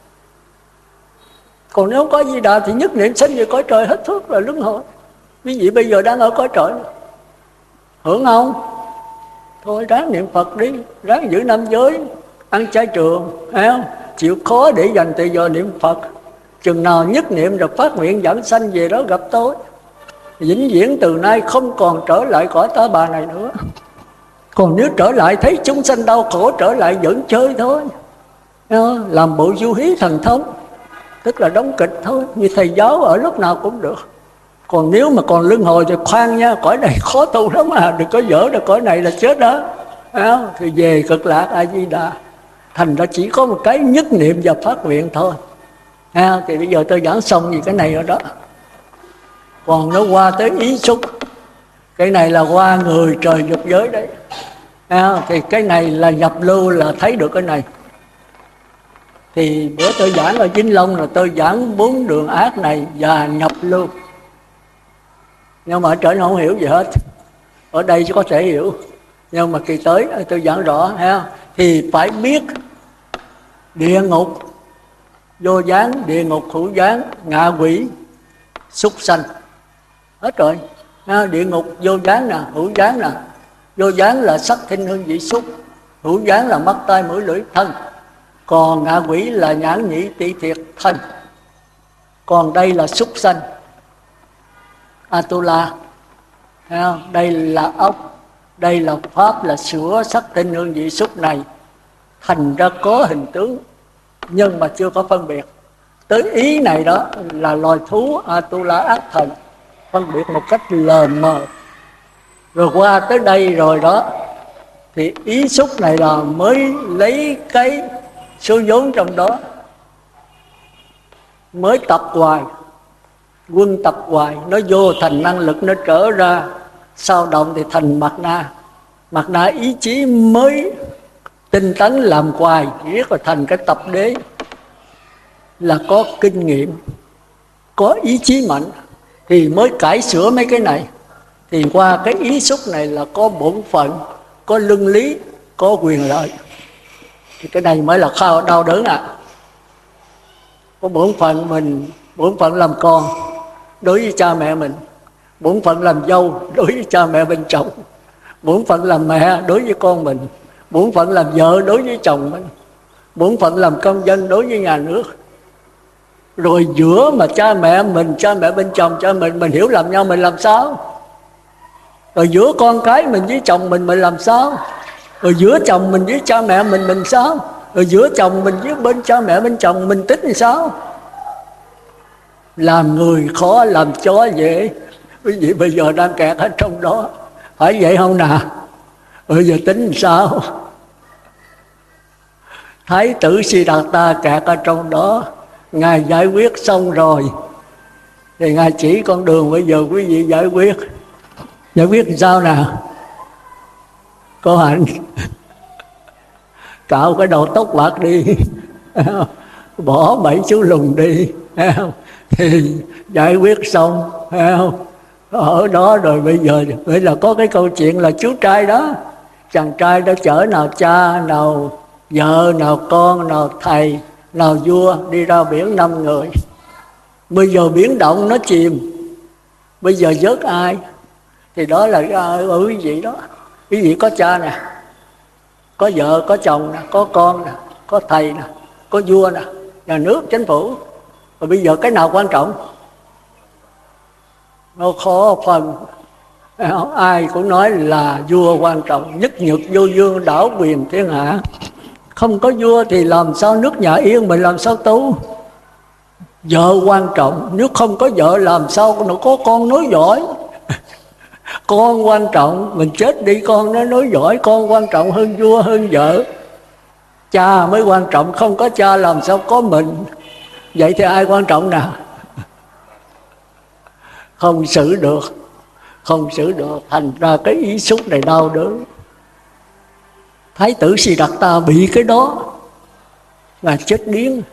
Còn nếu không có A Di Đà thì nhất niệm sanh về cõi trời hết phước là luân hồi. Quý vị bây giờ đang ở cõi trời, hưởng không? Thôi ráng niệm Phật đi, ráng giữ 5 giới, ăn chay trường, thấy không? Chịu khó để dành thời giờ niệm Phật. Chừng nào nhất niệm rồi phát nguyện dẫn sanh về đó gặp tôi, vĩnh viễn từ nay không còn trở lại cõi ta bà này nữa. Còn nếu trở lại thấy chúng sanh đau khổ, trở lại vẫn chơi thôi, làm bộ du hí thần thông, tức là đóng kịch thôi, như thầy giáo ở lúc nào cũng được. Còn nếu mà còn luân hồi thì khoan nha, cõi này khó tu lắm à, đừng có dở được cõi này là chết đó. Thì về cực lạc A Di Đà. Thành ra chỉ có một cái nhất niệm và phát nguyện thôi. Thì bây giờ tôi giảng xong vì cái này rồi đó. Còn nó qua tới ý xúc, cái này là qua người trời dục giới đấy. Thì cái này là nhập lưu là thấy được cái này. Thì bữa tôi giảng ở Vĩnh Long là tôi giảng 4 đường ác này và nhập lưu. Nhưng mà ở trở nó không hiểu gì hết. Ở đây chỉ có thể hiểu. Nhưng mà kỳ tới tôi giảng rõ. Thì phải biết địa ngục vô gián, địa ngục, hữu gián, ngạ quỷ, súc sanh. Hết rồi. Địa ngục vô gián nè, hữu gián nè. Vô gián là sắc thinh hương vị xúc, hữu gián là mắt tai mũi lưỡi thân, còn ngạ quỷ là nhãn nhĩ tỷ thiệt thân. Còn đây là súc sanh, Atula. Đây là ốc, đây là pháp, là sửa sắc thinh hương vị xúc này thành ra có hình tướng, nhưng mà chưa có phân biệt. Tới ý này đó là loài thú Atula ác thần, phân biệt một cách lờ mờ. Rồi qua tới đây rồi đó, thì ý xúc này là mới lấy cái số vốn trong đó, mới tập hoài, quân tập hoài, nó vô thành năng lực, nó trở ra sao động thì thành Mạt Na. Mạt Na ý chí mới tinh tấn làm hoài, riết rồi thành cái tập đế, là có kinh nghiệm, có ý chí mạnh thì mới cải sửa mấy cái này. Thì qua cái ý xúc này là có bổn phận, có luân lý, có quyền lợi. Thì cái này mới là đau đớn Có bổn phận mình, bổn phận làm con đối với cha mẹ mình, bổn phận làm dâu đối với cha mẹ bên chồng, bổn phận làm mẹ đối với con mình, bổn phận làm vợ đối với chồng mình, bổn phận làm công dân đối với nhà nước. Rồi giữa mà cha mẹ mình, cha mẹ bên chồng, cha mình hiểu lầm nhau, mình làm sao? Rồi giữa con cái mình với chồng mình làm sao? Rồi giữa chồng mình với cha mẹ mình sao? Rồi giữa chồng mình với bên cha mẹ bên chồng mình tính thì sao? Làm người khó, làm chó dễ. Quý vị bây giờ đang kẹt ở trong đó, phải vậy không nào? Bây giờ tính sao? Thái tử Siddhartha kẹt ở trong đó, Ngài giải quyết xong rồi thì Ngài chỉ con đường bây giờ quý vị giải quyết. Giải quyết làm sao nào? Có hạnh cạo cái đầu tóc bạc đi, bỏ 7 chú lùn đi, thì giải quyết xong. Ở đó rồi bây giờ là có cái câu chuyện là chú trai đó, chàng trai đó chở nào cha, nào vợ, nào con, nào thầy, nào vua đi ra biển 5 người. Bây giờ biển động nó chìm, bây giờ vớt ai? Thì đó là ở quý vị đó. Quý vị có cha nè, có vợ, có chồng nè, có con nè, có thầy nè, có vua nè, nhà nước, chính phủ. Rồi bây giờ cái nào quan trọng? Nó khó phần. Ai cũng nói là vua quan trọng, nhất nhược vô vương, đảo quyền thiên hạ. Không có vua thì làm sao nước nhà yên, mình làm sao tu? Vợ quan trọng, nếu không có vợ làm sao nó có con nối dõi? Con quan trọng, mình chết đi con nó nối dõi. Con quan trọng hơn vua, hơn vợ. Cha mới quan trọng, không có cha làm sao có mình? Vậy thì ai quan trọng nào? Không xử được, không xử được. Thành ra cái ý xúc này đau đớn. Thái tử Siddhartha bị cái đó là chết điên.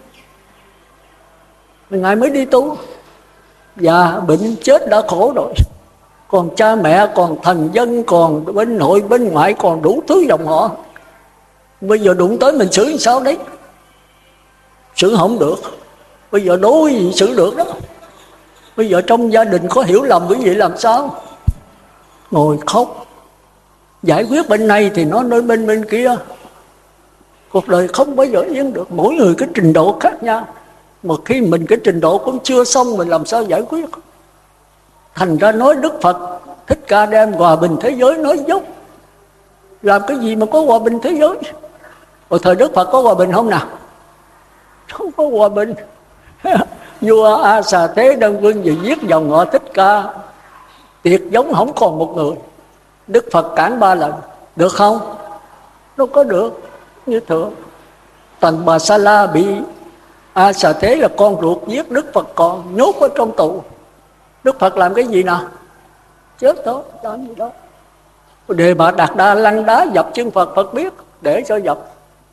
Ngài mới đi tu, và bệnh chết đã khổ rồi. Còn cha mẹ, còn thần dân, còn bên nội bên ngoại, còn đủ thứ dòng họ. Bây giờ đụng tới mình xử làm sao đấy? Xử không được. Bây giờ đối gì xử được đó? Bây giờ trong gia đình có hiểu lầm quý vị làm sao? Ngồi khóc. Giải quyết bên này thì nó nói bên kia. Cuộc đời không bao giờ yên được. Mỗi người cái trình độ khác nhau. Mà khi mình cái trình độ cũng chưa xong, mình làm sao giải quyết? Thành ra nói Đức Phật Thích Ca đem hòa bình thế giới nói dốc. Làm cái gì mà có hòa bình thế giới? Rồi thời Đức Phật có hòa bình không nào? Không có hòa bình. Vua A Xà Thế Đơn Vương vì giết dòng họ Thích Ca, tiệt giống không còn một người. Đức Phật cản 3 lần. Được không? Đâu có được. Như thường Tần Bà Sa La bị A Xà Thế là con ruột giết Đức Phật, còn nhốt ở trong tù. Đức Phật làm cái gì nào? Chết đó, làm gì đó. Đề Bà Đạt Đa lăn đá dập chân Phật, Phật biết để cho dập.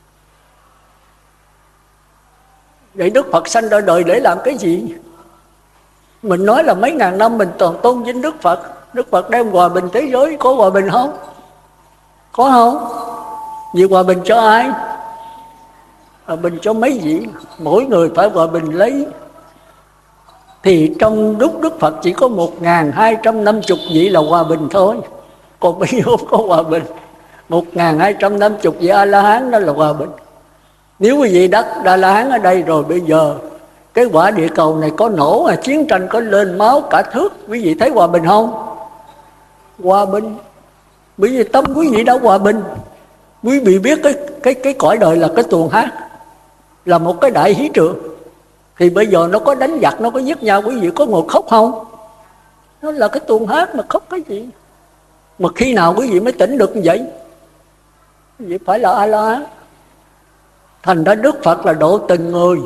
Vậy Đức Phật sanh ra đời để làm cái gì? Mình nói là mấy ngàn năm mình toàn tôn vinh Đức Phật. Đức Phật đem hòa bình thế giới, có hòa bình không? Có không? Vì hòa bình cho ai? hòa bình cho mấy vị, mỗi người phải hòa bình lấy. Thì trong lúc Đức Phật chỉ có 1250 vị là hòa bình thôi, còn bây giờ không có hòa bình. 1250 vị A-la-hán đó là hòa bình. Nếu quý vị đắc A-la-hán ở đây rồi, bây giờ cái quả địa cầu này có nổ, chiến tranh có lên máu cả thước, quý vị thấy hòa bình không? Hòa bình. Bởi vì tâm quý vị đã hòa bình. Quý vị biết cái cõi đời là cái tuồng hát, là một cái đại hí trường. Thì bây giờ nó có đánh giặc, nó có giết nhau, quý vị có ngồi khóc không? Nó là cái tuồng hát mà khóc cái gì? Mà khi nào quý vị mới tỉnh được như vậy? Quý vị phải là A-la-hán. Thành ra Đức Phật là độ từng người,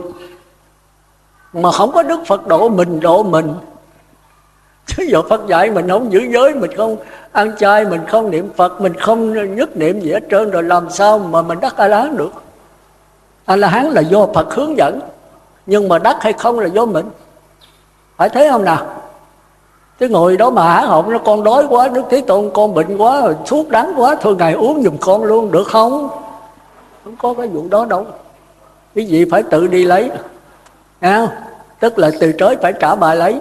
mà không có Đức Phật độ mình. Chứ giờ Phật dạy mình không giữ giới, mình không ăn chay, mình không niệm Phật, mình không nhất niệm gì hết trơn, rồi làm sao mà mình đắc A-la-hán được? A-la-hán là do Phật hướng dẫn, nhưng mà đắc hay không là do mình. Phải thấy không nào? Cái ngồi đó mà há họng, nó con đói quá, Đức Thế Tôn con bệnh quá, thuốc đắng quá, thôi Ngài uống giùm con luôn, được không? Không có cái vụ đó đâu. Cái gì phải tự đi lấy. À, tức là từ chối phải trả bài lấy.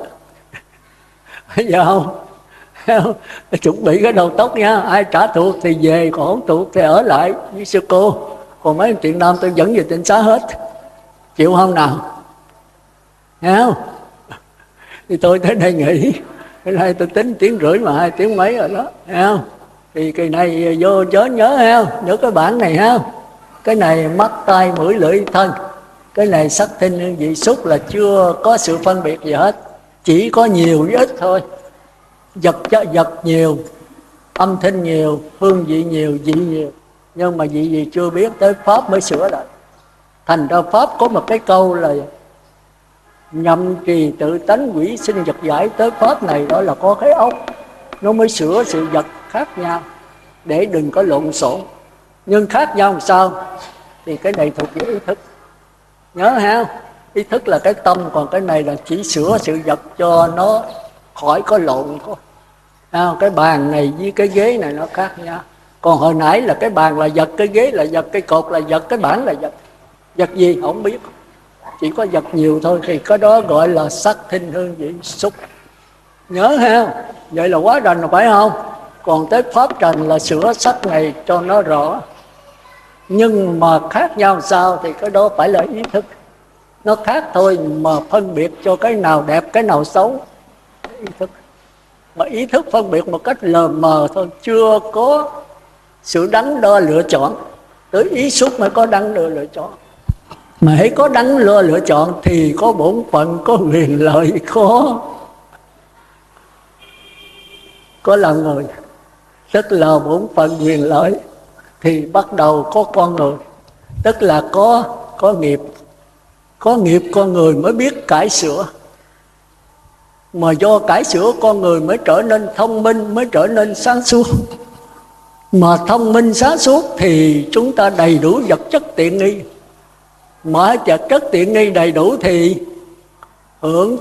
Bây giờ không? Chuẩn bị cái đầu tóc nha, ai trả thuộc thì về, còn không thuộc thì ở lại với sư cô. Còn mấy chuyện nam tôi dẫn về tịnh xá hết. Chịu không nào? Nghe không? Thì tôi tới đây nghỉ. Cái này tôi tính 1 tiếng rưỡi mà 2 tiếng mấy rồi đó. Nghe không? Thì cái này vô chớ nhớ ha, nhớ cái bản này ha. Cái này mắt, tai, mũi, lưỡi, thân. Cái này sắc, thinh, hương, vị, xúc là chưa có sự phân biệt gì hết. Chỉ có nhiều với ít thôi. Vật nhiều, âm thanh nhiều, hương vị nhiều, vị nhiều. Nhưng mà vị gì chưa biết, tới Pháp mới sửa lại. Thành ra Pháp có một cái câu là nhậm trì tự tánh quỷ sinh vật giải. Tới Pháp này đó là có cái ốc, nó mới sửa sự vật khác nhau, để đừng có lộn xộn. Nhưng khác nhau làm sao? Thì cái này thuộc về ý thức. Nhớ ha, ý thức là cái tâm, còn cái này là chỉ sửa sự vật cho nó khỏi có lộn thôi. Cái bàn này với cái ghế này nó khác nhau. Còn hồi nãy là cái bàn là vật, cái ghế là vật, cái cột là vật, cái bảng là vật. Vật gì không biết, chỉ có vật nhiều thôi. Thì cái đó gọi là sắc, thinh, hương, vị, xúc. Nhớ ha, vậy là quá rành rồi phải không? Còn tới pháp trần là sửa sắc này cho nó rõ. Nhưng mà khác nhau sao thì cái đó phải là ý thức. Nó khác thôi, mà phân biệt cho cái nào đẹp, cái nào xấu, ý thức. Mà ý thức phân biệt một cách lờ mờ thôi, chưa có sự đắn đo lựa chọn. Tới ý xúc mới có đắn đo lựa chọn. Mà hãy có đắn đo lựa chọn thì có bổn phận, có quyền lợi, có là người. Tức là bổn phận quyền lợi thì bắt đầu có con người. Tức là có nghiệp. Có nghiệp con người mới biết cải sửa. Mà do cải sửa con người mới trở nên thông minh, mới trở nên sáng suốt. Mà thông minh sáng suốt thì chúng ta đầy đủ vật chất tiện nghi. Mà vật chất tiện nghi đầy đủ thì hưởng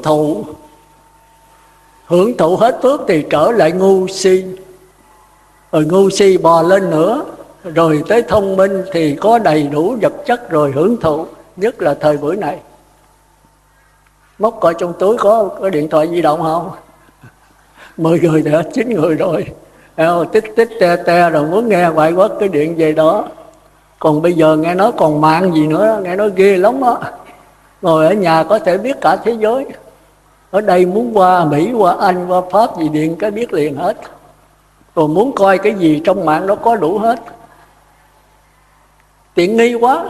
thụ hết phước thì trở lại ngu si. Rồi ngu si bò lên nữa. Rồi tới thông minh thì có đầy đủ vật chất rồi hưởng thụ. Nhất là thời buổi này. Móc coi trong túi có điện thoại di động không? 10 người thì 9 người rồi. Tích te rồi muốn nghe ngoại quốc cái điện về đó. Còn bây giờ nghe nói còn mạng gì nữa, nghe nói ghê lắm đó. Ngồi ở nhà có thể biết cả thế giới. Ở đây muốn qua Mỹ, qua Anh, qua Pháp gì điện cái biết liền hết. Còn muốn coi cái gì trong mạng đó có đủ hết. Tiện nghi quá.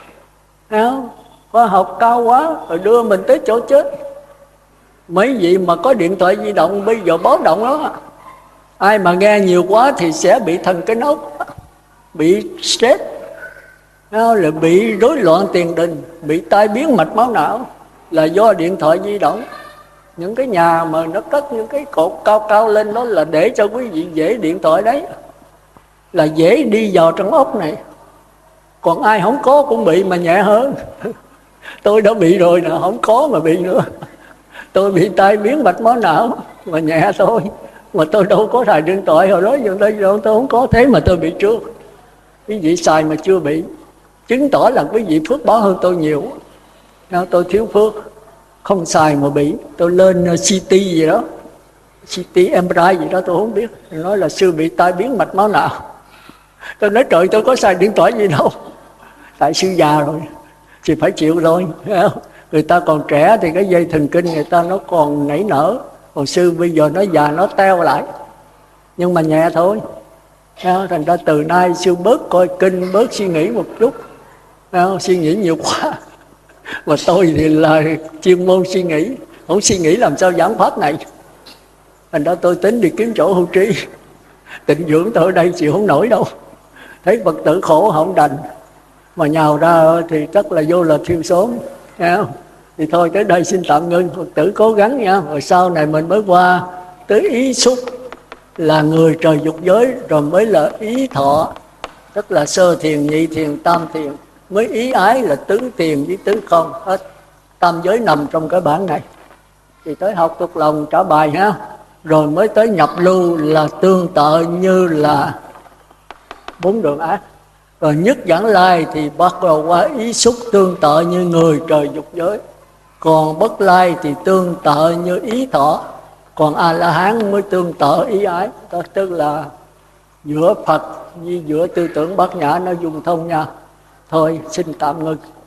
Khoa học cao quá, rồi đưa mình tới chỗ chết. Mấy vị mà có điện thoại di động bây giờ báo động đó. Ai mà nghe nhiều quá thì sẽ bị thần kinh ốc, bị stress, là bị rối loạn tiền đình, bị tai biến mạch máu não, là do điện thoại di động. Những cái nhà mà nó cất những cái cột cao cao lên đó là để cho quý vị dễ điện thoại đấy, là dễ đi vào trong ốc này. Còn ai không có cũng bị mà nhẹ hơn. Tôi đã bị rồi nè, không có mà bị nữa. Tôi bị tai biến mạch máu não mà nhẹ thôi. Mà tôi đâu có xài điện thoại hồi đó, giờ tôi không có, thế mà tôi bị trước. Quý vị xài mà chưa bị. chứng tỏ là quý vị phước báo hơn tôi nhiều. Tôi thiếu phước, không xài mà bị. Tôi lên City gì đó, City Empire gì đó tôi không biết, nói là sư bị tai biến mạch máu não. Tôi nói trời, tôi có xài điện thoại gì đâu, tại sư già rồi thì phải chịu thôi. Người ta còn trẻ thì cái dây thần kinh người ta nó còn nảy nở, còn sư bây giờ nó già nó teo lại, nhưng mà nhẹ thôi. Thành ra từ nay sư bớt coi kinh, bớt suy nghĩ một chút, suy nghĩ nhiều quá. Mà tôi thì là chuyên môn suy nghĩ, không suy nghĩ làm sao giảng pháp này. Thành ra tôi tính đi kiếm chỗ hưu trí, tịnh dưỡng tôi ở đây chịu không nổi đâu. Thấy Phật tử khổ không đành, mà nhào ra thì chắc là vô là thiêu xóm. Thì thôi tới đây xin tạm ngưng, Phật tử cố gắng nha. Rồi sau này mình mới qua tới ý xúc là người trời dục giới, rồi mới là ý thọ, tức là sơ thiền, nhị thiền, tam thiền, mới ý ái là tứ thiền với tứ không. Hết tam giới nằm trong cái bản này. Thì tới học thuộc lòng trả bài ha, rồi mới tới nhập lưu là tương tự như là 4 đường ác. Rồi nhất giảng lai thì bắt đầu qua ý xúc tương tự như người trời dục giới. Còn bất lai thì tương tự như ý thọ. Còn A-la-hán mới tương tự ý ái. Tức là giữa Phật với giữa tư tưởng bát nhã nó dung thông nhau. Thôi xin tạm ngưng.